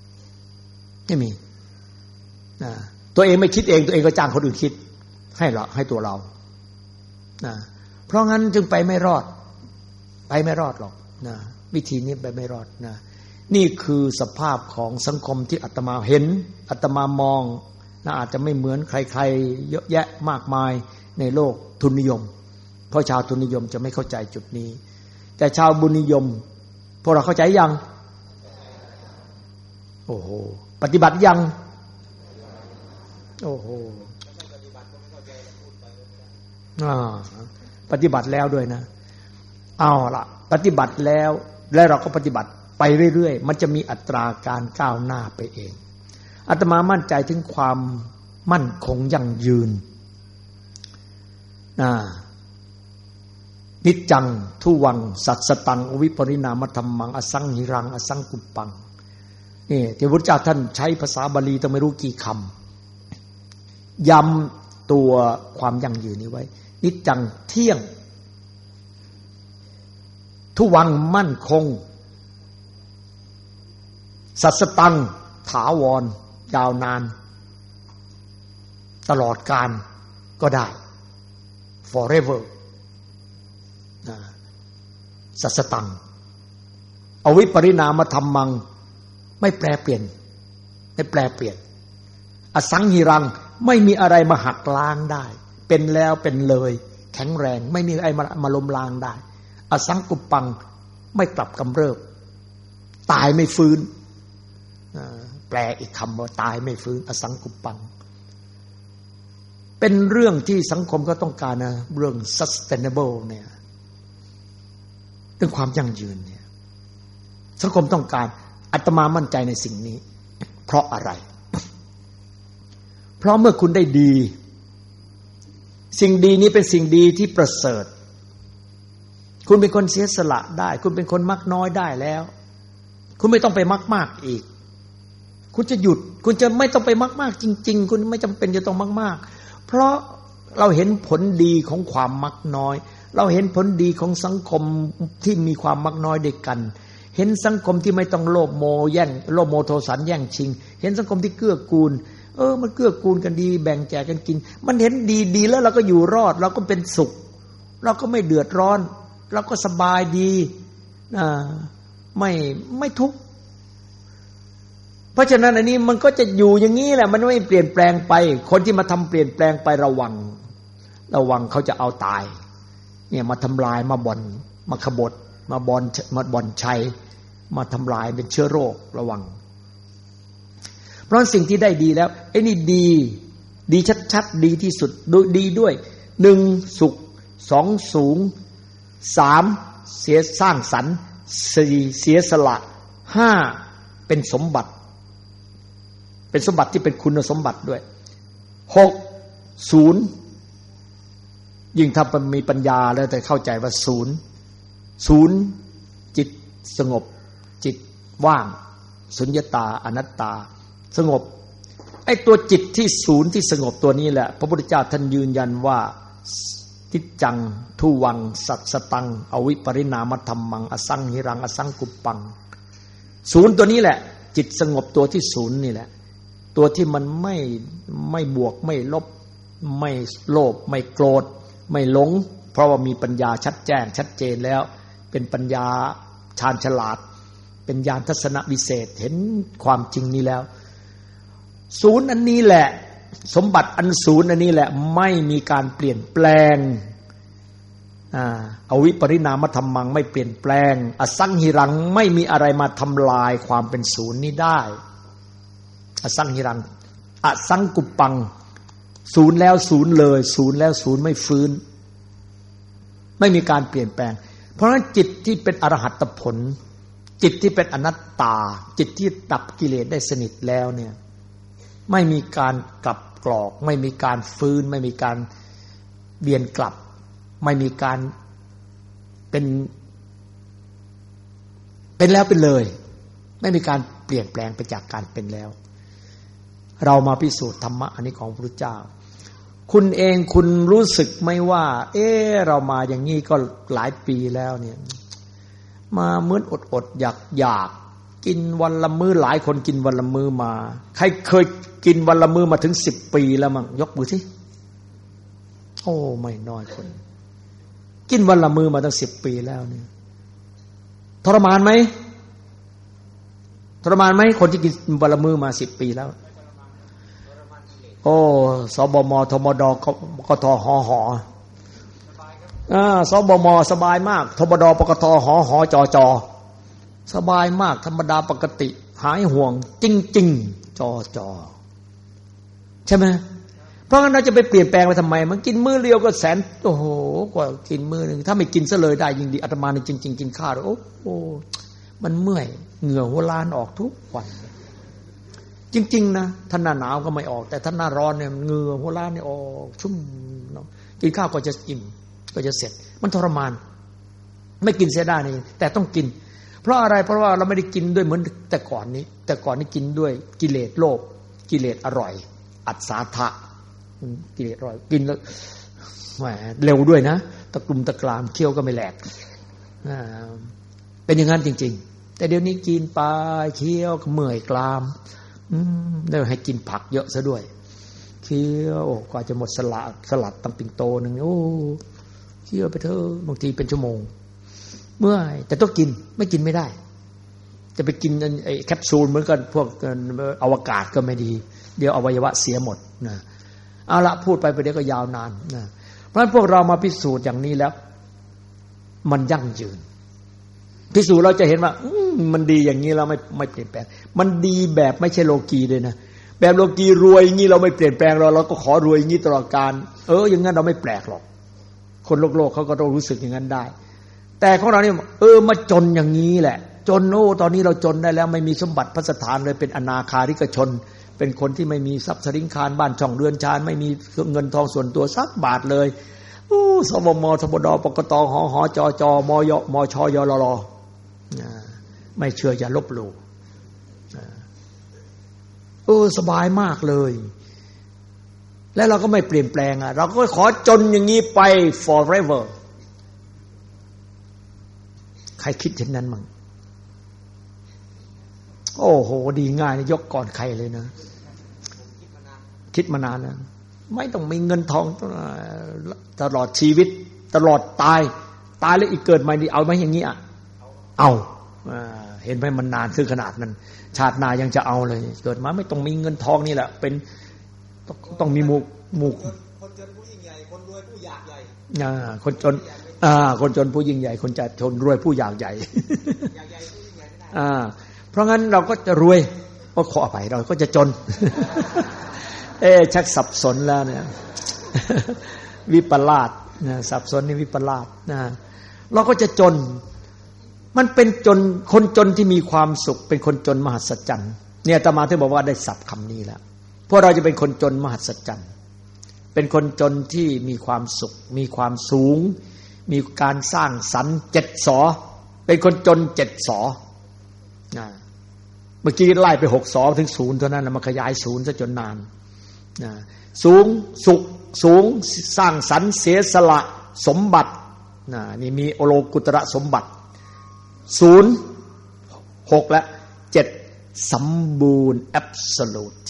ตัวเองไม่คิดเองตัวเองก็จ้างคนอื่นคิดให้ตัวเราเพราะงั้นจึงไปไม่รอดหรอกวิธีนี้ไปไม่รอดนี่คือสภาพของสังคมที่อาตมาเห็นอาตมามองอาจจะไม่เหมือนใครๆเยอะแยะมากมายในโลกทุนนิยมเพราะชาวทุนนิยมจะไม่เข้าใจจุดนี้แต่ชาวบุญนิยมพวกเราเข้าใจยังโอ้โหปฏิบัติยังโอ้โหปฏิบัติแล้วด้วยนะเอาล่ะปฏิบัติแล้วและเราก็ปฏิบัติไปเรื่อยๆมันจะมีอัตราการก้าวหน้าไปเองอาตมามั่นใจถึงความมั่นคงยั่งยืนนิจจังทุวังสัตสตังอวิปริณามธรรมังอสังหิรังอสังกุปปังนี่ที่พระพุทธเจ้าท่านใช้ภาษาบาลีต้องไม่รู้กี่คำย้ำตัวความยั่งยืนนี้ไว้นิจจังเที่ยงทุวังมั่นคงสัตสตังถาวรยาวนานตลอดกาลก็ได้ foreverสัสตังอวิปริณามธรรมังไม่แปรเปลี่ยนอสังหิรังไม่มีอะไรมาหักล้างได้เป็นแล้วเป็นเลยแข็งแรงไม่มีอะไรมาล้มล้างได้อสังกุปปังไม่กลับกำเริบตายไม่ฟื้นแปลอีกคำว่าตายไม่ฟื้นอสังกุปปังเป็นเรื่องที่สังคมก็ต้องการนะเรื่อง sustainable เนี่ยเรื่องความยั่งยืนเนี่ยสังคมต้องการอาตมามั่นใจในสิ่งนี้เพราะอะไรเพราะเมื่อคุณได้ดีสิ่งดีนี้เป็นสิ่งดีที่ประเสริฐคุณเป็นคนเสียสละได้คุณเป็นคนมักน้อยได้แล้วคุณไม่ต้องไปมักมากอีกคุณจะหยุดคุณจะไม่ต้องไปมากๆจริงๆคุณไม่จำเป็นจะต้องมากๆเพราะเราเห็นผลดีของความมักน้อยเราเห็นผลดีของสังคมที่มีความมักน้อยด้วยกันเห็นสังคมที่ไม่ต้องโลภโมโทสันแย่งชิงเห็นสังคมที่เกื้อกูลมันเกื้อกูลกันดีแบ่งแจกกันกินมันเห็นดีแล้วเราก็อยู่รอดเราก็เป็นสุขเราก็ไม่เดือดร้อนเราก็สบายดีไม่ทุกข์เพราะฉะนั้นอันนี้มันก็จะอยู่อย่างนี้แหละมันไม่เปลี่ยนแปลงไปคนที่มาทำเปลี่ยนแปลงไประวังเขาจะเอาตายเนี่ยมาทำลายมาบ่อนมาขบฏมาบ่อนชัยมาทำลายเป็นเชื้อโรคระวังเพราะสิ่งที่ได้ดีแล้วไอ้นี่ดีชัดๆดีที่สุดดีด้วย1สุข2สูง3เสียสร้างสรรค์4เสียสละ5เป็นสมบัติที่เป็นคุณสมบัติด้วย6ศูนย์ยิ่งถ้ามีปัญญาแล้วแต่เข้าใจว่าศูนย์จิตสงบจิตว่างสุญญตาอนัตตาสงบไอ้ตัวจิตที่ศูนย์ที่สงบตัวนี้แหละพระพุทธเจ้าท่านยืนยันว่าทิจจังทุวังสัตสตังอวิปริณามธรรมังอสังหิรังอสังกุปปังศูนย์ตัวนี้แหละจิตสงบตัวที่ศูนย์นี่แหละตัวที่มันไม่บวกไม่ลบไม่โลภไม่โกรธไม่หลงเพราะว่ามีปัญญาชัดแจ้งชัดเจนแล้วเป็นปัญญาชาญฉลาดเป็นญาณทัศนวิเศษเห็นความจริงนี้แล้วศูนย์อันนี้แหละสมบัติอันศูนย์อันนี้แหละไม่มีการเปลี่ยนแปลงอวิปริณามธรรมังไม่เปลี่ยนแปลงอสังหิรังไม่มีอะไรมาทำลายความเป็นศูนย์นี้ได้อสังหิรังอสังกุปปังศูนย์แล้วศูนย์เลยศูนย์แล้วศูนย์ไม่ฟื้นไม่มีการเปลี่ยนแปลงเพราะฉะนั้นจิตที่เป็นอรหัตผลจิตที่เป็นอนัตตาจิตที่ดับกิเลสได้สนิทแล้วเนี่ยไม่มีการกลับกรอกไม่มีการฟื้นไม่มีการเบียนกลับไม่มีการเป็นแล้วเป็นเลยไม่มีการเปลี่ยนแปลงไปจากการเป็นแล้วเรามาพิสูจน์ธรรมะอันนี้ของพระพุทธเจ้าคุณเองคุณรู้สึกไหมว่าเรามาอย่างนี้ก็หลายปีแล้วเนี่ยมาเหมือนอดอยากกินวันละมื้อหลายคนกินวันละมื้อมาใครเคยกินวันละมื้อมาถึง10 ปีแล้วมั้งยกมือสิโอ้ไม่น้อยคนกินวันละมื้อมาตั้ง10 ปีแล้วเนี่ยทรมานไหมคนที่กินวันละมื้อมา10 ปีแล้วโอ้สบมธมดกทหหสบมสบายมากธมดปกทหหจจสบายมากธรรมดาปกติหายห่วงจริงๆจใช่ไหมเพราะงั้นเราจะไปเปลี่ยนแปลงไปทำไมมันกินมื้อเดียวก็แสนโอ้โหกว่ากินมื้อนึงถ้าไม่กินซะเลยได้ยิ่งดีอาตมานี่จริงๆกินข้าวโอ้มันเมื่อยเหงื่อหัวล้านออกทุกวันจริงๆนะท่านหน้าหนาวก็ไม่ออกแต่ท่านหน้าร้อนเนี่ยเหงื่อหัวล้านเนี่ยออกชุ่มกินข้าวก็จะอิ่มก็จะเสร็จมันทรมานไม่กินเสียได้นี่แต่ต้องกินเพราะอะไรเพราะว่าเราไม่ได้กินด้วยเหมือนแต่ก่อนนี้กินด้วยกิเลสโลภกิเลสอร่อยอัศทะกิเลสอร่อยกินแล้วแหมเร็วด้วยนะตะกลุ่มตะกรามเคี้ยวก็ไม่แหลกเป็นอย่างนั้นจริงๆแต่เดี๋ยวนี้กินไปเคี้ยวก็เมื่อยกรามได้ให้กินผักเยอะซะด้วยเคี้ยวกว่าจะหมดสลัดตั้งปิ่นโตนึงโอ้เคี้ยวไปเถอะบางทีเป็นชั่วโมงเมื่อยแต่ต้องกินไม่กินไม่ได้จะไปกินไอ้แคปซูลเหมือนกันพวกอวกาศก็ไม่ดีเดี๋ยวอวัยวะเสียหมดนะเอาละพูดไปเดี๋ยวก็ยาวนานนะเพราะฉะนั้นพวกเรามาพิสูจน์อย่างนี้แล้วมันยั่งยืนพิสูจน์เราจะเห็นว่ามันดีอย่างนี้เราไม่เปลี่ยนแปลงมันดีแบบไม่ใช่โลกีเลยนะแบบโลกีรวยอย่างนี้เราไม่เปลี่ยนแปลงเราก็ขอรวยอย่างนี้ตลอดกาลอย่างนั้นเราไม่แปลกหรอกคนโลกเขาก็ต้องรู้สึกอย่างนั้นได้แต่ของเราเนี่ยมาจนอย่างนี้แหละจนตอนนี้เราจนได้แล้วไม่มีสมบัติพระสถานเลยเป็นอนาคาริกชนเป็นคนที่ไม่มีทรัพย์สินคารบ้านช่องเรือนชานไม่มีเงินทองส่วนตัวสักบาทเลยสบมธบดปกตหหจจมยมชยลไม่เชื่ออย่าลบหลู่สบายมากเลยแล้วเราก็ไม่เปลี่ยนแปลงเราก็ขอจนอย่างนี้ไป forever ใครคิดเช่นนั้นมั้งโอ้โหดีง่ายนะยกก่อนใครเลยนะคิดมานานนะไม่ต้องมีเงินทองตลอดชีวิตตลอดตายแล้วอีกเกิดใหม่นี่เอาไหมอย่างนี้เอาเห็นไหมมันนานถึงขนาดนั้นชาติหน้ายังจะเอาเลยเกิดมาไม่ต้องมีเงินทองนี่แหละเป็นต้องมีหมู่คนจนผู้ยิ่งใหญ่คนรวยผู้อยากใหญ่คนจนคนจนผู้ยิ่งใหญ่คนจะชนรวยผู้อยากใหญ่อยากใหญ่ผู้ยิ่งใหญ่ไม่ได้เพราะงั้นเราก็จะรวยก็ขอไปเราก็จะจนชักสับสนแล้วเนี่ยวิปลาสนะสับสนนี่วิปลาสนะเราก็จะจนมันเป็นจนคนจนที่มีความสุขเป็นคนจนมหัศจรรย์เนี่ยอาตมาถึงบอกว่าได้ศัพท์คำนี้แล้วเพราะเราจะเป็นคนจนมหัศจรรย์เป็นคนจนที่มีความสุขมีความสูงมีการสร้างสรรค์7 ศอเป็นคนจน7 ศอเมื่อกี้ไล่ไป6 ศอถึง0เท่านั้นแล้วมาขยาย0ซะจนนานสูงสุขสูงสร้างสรรค์เสียสละสมบัตินี่มีโอโลกุตระสมบัติ0 6และ7สมบูรณ์ absolute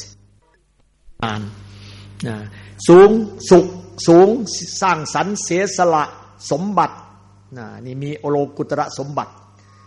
สูงสุขสูงสร้างสรรค์เสียสละสมบัตินี่มีโอโลกุตระสมบัติ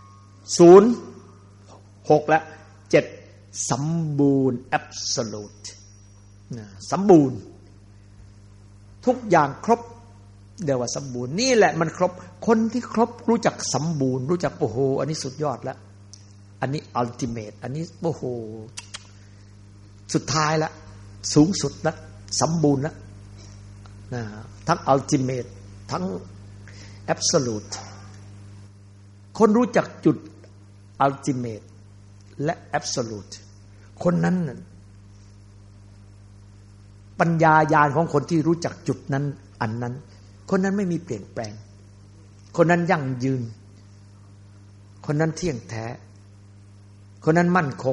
0 6และ7สมบูรณ์ absolute สมบูรณ์ทุกอย่างครบเรียกว่าสมบูรณ์นี่แหละมันครบคนที่ครบรู้จักสมบูรณ์รู้จักโอ้โหอันนี้สุดยอดแล้วอันนี้อัลติเมทอันนี้โอ้โหสุดท้ายแล้วสูงสุดแล้วสมบูรณ์แล้วทั้งอัลติเมททั้งแอบโซลูทคนรู้จักจุดอัลติเมทและแอบโซลูทคนนั้นปัญญาญาณของคนที่รู้จักจุดนั้นอันนั้นคนนั้นไม่มีเปลี่ยนแปลงคนนั้นยั่งยืนคนนั้นเที่ยงแท้คนนั้นมั่นคง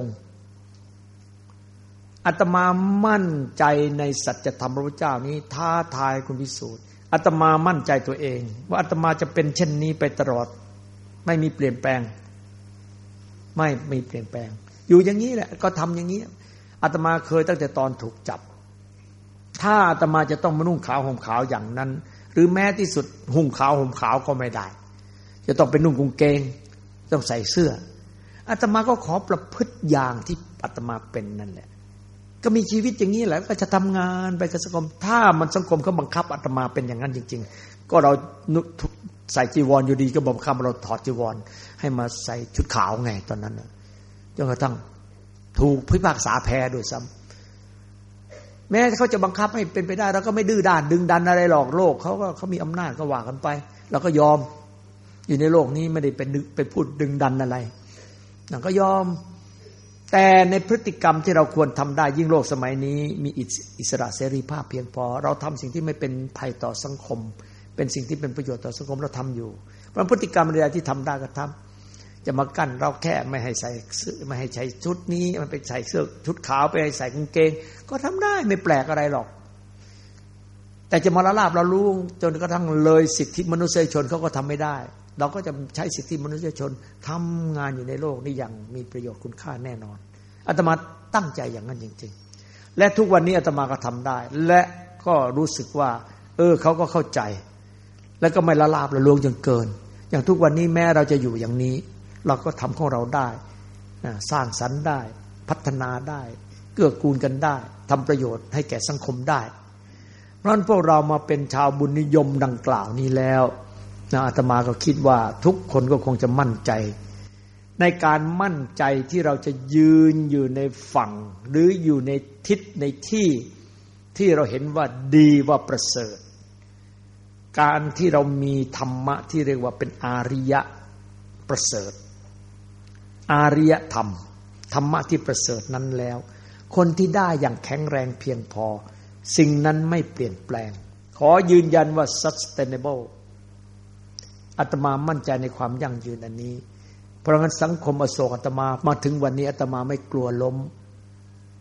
อาตมามั่นใจในสัจธรรมพระพุทธเจ้านี้ท้าทายคุณพิสูจน์อาตมามั่นใจตัวเองว่าอาตมาจะเป็นเช่นนี้ไปตลอดไม่มีเปลี่ยนแปลงไม่มีเปลี่ยนแปลงอยู่อย่างนี้แหละก็ทำอย่างนี้อาตมาเคยตั้งแต่ตอนถูกจับถ้าอาตมาจะต้องมานุ่งขาวห่มขาวอย่างนั้นหรือแม้ที่สุดหุ่งขาวห่มขาวก็ไม่ได้จะต้องเป็นนุ่งกางเกงต้องใส่เสื้ออาตมาก็ขอประพฤติอย่างที่อาตมาเป็นนั่นแหละก็มีชีวิตอย่างนี้แหละก็จะทำงานไปกับสังคมถ้ามันสังคมเขาบังคับอาตมาเป็นอย่างนั้นจริงๆก็เราใส่จีวรอยู่ดีก็บังคับเราถอดจีวรให้มาใส่ชุดขาวไงตอนนั้นจนกระทั่งถูกพิพากษาแพ้ด้วยซ้ำแม้เขาจะบังคับให้เป็นไปได้เราก็ไม่ดื้อด้านดึงดันอะไรหรอกโลกเขามีอำนาจก็ว่ากันไปเราก็ยอมอยู่ในโลกนี้ไม่ได้เป็นพูดดึงดันอะไรเราก็ยอมแต่ในพฤติกรรมที่เราควรทำได้ยิ่งโลกสมัยนี้มีอิสระเสรีภาพเพียงพอเราทำสิ่งที่ไม่เป็นภัยต่อสังคมเป็นสิ่งที่เป็นประโยชน์ต่อสังคมเราทำอยู่เพราะพฤติกรรมอะไรที่ทำได้ก็ทำจะมากั้นเราแค่ไม่ให้ใส่ไม่ให้ใส่ชุดนี้มันไปใส่เสื้อชุดขาวไปให้ใส่กางเกงก็ทำได้ไม่แปลกอะไรหรอกแต่จะมาละลาบเรารู้จนกระทั่งเลยสิทธิมนุษยชนเขาก็ทำไม่ได้เราก็จะใช้สิทธิมนุษยชนทำงานอยู่ในโลกนี้อย่างมีประโยชน์คุณค่าแน่นอนอาตมาตั้งใจอย่างนั้นจริงๆและทุกวันนี้อาตมาก็ทำได้และก็รู้สึกว่าเขาก็เข้าใจแล้วก็ไม่ละลาบละลวงจนเกินอย่างทุกวันนี้แม้เราจะอยู่อย่างนี้เราก็ทำของเราได้สร้างสรรค์ได้พัฒนาได้เกื้อกูลกันได้ทำประโยชน์ให้แก่สังคมได้เพราะฉะนั้นพวกเรามาเป็นชาวบุญนิยมดังกล่าวนี้แล้วอาตมาก็คิดว่าทุกคนก็คงจะมั่นใจในการมั่นใจที่เราจะยืนอยู่ในฝั่งหรืออยู่ในทิศในที่เราเห็นว่าดีว่าประเสริฐการที่เรามีธรรมะที่เรียกว่าเป็นอาริยะประเสริฐอาริยธรรมธรรมะที่ประเสริฐนั้นแล้วคนที่ได้อย่างแข็งแรงเพียงพอสิ่งนั้นไม่เปลี่ยนแปลงขอยืนยันว่า sustainable อาตมามั่นใจในความยั่งยืนอันนี้เพราะงั้นสังคมอโศกอาตมาถึงวันนี้อาตมาไม่กลัวล้ม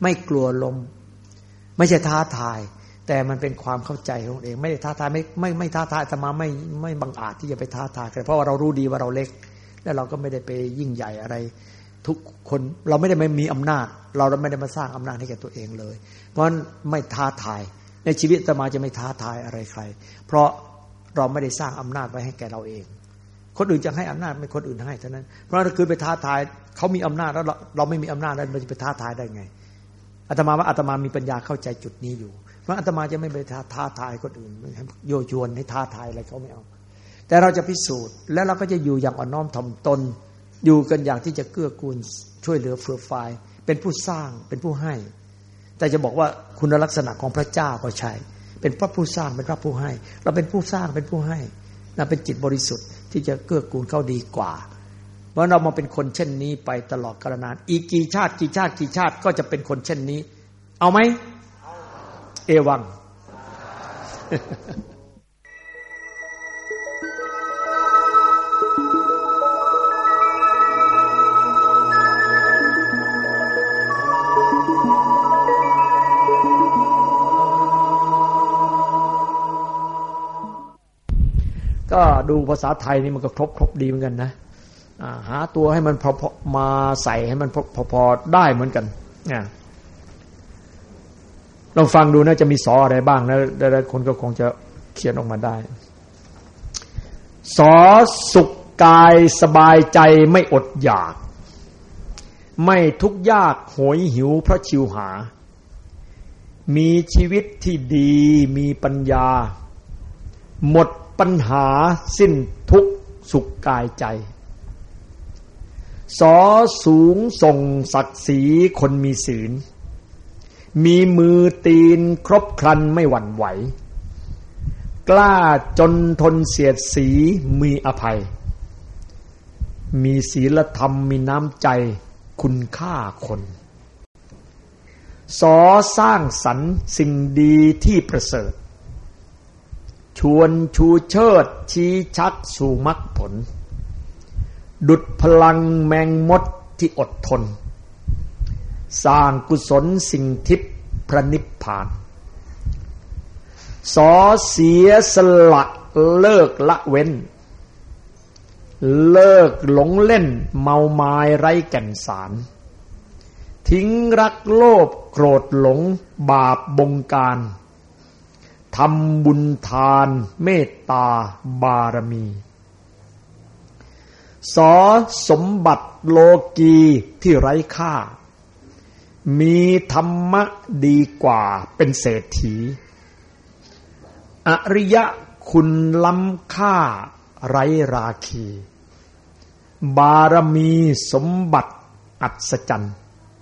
ไม่กลัวล้มไม่ใช่ท้าทายแต่มันเป็นความเข้าใจของเองไม่ได้ท้าทายไม่ท้าทายอาตมาไม่บังอาจที่จะไปท้าทายกันเพราะว่าเรารู้ดีว่าเราเล็กและเราก็ไม่ได้ไปยิ่งใหญ่อะไรทุกคนเราไม่ได้ไม่มีอำนาจเราไม่ได้มาสร้างอำนาจให้แก่ตัวเองเลยเพราะฉะนั้นไม่ท้าทายในชีวิตอาตมาจะไม่ท้าทายอะไรใครเพราะเราไม่ได้สร้างอำนาจไว้ให้แก่เราเองคนอื่นจะให้อำนาจไม่คนอื่นให้เท่านั้นเพราะถ้าคือไปท้าทายเขามีอำนาจแล้วเราไม่มีอำนาจแล้วมันจะไปท้าทายได้ไงอาตมาว่าอาตมามีปัญญาเข้าใจจุดนี้อยู่เพราะอาตมาจะไม่ไปท้าทายคนอื่นโยยวนให้ท้าทายอะไรเขาไม่เอาแต่เราจะพิสูจน์แล้วเราก็จะอยู่อย่างอ่อนน้อมถ่อมตนอยู่กันอย่างที่จะเกื้อกูลช่วยเหลือเฟื่อฟายเป็นผู้สร้างเป็นผู้ให้แต่จะบอกว่าคุณลักษณะของพระเจ้าก็ใช่เป็นพระผู้สร้างเป็นพระผู้ให้เราเป็นผู้สร้างเป็นผู้ให้เราเป็นจิตบริสุทธิ์ที่จะเกื้อกูลเขาดีกว่าเพราะเรามาเป็นคนเช่นนี้ไปตลอดกาลนานอีกกี่ชาติก็จะเป็นคนเช่นนี้เอาไหมเอวังก็ดูภาษาไทยนี่มันก็ครบดีเหมือนกันนะหาตัวให้มันพอมาใส่ให้มันพอได้เหมือนกันลองฟังดูนะจะมีสออะไรบ้างนะหลายคนก็คงจะเขียนออกมาได้สอสุขกายสบายใจไม่อดอยากไม่ทุกข์ยากโหยหิวเพราะชิวหามีชีวิตที่ดีมีปัญญาหมดปัญหาสิ้นทุกข์สุขกายใจสอสูงส่งศักดิ์ศรีคนมีศีลมีมือตีนครบครันไม่หวั่นไหวกล้าจนทนเสียดสีมีอภัยมีศีลธรรมมีน้ำใจคุณค่าคนสอสร้างสรรค์สิ่งดีที่ประเสริฐชวนชูเชิดชี้ชักสู่มรรคผลดุจพลังแมงมดที่อดทนสร้างกุศลสิ่งทิพย์พระนิพพานสอเสียสละเลิกละเว้นเลิกหลงเล่นเมาไม้ไร้แก่นสารทิ้งรักโลภโกรธหลงบาปบงการทำบุญทานเมตตาบารมีสอสมบัติโลกีที่ไร้ค่ามีธรรมะดีกว่าเป็นเศรษฐีอริยคุณล้ำค่าไร้ราคีบารมีสมบัติอัศจรรย์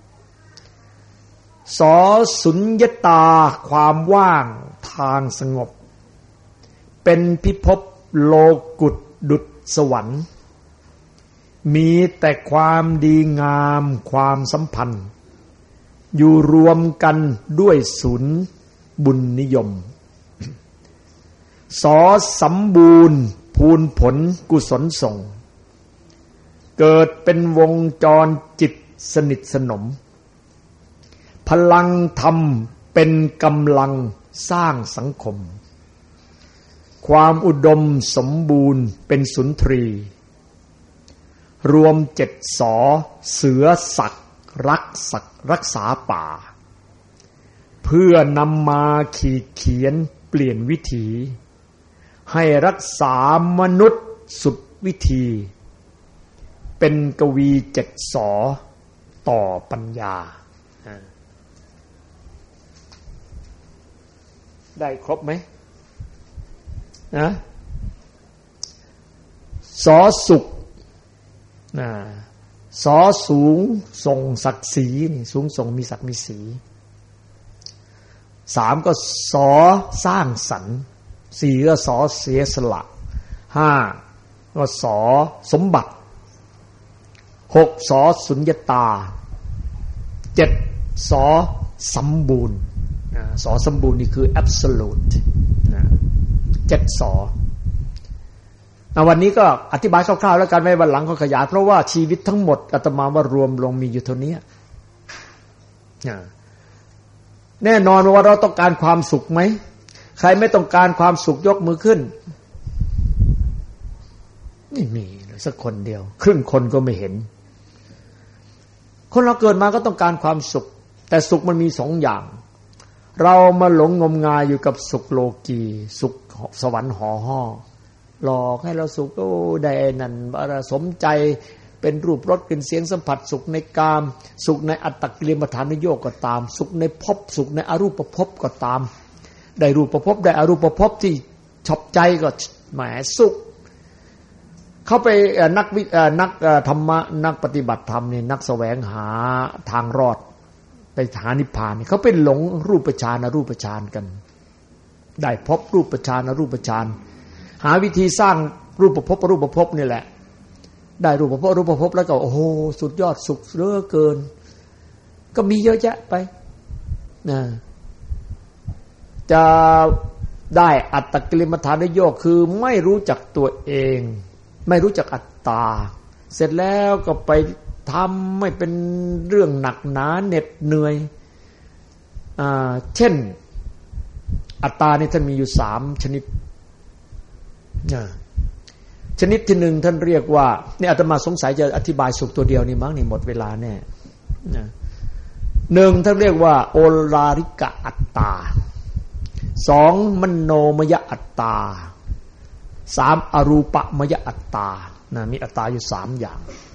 สอสุญญตาความว่างทางสงบเป็นพิภพโลกุตดุจสวรรค์มีแต่ความดีงามความสัมพันธ์อยู่รวมกันด้วยศูนย์บุญนิยมสอสมบูรณ์พูนผลกุศลส่งเกิดเป็นวงจรจิตสนิทสนมพลังธรรมเป็นกำลังสร้างสังคมความอุดมสมบูรณ์เป็นสุนทรีรวม7สอเสือศักดิ์รักษาป่าเพื่อนำมาขีดเขียนเปลี่ยนวิถีให้รักษามนุษย์สุดวิธีเป็นกวี7สอต่อปัญญาได้ครบไหมนะสอสุขสอสูงส่งศักดิ์ศรีนี่สูงส่งมีศักดิ์มีศรี3ก็สอสร้างสรรค์4ก็สอเสียสละ5ก็สอสมบัติ6สอสุญญตา7สอสมบูรณ์สอสมบูรณ์นี่คือ absolute 7สอวันนี้ก็อธิบายคร่าวๆแล้วกันไม่วันหลังก็ขยายเพราะว่าชีวิตทั้งหมดอาตมาว่ารวมลงมีอยู่เท่านี้แน่นอนว่าเราต้องการความสุขไหมใครไม่ต้องการความสุขยกมือขึ้นไม่มีสักคนเดียวครึ่งคนก็ไม่เห็นคนเราเกิดมาก็ต้องการความสุขแต่สุขมันมีสองอย่างเรามาหลงงมงายอยู่กับสุขโลกีสุขสวรรค์ห่อห่อหลอกให้เราสุขโอ้ได้นั่นสมใจเป็นรูปรสกลิ่นเสียงสัมผัสสุขในกามสุขในอัตตกิลมัฏฐานโยกก็ตามสุขในภพสุขในอรูปภพก็ตามได้รูปภพได้อรูปภพที่ชอบใจก็แหมสุขเข้าไปนักธรรมะนักปฏิบัติธรรมนี่นักแสวงหาทางรอดไปหานิพพานเขาเป็นหลงรูปฌานอรูปฌานกันได้พบรูปฌานอรูปฌานหาวิธีสร้างรูปภพอรูปภพนี่แหละได้รูปภพอรูปภพแล้วก็โอ้โหสุดยอดสุขเหลือเกินก็มีเยอะแยะไปนะจะได้อัตตกิลมัฏฐานโยกคือไม่รู้จักตัวเองไม่รู้จักอัตตาเสร็จแล้วก็ไปทำไม่เป็นเรื่องหนักหนาเหน็ดเหนื่อยเช่นอัตตานี่ท่านมีอยู่3ชนิดชนิดที่1ท่านเรียกว่านี่อาตมาสงสัยจะอธิบายสุขตัวเดียวนี่มั้งนี่หมดเวลาแน่1ท่านเรียกว่าโอลาริกะอัตตา2มโนมยอัตตา3อรูปมยอัตตานะมีอัตตาอยู่3อย่าง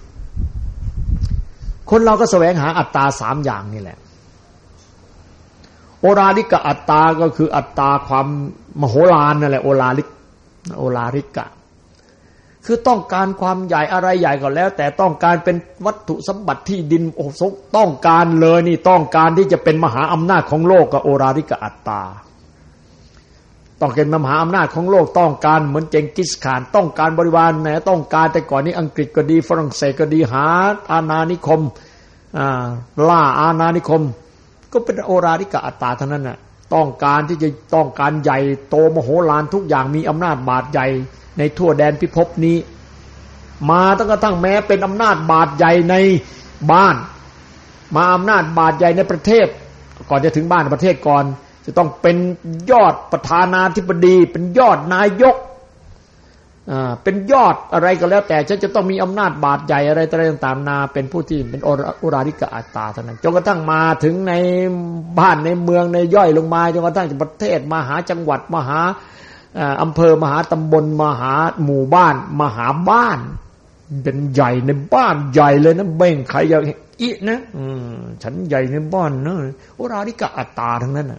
คนเราก็แสวงหาอัตตา3อย่างนี่แหละโอลาริกะอัตตาก็คืออัตตาความมโหฬารนั่นแหละโอลาริกะคือต้องการความใหญ่อะไรใหญ่ก็แล้วแต่ต้องการเป็นวัตถุสมบัติที่ดินโอ้โหต้องการเลยนี่ต้องการที่จะเป็นมหาอำนาจของโลกกับโอลาริกะอัตตาต้องเป็นมหาอำนาจของโลกต้องการเหมือนเจงกิสข่านต้องการบริวารแม้ต้องการแต่ก่อนนี้อังกฤษก็ดีฝรั่งเศสก็ดีหาอาณานิคมล่าอาณานิคมก็เป็นโอลาริกะอัตตาเท่านั้นน่ะต้องการที่จะต้องการใหญ่โตมโหฬารทุกอย่างมีอำนาจบาดใหญ่ในทั่วแดนพิภพนี้มาตั้งกระทั่งแม้เป็นอำนาจบาดใหญ่ในบ้านมาอำนาจบาดใหญ่ในประเทศก่อนจะถึงบ้านประเทศก่อนจะต้องเป็นยอดประธานาธิบดีเป็นยอดนายกเป็นยอดอะไรก็แล้วแต่ฉันจะต้องมีอำนาจบาดใหญ่อะไรต่างๆนาเป็นผู้ที่เป็นโอลาริกะอัตตาเท่านั้นจนกระทั่งมาถึงในบ้านในเมืองในย่อยลงมาจนกระทั่งประเทศมหาจังหวัดมหาอำเภอมหาตำบลมหาหมู่บ้านมหาบ้านเป็นใหญ่ในบ้านใหญ่เลยนะเบ่งใครอยากอินะฉันใหญ่ในบ้านนะโอลาริกะอัตตาทั้งนั้นน่ะ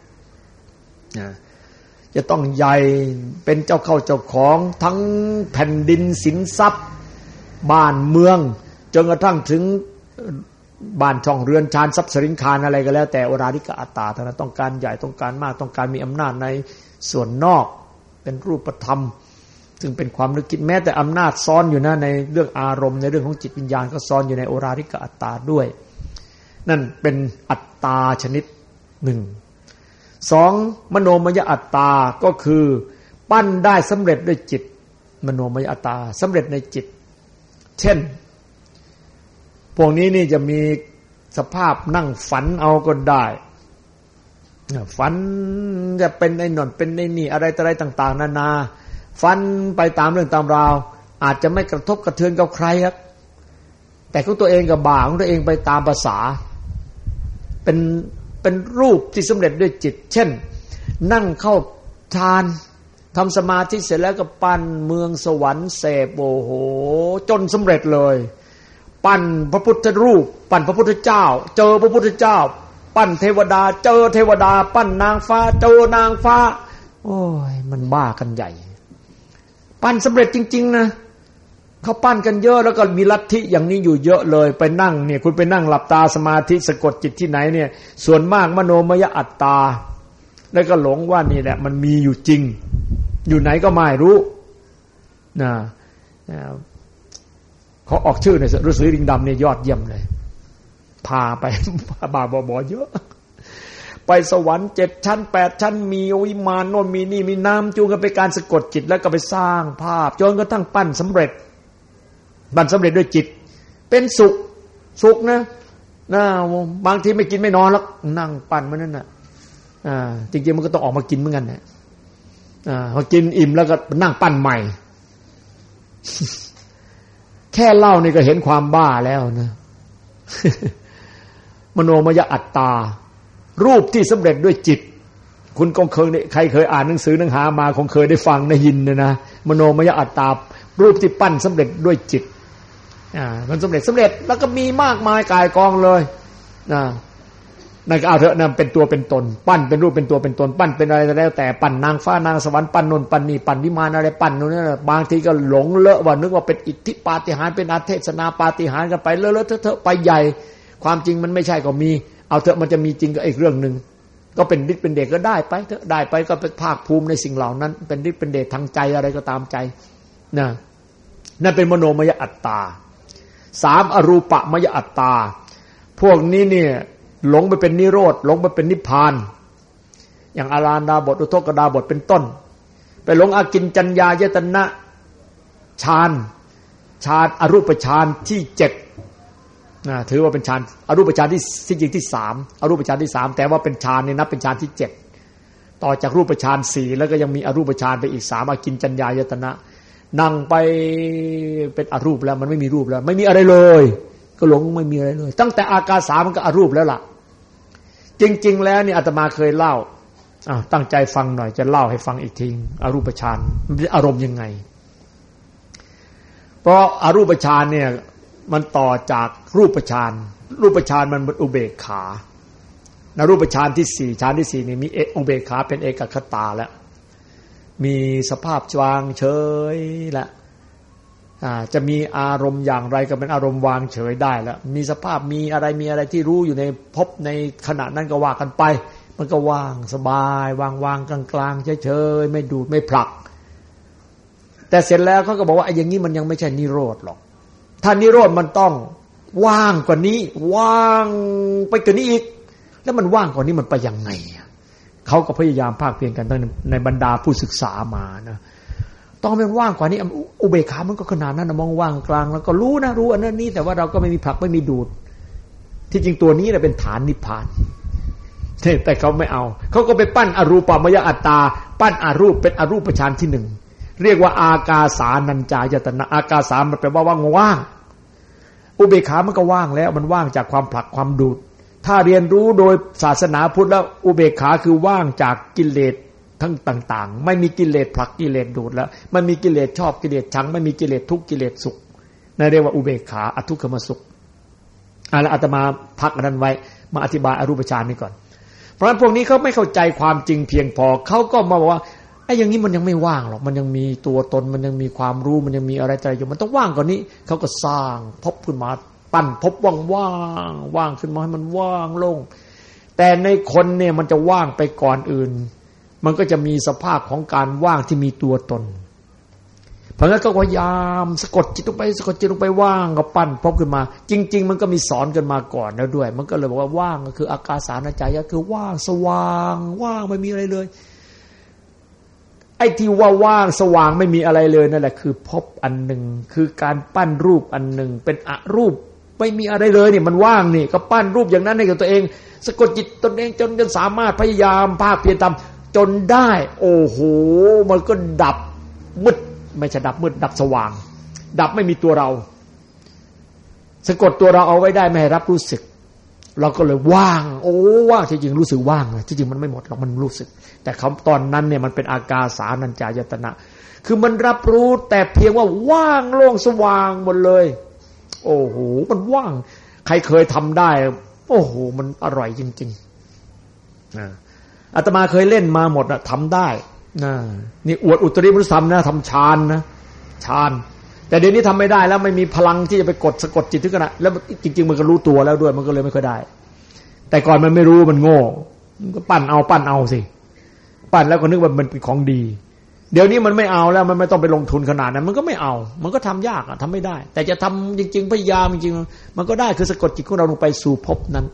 จะต้องใหญ่เป็นเจ้าเข้าเจ้าของทั้งแผ่นดินสินทรัพย์บ้านเมืองจนกระทั่งถึงบ้านช่องเรือนชานทรัพย์สินคารอะไรก็แล้วแต่โอลาริกะอัตตาทั้งนั้นต้องการใหญ่ต้องการมากต้องการมีอำนาจในส่วนนอกเป็นรูปธรรมซึ่งเป็นความนึกคิดแม้แต่อำนาจซ้อนอยู่นะในเรื่องอารมณ์ในเรื่องของจิตวิญญาณก็ซ้อนอยู่ในโอลาริกะอัตตาด้วยนั่นเป็นอัตตาชนิดหนึ่ง2มโนมยอัตตาก็คือปั้นได้สำเร็จด้วยจิตมโนมยอัตตาสำเร็จในจิตเช่นพวกนี้นี่จะมีสภาพนั่งฝันเอาก็ได้ฝันจะเป็นไอ้นนเป็นไอ้นี่อะไรต่างๆนานาฝันไปตามเรื่องตามราวอาจจะไม่กระทบกระเทือนกับใครครับแต่ของตัวเองกับบ่าของตัวเองไปตามภาษาเป็นรูปที่สำเร็จด้วยจิตเช่นนั่งเข้าฌานทำสมาธิเสร็จแล้วก็ปั้นเมืองสวรรค์เสพโอ้โหจนสำเร็จเลยปั้นพระพุทธรูปปั้นพระพุทธเจ้าเจอพระพุทธเจ้าปั้นเทวดาเจอเทวดาปั้นนางฟ้าเจอนางฟ้าโอ้ยมันบ้ากันใหญ่ปั้นสำเร็จจริงๆนะเขาปั้นกันเยอะแล้วก็มีลัทธิอย่างนี้อยู่เยอะเลยไปนั่งเนี่ยคุณไปนั่งหลับตาสมาธิสะกดจิตที่ไหนเนี่ยส่วนมากมโนมยอัตตาแล้วก็หลงว่านี่แหละมันมีอยู่จริงอยู่ไหนก็ไม่รู้นะเขาออกชื่อในฤาษีลิงดำเนี่ยยอดเยี่ยมเลยพาไปบาบอเยอะไปสวรรค์7ชั้น8ชั้นมีวิมานโน่นมีนี่มีน้ำจูงกันไปการสะกดจิตแล้วก็ไปสร้างภาพจนกระทั่งปั้นสำเร็จด้วยจิตเป็นสุขนะบางทีไม่กินไม่นอนแล้วนั่งปั้นมันนั่นน่ะจริงๆมันก็ต้องออกมากินเหมือนกันนะพอกินอิ่มแล้วก็นั่งปั้นใหม่ แค่เล่านี่ก็เห็นความบ้าแล้วนะมโนมยอัตตารูปที่สำเร็จด้วยจิตคุณคงเคยใครเคยอ่านหนังสือหนังหามาคงเคยได้ฟังได้ยินนะมโนมยอัตตารูปที่ปั้นสำเร็จด้วยจิตมันสำเร็จแล้วก็มีมากมายกายกองเลยนั่นก็เอาเถอะนั่นเป็นตัวเป็นตนปั้นเป็นรูปเป็นตัวเป็นตนปั้นเป็นอะไรแล้วแต่ปั้นนางฟ้านางสวรรค์ปั้นนนปั้นนี่ปั้นวิมานอะไรปั้นโน่นนี่บางทีก็หลงเลอะว่านึกว่าเป็นอิทธิปาฏิหาริย์เป็นอาเทศนาปาฏิหาริย์กันไปเลอะๆเถอะไปใหญ่ความจริงมันไม่ใช่ก็มีเอาเถอะมันจะมีจริงก็อีกเรื่องนึงก็เป็นฤทธิ์เป็นเดชก็ได้ไปเถอะได้ไปก็เป็นภาคภูมิในสิ่งเหล่านั้นเป็นฤทธิ์เป็นเดชทางใจอะไรก็ตามใจนั่นเป็นมโนมยอัตตา3อรูปมยอัตตาพวกนี้เนี่ยหลงไปเป็นนิโรธหลงไปเป็นนิพพานอย่างอาราณดาบทอุทกดาบทเป็นต้นไปหลงอากินจัญญายตนะฌานอรูปฌานที่7ถือว่าเป็นฌานอรูปฌานที่จริงที่3อรูปฌานที่3แต่ว่าเป็นฌานนี่นับเป็นฌานที่7ต่อจากรูปฌาน4แล้วก็ยังมีอรูปฌานไปอีก3อากินจัญญายตนะนั่งไปเป็นอรูปแล้วมันไม่มีรูปแล้วไม่มีอะไรเลยก็หลงไม่มีอะไรเลยตั้งแต่อากาสามันก็อรูปแล้วล่ะจริงๆแล้วนี่อาตมาเคยเล่าตั้งใจฟังหน่อยจะเล่าให้ฟังอีกทีอรูปฌานมันเป็นอารมณ์ยังไงเพราะอรูปฌานเนี่ยมันต่อจากรูปฌานมันเป็นอุเบกขารูปฌานที่4ฌานที่4นี่มีอุเบกขาเป็นเอกคตาแล้วมีสภาพวางเฉยแล้วจะมีอารมณ์อย่างไรก็เป็นอารมณ์วางเฉยได้แล้วมีสภาพมีอะไรที่รู้อยู่ในภพในขณะนั้นก็ว่ากันไปมันก็ว่างสบายวางๆกลางๆเฉยๆไม่ดูดไม่ผลักแต่เสร็จแล้วเขาก็บอกว่าไอ้อย่างนี้มันยังไม่ใช่นิโรธหรอกถ้านิโรธมันต้องว่างกว่านี้ว่างไปกว่านี้อีกแล้วมันว่างกว่านี้มันไปยังไงเขาก็พยายามภาคเพียรกันในบรรดาผู้ศึกษามานะต้องเป็นว่างกว่านี้อุเบกขามันก็ขนาดนั้นมองว่างกลางแล้วก็รู้นะรู้อันนั้นนี้แต่ว่าเราก็ไม่มีผลักไม่มีดูดที่จริงตัวนี้แหละเป็นฐานนิพพานแต่เขาไม่เอาเขาก็ไปปั้นอรูปมยอัตตาปั้นอรูปเป็นอรูปฌานที่1เรียกว่าอากาสานัญจายตนะอากาสามันแปลว่าว่างอุเบกขามันก็ว่างแล้วมันว่างจากความผลักความดูดถ้าเรียนรู้โดยศาสนาพุทธแล้วอุเบกขาคือว่างจากกิเลสทั้งต่างๆไม่มีกิเลสผลักกิเลสดูดแล้วมันมีกิเลสชอบกิเลสชังไม่มีกิเลสทุกข์กิเลสสุขนั่นเรียกว่าอุเบกขาอทุกขมสุขแล้วอาตมาพักอันนั้นไว้มาอธิบายอรูปฌานนี้ก่อนเพราะฉะนั้นพวกนี้เขาไม่เข้าใจความจริงเพียงพอเขาก็มาบอกว่าไอ้อย่างนี้มันยังไม่ว่างหรอกมันยังมีตัวตนมันยังมีความรู้มันยังมีอะไรใจอยู่มันต้องว่างกว่านี้เขาก็สร้างพบขึ้นมาปั้นพบว่างขึ้นมาให้มันว่างโล่งแต่ในคนเนี่ยมันจะว่างไปก่อนอื่นมันก็จะมีสภาพของการว่างที่มีตัวตนเพราะงั้นก็พยายามสะกดจิตลงไปว่างก็ปั้นพบขึ้นมาจริงๆมันก็มีสอนกันมาก่อนแล้วด้วยมันก็เลยบอกว่าว่างก็คืออากาสานัญจายะคือว่างสว่างว่างไม่มีอะไรเลยไอ้ที่ว่าว่างสว่างไม่มีอะไรเลยนั่นแหละคือพบอันหนึ่งคือการปั้นรูปอันหนึ่งเป็นอรูปไม่มีอะไรเลยนี่มันว่างนี่ก็ปั้นรูปอย่างนั้นให้กับตัวเองสะกดจิตตนเองจนสามารถพยายามภาคเพียรทำจนได้โอ้โหมันก็ดับมืดไม่ใช่ดับมืดดับสว่างดับไม่มีตัวเราสะกดตัวเราเอาไว้ได้ไม่ให้รับรู้สึกเราก็เลยว่างโอ้ว่างจริงๆรู้สึกว่างจริงๆมันไม่หมดหรอกมันรู้สึกแต่เขาตอนนั้นเนี่ยมันเป็นอากาสานัญจายตนะคือมันรับรู้แต่เพียงว่าว่างโล่งสว่างหมดเลยโอ้โหมันว่างใครเคยทำได้โอ้โหมันอร่อยจริงๆอาตมาเคยเล่นมาหมดทำได้นี่อวดอุตริมนุสธรรมนะทำฌานนะฌานแต่เดี๋ยวนี้ทำไม่ได้แล้วไม่มีพลังที่จะไปกดสะกดจิตถึงขนาดแล้วจริงๆมันก็รู้ตัวแล้วด้วยมันก็เลยไม่ค่อยได้แต่ก่อนมันไม่รู้มันโง่มันก็ปั้นเอาสิปั้นแล้วก็นึกว่ามันเป็นของดีเดี๋ยวนี้มันไม่เอาแล้วมันไม่ต้องไปลงทุนขนาดนั้นมันก็ไม่เอามันก็ทำยากทำไม่ได้แต่จะทำจริงๆพยายามจริงๆมันก็ได้คือสะกดจิตของเราลงไปสู่ภพนั้น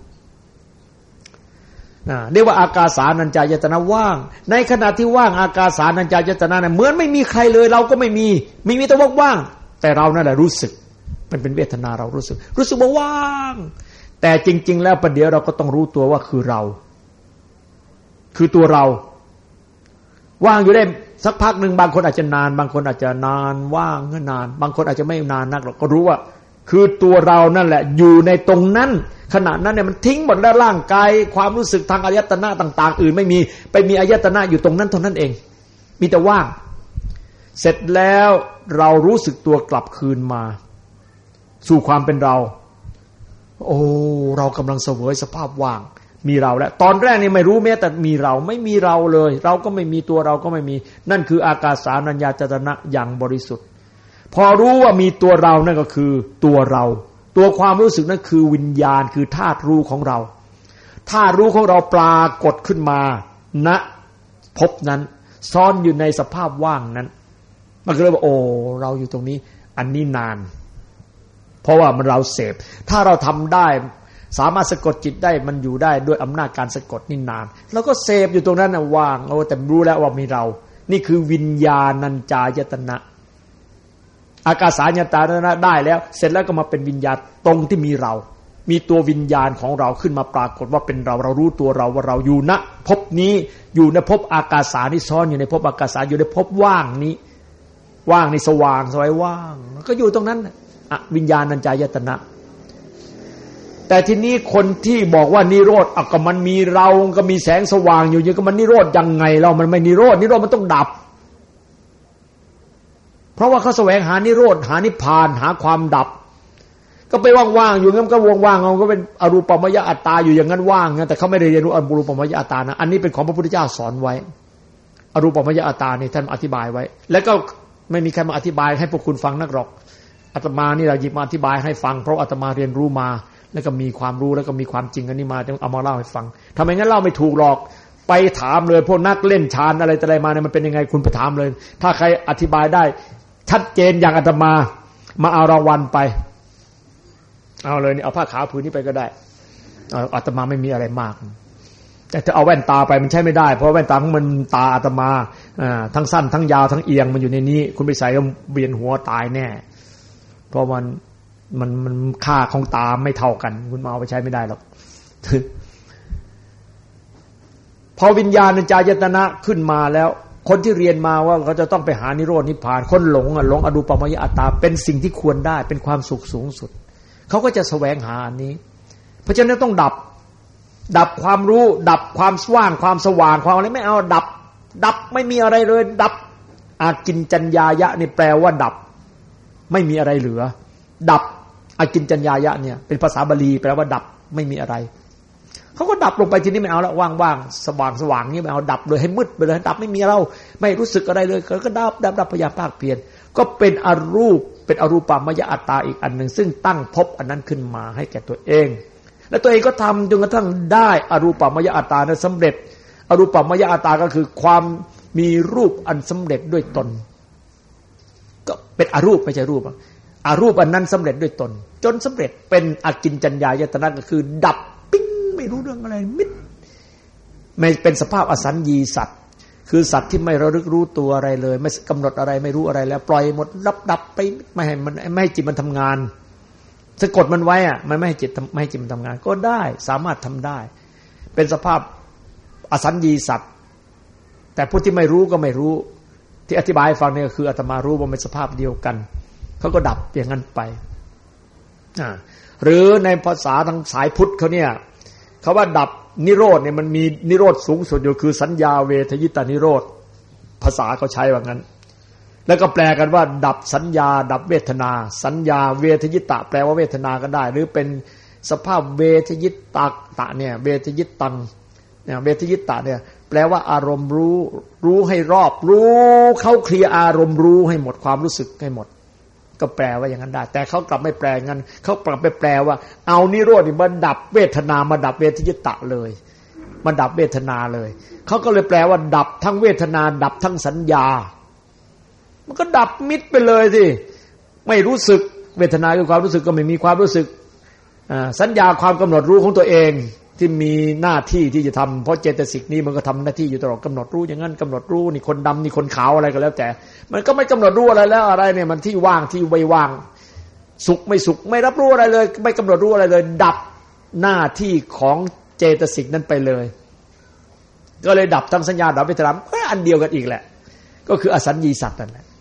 เรียกว่าอากาสานัญจายตนะว่างในขณะที่ว่างอากาสานัญจายตนะเหมือนไม่มีใครเลยเราก็ไม่มีแต่ว่างแต่เรานั่นแหละรู้สึกมันเป็นเวทนาเรารู้สึกว่าว่างแต่จริงๆแล้วประเดี๋ยวเราก็ต้องรู้ตัวว่าคือเราคือตัวเราว่างอยู่ได้สักพักหนึ่งบางคนอาจจะนานบางคนอาจจะนานว่างก็นานบางคนอาจจะไม่นานนักหรอกก็รู้ว่าคือตัวเรานั่นแหละอยู่ในตรงนั้นขณะนั้นเนี่ยมันทิ้งหมดแล้วร่างกายความรู้สึกทางอายตนะต่างๆอื่นไม่มีไปมีอายตนะอยู่ตรงนั้นเท่านั้นเองมีแต่ว่างเสร็จแล้วเรารู้สึกตัวกลับคืนมาสู่ความเป็นเราโอ้เรากำลังเสวยสภาพว่างมีเราแล้วตอนแรกนี่ไม่รู้แม้แต่มีเราไม่มีเราเลยเราก็ไม่มีตัวเราก็ไม่มีนั่นคืออากาสานัญญาจตนะอย่างบริสุทธิ์พอรู้ว่ามีตัวเรานั่นก็คือตัวเราตัวความรู้สึกนั่นคือวิญญาณคือธาตุรู้ของเราธาตุรู้ของเราปรากฏขึ้นมาณภพนั้นซ่อนอยู่ในสภาพว่างนั้นมันก็เลยว่าโอ้เราอยู่ตรงนี้อันนี้นานเพราะว่ามันเราเสพถ้าเราทำได้สามารถสะกดจิตได้มันอยู่ได้ด้วยอำนาจการสะกดนี่นานแล้วก็เสพอยู่ตรงนั้นน่ะว่างโอ้แต่รู้แล้วว่ามีเรานี่คือวิญญาณัญจายตนะอากาสายตนะได้แล้วเสร็จแล้วก็มาเป็นวิญญาณตรงที่มีเรามีตัววิญญาณของเราขึ้นมาปรากฏว่าเป็นเราเรารู้ตัวเราว่าเราอยู่ณภพนี้อยู่ในภพอากาสานี่ซ้อนอยู่ในภพอากาสาอยู่ในภพว่างนี้ว่างนี่สว่างสวยว่างก็อยู่ตรงนั้นวิญญาณัญจายตนะแต่ทีนี้คนที่บอกว่านิโรธก็มันมีเราก็มีแสงสว่างอยู่ยังก็มันนิโรธยังไงเรามันไม่นิโรธนิโรธมันต้องดับเพราะว่าเขาแสวงหานิโรธหานิพพานหาความดับก็ไปว่างๆอยู่งั้นก็ว่างๆก็เป็นอรูปมยอัตตาอยู่อย่างนั้นว่างงั้นแต่เขาไม่ได้เรียนรู้อรูปมยอัตตานะอันนี้เป็นของพระพุทธเจ้าสอนไว้อรูปมยอัตตานี่ท่านอธิบายไว้แล้วก็ไม่มีใครมาอธิบายให้พวกคุณฟังนักหรอกอาตมานี่เราหยิบมาอธิบายให้ฟังเพราะอาตมาเรียนรู้มาแล้วก็มีความรู้แล้วก็มีความจริงอันนี้มาต้องเอามาเล่าให้ฟังทำไมงั้นเล่าไม่ถูกหรอกไปถามเลยพวกนักเล่นฌานอะไรแต่อะไรมาเนี่ยมันเป็นยังไงคุณไปถามเลยถ้าใครอธิบายได้ชัดเจนอย่างอาตมามาเอารางวัลไปเอาเลยนี่เอาผ้าขาวผืนนี้ไปก็ได้อาตมาไม่มีอะไรมากแต่ถ้าเอาแว่นตาไปมันใช้ไม่ได้เพราะแว่นตาของมันตาอาตมาทั้งสั้นทั้งยาวทั้งเอียงมันอยู่ในนี้คุณไปใส่ก็เวียนหัวตายแน่เพราะมันค่าของตาไม่เท่ากันคุณมาเอาไปใช้ไม่ได้หรอกพอวิญญาณัญจายตนะขึ้นมาแล้วคนที่เรียนมาว่าเขาจะต้องไปหานิโรธนิพพานคนหลงอรูปมยอัตตาเป็นสิ่งที่ควรได้เป็นความสุขสูงสุดเขาก็จะแสวงหาอันนี้เพราะฉะนั้นต้องดับความรู้ดับความว่างความสว่างความอะไรไม่เอาดับไม่มีอะไรเลยดับอากินจัญญายะนี่แปลว่าดับไม่มีอะไรเหลือดับอากินจัญญายะเนี่ยเป็นภาษาบาลีแปลว่าดับไม่มีอะไรเขาก็ดับลงไปทีนี้ไม่เอาละว่างๆสว่างๆนี่ไม่เอาดับเลยให้มืดไปเลยดับไม่มีเราไม่รู้สึกอะไรเลยก็ดับพยายามภาคเพียรก็เป็นอรูปเป็นอรูปมยอัตตาอีกอันหนึ่งซึ่งตั้งภพอันนั้นขึ้นมาให้แก่ตัวเองและตัวเองก็ทำจนกระทั่งได้อรูปมยอัตตานั้นสำเร็จอรูปมยอัตตาก็คือความมีรูปอันสำเร็จด้วยตนก็เป็นอรูปไม่ใช่รูปอรูปอันนั้นสำเร็จด้วยตนจนสำเร็จเป็นอกินจัญญายตนะก็คือดับปิ้งไม่รู้เรื่องอะไรมิดไม่เป็นสภาพอสัญญีสัตว์คือสัตว์ที่ไม่ระลึกรู้ตัวอะไรเลยไม่กำหนดอะไรไม่รู้อะไรแล้วปล่อยหมดดับไปไม่ให้จิตมันทำงานสะกดมันไว้อะมันไม่ให้จิตมันทำงานก็ได้สามารถทำได้เป็นสภาพอสัญญีสัตว์แต่ผู้ที่ไม่รู้ก็ไม่รู้ที่อธิบายให้ฟังเนี่ยคืออาตมารู้ว่าเป็นสภาพเดียวกันเขาก็ดับอย่างนั้นไปหรือในภาษาทางสายพุทธเขาเนี่ยเขาว่าดับนิโรธเนี่ยมันมีนิโรธสูงสุดอยู่คือสัญญาเวทยิตานิโรธภาษาเขาใช้ว่างั้นแล้วก็แปลกันว่าดับสัญญาดับเวทนาสัญญาเวทยิตะแปลว่าเวทนาก็ได้หรือเป็นสภาพเวทยิตะเนี่ยเวทยิตังเนี่ยเวทยิตะเนี่ยแปลว่าอารมณ์รู้ให้รอบรู้เข้าเคลียร์อารมณ์รู้ให้หมดความรู้สึกให้หมดก็แปลว่าอย่างนั้นได้แต่เขากลับไม่แปลงั้นเขากลับไปแปลว่าเอานิโรธนี่มาดับเวทนามาดับเวทยิตะเลยมาดับเวทนาเลยเขาก็เลยแปลว่าดับทั้งเวทนาดับทั้งสัญญามันก็ดับมิดไปเลยสิไม่รู้สึกเวทนาคือความรู้สึกก็ไม่มีความรู้สึกสัญญาความกำหนดรู้ของตัวเองที่มีหน้าที่ที่จะทำเพราะเจตสิกนี้มันก็ทำหน้าที่อยู่ตลอดกำหนดรู้อย่างนั้นกำหนดรู้นี่คนดำนี่คนขาวอะไรก็แล้วแต่มันก็ไม่กำหนดรู้อะไรแล้วอะไรเนี่ยมันที่ว่างที่ไม่ว่างสุขไม่สุขไม่รับรู้อะไรเลยไม่กำหนดรู้อะไรเลยดับหน้าที่ของเจตสิกนั้นไปเลยก็เลยดับทั้งสัญญาดับเวทนาก็อันเดียวกันอีกแหละก็คืออสัญญีสัตว์นั่นแหละ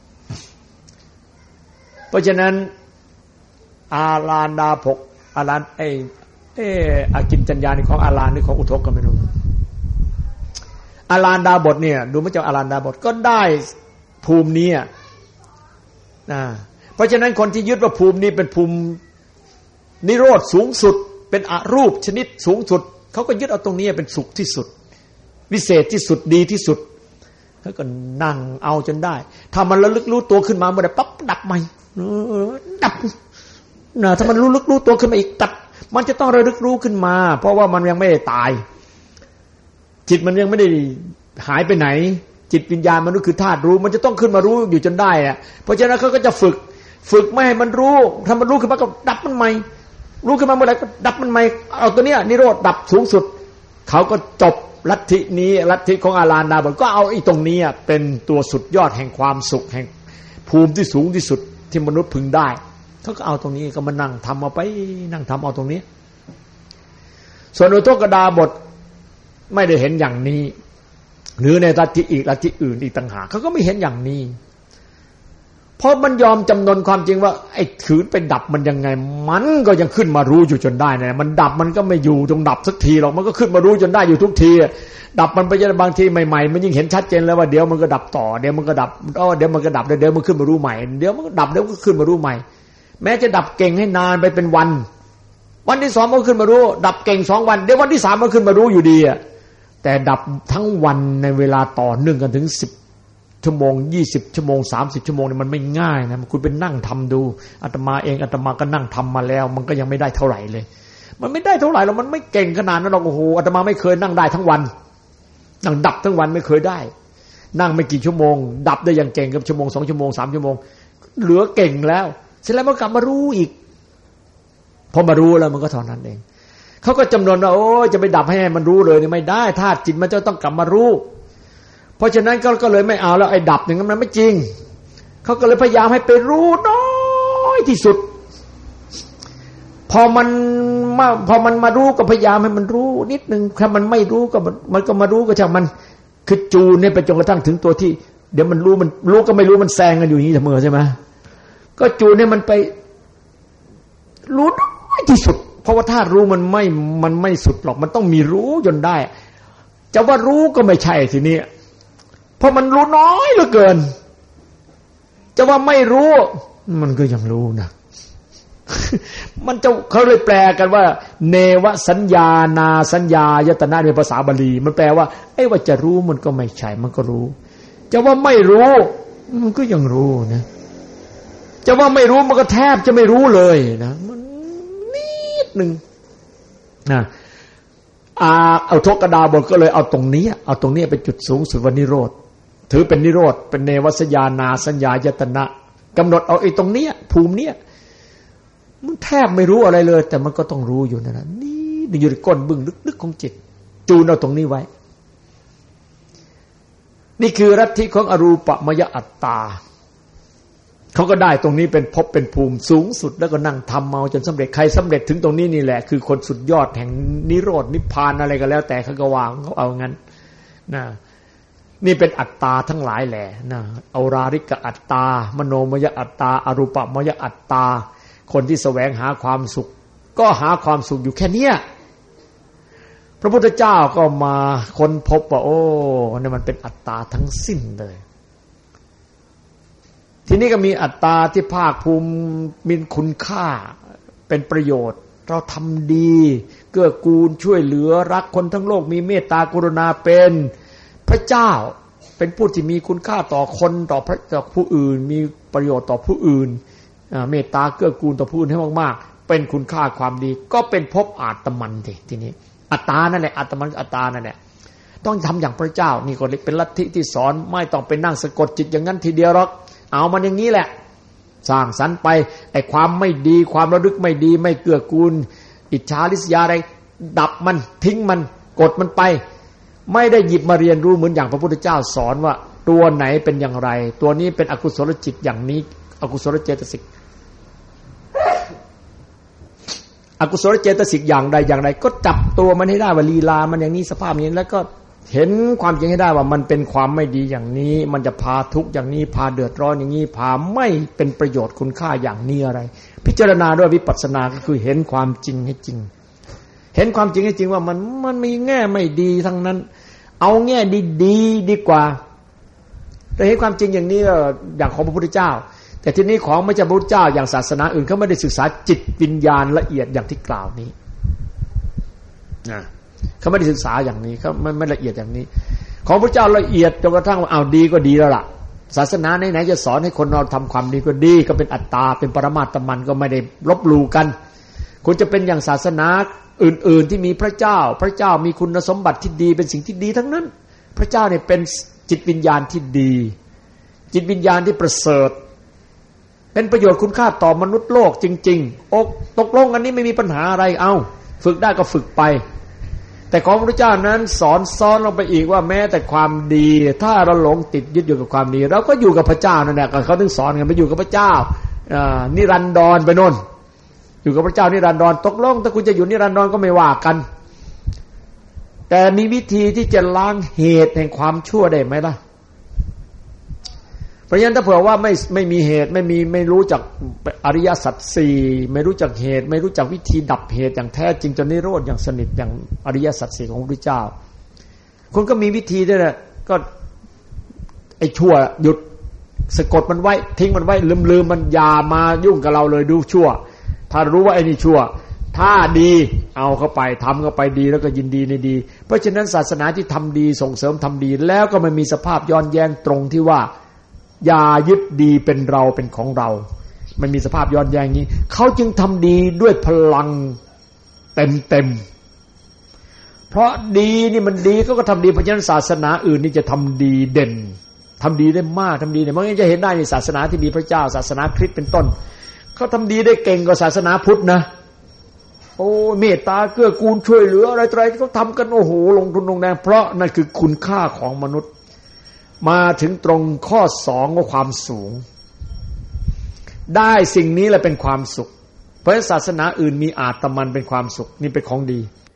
เพราะฉะนั้นอาลานดาภกอาลานอากินจัญญานี่ของอาลานนี่ของอุทกก็ไม่รู้อาลานดาบทเนี่ยดูมันจะอาลานดาบทก็ได้ภูมินี้นะเพราะฉะนั้นคนที่ยึดว่าภูมินี้เป็นภูมินิโรธสูงสุดเป็นอรูปชนิดสูงสุดเขาก็ยึดเอาตรงนี้เป็นสุขที่สุดวิเศษที่สุดดีที่สุดเขาก็นั่งเอาจนได้ถ้ามันระลึกรู้ตัวขึ้นมาเมื่อใดปั๊บดับใหม่ดับนะถ้ามันรู้ลึกรู้ตัวขึ้นมาอีกตัดมันจะต้องระลึกรู้ขึ้นมาเพราะว่ามันยังไม่ได้ตายจิตมันยังไม่ได้หายไปไหนจิตวิญญาณมันก็คือธาตุรู้มันจะต้องขึ้นมารู้อยู่จนได้อะเพราะฉะนั้นเขาก็จะฝึกไม่ให้มันรู้ถ้ามันรู้ขึ้นมาก็ดับมันใหม่รู้ขึ้นมาเมื่อไหร่ก็ดับมันใหม่เอาตัวเนี้ยนิโรธดับสูงสุดเขาก็จบลัทธินี้ลัทธิของอาลานดาบทก็เอาไอ้ตรงนี้เป็นตัวสุดยอดแห่งความสุขแห่งภูมิที่สูงที่สุดที่มนุษย์พึงได้เขาก็เอาตรงนี้ก็มานั่งทำเอาไปนั่งทำเอาตรงนี้ส่วนอุทกดาบทไม่ได้เห็นอย่างนี้หรือในลัทธิอีกลัทธิอื่นอีกต่างหากเขาก็ไม่เห็นอย่างนี้เพราะมันยอมจำนนความจริงว่าไอ้ขืนไปดับมันยังไงมันก็ยังขึ้นมารู้อยู่จนได้นะมันดับมันก็ไม่อยู่ตรงดับสักทีหรอกมันก็ขึ้นมารู้จนได้อยู่ทุกทีดับมันไปบางทีใหม่ๆมันยิ่งเห็นชัดเจนแล้วว่าเดี๋ยวมันก็ดับต่อเดี๋ยวมันก็ดับเดี๋ยวมันก็ดับเดี๋ยวมันขึ้นมารู้ใหม่เดี๋ยวมันก็ดับเดี๋ยวมันก็ขึ้นมารู้ใหม่แม้จะดับเก่งให้นานไปเป็นวันที่2มันก็ขึ้นมารู้ดับเก่ง2วันเดี๋ยววันที่3มันขึ้นมารู้อยู่ดีแต่ดับทั้งวันในเวลาต่อเนื่องกันถึง10ชั่วโมง20ชั่วโมง30ชั่วโมงนี่มันไม่ง่ายนะคุณไปนั่งทำดูอาตมาเองอาตมาก็นั่งทำมาแล้วมันก็ยังไม่ได้เท่าไหร่เลยมันไม่ได้เท่าไหร่หรอกมันไม่เก่งขนาดนั้นหรอกโอ้โหอาตมาไม่เคยนั่งได้ทั้งวันนั่งดับทั้งวันไม่เคยได้นั่งไม่กี่ชั่วโมงดับได้อย่างเก่งกับชั่วโมง2ชั่วโมง3ชั่วโมงเหลือเก่งแล้วเสร็จแล้วมันกลับมารู้อีกพอมารู้แล้วมันก็เท่านั้นเองเขาก็จำนวนว่าโอ้จะไปดับให้มันรู้เลยนี่ไม่ได้ธาตุจิตมันจะต้องกลับมารู้เพราะฉะนั้นก็เลยไม่เอาแล้วไอ้ดับอย่างนั้นมันไม่จริงเขาก็เลยพยายามให้ไปรู้น้อยที่สุดพอมันมารู้ก็พยายามให้มันรู้นิดนึงถ้ามันไม่รู้ก็มันก็มารู้ก็ช่างมันคือจูนเนี่ยไปจนกระทั่งถึงตัวที่เดี๋ยวมันรู้ก็ไม่รู้มันแซงกันอยู่อย่างนี้เสมอใช่ไหมก็จูนเนี่ยมันไปรู้น้อยที่สุดเพราะว่าถ้ารู้มันไม่สุดหรอกมันต้องมีรู้จนได้จะว่ารู้ก็ไม่ใช่ทีนี้เพราะมันรู้น้อยเหลือเกินจะว่าไม่รู้มันก็ยังรู้นะ มันจะเขาเลยแปลกันว่าเนวสัญญานาสัญญายตนะในภาษาบาลีมันแปลว่าไอ้ว่าจะรู้มันก็ไม่ใช่มันก็รู้จะว่าไม่รู้มันก็ยังรู้นะจะว่าไม่รู้มันก็แทบจะไม่รู้เลยนะมันนิดนึงนะเอาทกดาบทก็เลยเอาตรงนี้เป็นจุดสูงสุดวันนิโรธถือเป็นนิโรธเป็นเนวสัญญานาสัญญายตนะกำหนดเอาไอ้ตรงนี้ภูมิเนี้ยมันแทบไม่รู้อะไรเลยแต่มันก็ต้องรู้อยู่นั่นน่ะนี่อยู่ในก้นบึ้งลึกๆของจิตจูนเอาตรงนี้ไว้นี่คือลัทธิของอรูปมยอัตตาเขาก็ได้ตรงนี้เป็นภพเป็นภูมิสูงสุดแล้วก็นั่งทำเอาจนสำเร็จใครสำเร็จถึงตรงนี้นี่แหละคือคนสุดยอดแห่งนิโรธนิพพานอะไรก็แล้วแต่เขาก็วางเขาเอางั้นนะนี่เป็นอัตตาทั้งหลายแหละนะเอาราริกอัตตามโนมยอัตตาอรูปมยอัตตาคนที่แสวงหาความสุขก็หาความสุขอยู่แค่เนี้ยพระพุทธเจ้าก็มาค้นพบว่าโอ้นี่มันเป็นอัตตาทั้งสิ้นเลยทีนี้ก็มีอัตตาที่ภาคภูมิมีคุณค่าเป็นประโยชน์เราทำดีเกื้อกูลช่วยเหลือรักคนทั้งโลกมีเมตตากรุณาเป็นพระเจ้าเป็นผู้ที่มีคุณค่าต่อคนต่อผู้อื่นมีประโยชน์ต่อผู้อื่นเมตตาเกื้อกูลต่อผู้อื่นให้มากๆเป็นคุณค่าความดีก็เป็นภพอาตมันทีนี้อัตตานั่นแหละอัตมันอัตตานั่นแหละต้องทำอย่างพระเจ้านี่ก็เป็นลัทธิที่สอนไม่ต้องไปนั่งสะกดจิตอย่างนั้นทีเดียวหรอกเอามันอย่างนี้แหละสร้างสรรค์ไปไอ้ความไม่ดีความระลึกไม่ดีไม่เกื้อกูลอิจฉาริษยาอะไรดับมันทิ้งมันกดมันไปไม่ได้หยิบมาเรียนรู้เหมือนอย่างพระพุทธเจ้าสอนว่าตัวไหนเป็นอย่างไรตัวนี้เป็นอกุศลจิตอย่างนี้อกุศลเจตสิกอกุศลเจตสิกอย่างใดอย่างใดก็จับตัวมันให้ได้ว่าลีลามันอย่างนี้สภาพอย่างนี้แล้วก็เห็นความจริงให้ได้ว่ามันเป็นความไม่ดีอย่างนี้มันจะพาทุกข์อย่างนี้พาเดือดร้อนอย่างนี้พาไม่เป็นประโยชน์คุณค่าอย่างนี้อะไรพิจารณาด้วยวิปัสสนาก็คือเห็นความจริงให้จริงเห็นความจริงให้จริงว่ามันมีแง่ไม่ดีทั้งนั้นเอาแง่ดีๆดีกว่าแต่เห็นความจริงอย่างนี้อย่างของพระพุทธเจ้าแต่ที่นี้ของไม่ใช่พระพุทธเจ้าอย่างศาสนาอื่นเขาไม่ได้ศึกษาจิตวิญญาณละเอียดอย่างที่กล่าวนี้นะเขาไม่ได้ศึกษาอย่างนี้เขาไม่ละเอียดอย่างนี้ของพระเจ้าละเอียดจนกระทั่งว่าเอาดีก็ดีแล้วล่ะศาสนาไหนๆจะสอนให้คนเราทำความดีก็ดีก็เป็นอัตตาเป็นปรมาตมันก็ไม่ได้ลบหลู่กันคุณจะเป็นอย่างศาสนาอื่นๆที่มีพระเจ้ามีคุณสมบัติที่ดีเป็นสิ่งที่ดีทั้งนั้นพระเจ้าเนี่ยเป็นจิตวิญญาณที่ดีจิตวิญญาณที่ประเสริฐเป็นประโยชน์คุณค่าต่อมนุษย์โลกจริงๆอกตกลงอันนี้ไม่มีปัญหาอะไรเอาฝึกได้ก็ฝึกไปแต่ของพระเจ้านั้นสอนซ้อนลงไปอีกว่าแม้แต่ความดีถ้าเราหลงติดยึดอยู่กับความดีเราก็อยู่กับพระเจ้านั่นแหละเขาถึงสอนกันไปอยู่กับพระเจ้านิรันดรไปโน่นอยู่กับพระเจ้านิรันดรตกลงถ้าคุณจะอยู่นิรันดรก็ไม่ว่ากันแต่มีวิธีที่จะล้างเหตุแห่งความชั่วได้ไหมล่ะเพราะฉะนั้นถ้าเผื่อว่าไม่มีเหตุไม่รู้จักอริยสัจสี่ไม่รู้จักเหตุไม่รู้จักวิธีดับเหตุอย่างแท้จริงจนนิโรธอย่างสนิทอย่างอริยสัจสี่ของพระพุทธเจ้าคุณก็มีวิธีด้วยนะก็ไอ้ชั่วหยุดสะกดมันไว้ทิ้งมันไว้ลืมมันอย่ามายุ่งกับเราเลยดูชั่วถ้ารู้ว่าไอ้นี่ชั่วถ้าดีเอาเข้าไปทำเข้าไปดีแล้วก็ยินดีในดีเพราะฉะนั้นศาสนาที่ทำดีส่งเสริมทำดีแล้วก็มันมีสภาพย้อนแย้งตรงที่ว่าอย่ายึดดีเป็นเราเป็นของเรามันมีสภาพย้อนแย้งนี้เขาจึงทำดีด้วยพลังเต็มเพราะดีนี่มันดีก็ทำดีเพราะฉะนั้นศาสนาอื่นนี่จะทำดีเด่นทำดีได้มากทำดีเนี่ยมันจะเห็นได้ในศาสนาที่มีพระเจ้าศาสนาคริสต์เป็นต้นเขาทำดีได้เก่งกว่าศาสนาพุทธนะโอ้เมตตาเกื้อกูลช่วยเหลืออะไรเขาทำกันโอ้โหลงทุนลงแรงเพราะนั่นคือคุณค่าของมนุษย์มาถึงตรงข้อ2ว่าความสูงได้สิ่งนี้แหละเป็นความสุขเพราะศาสนาอื่นมีอาตมันเป็นความสุขนี่เป็นของดี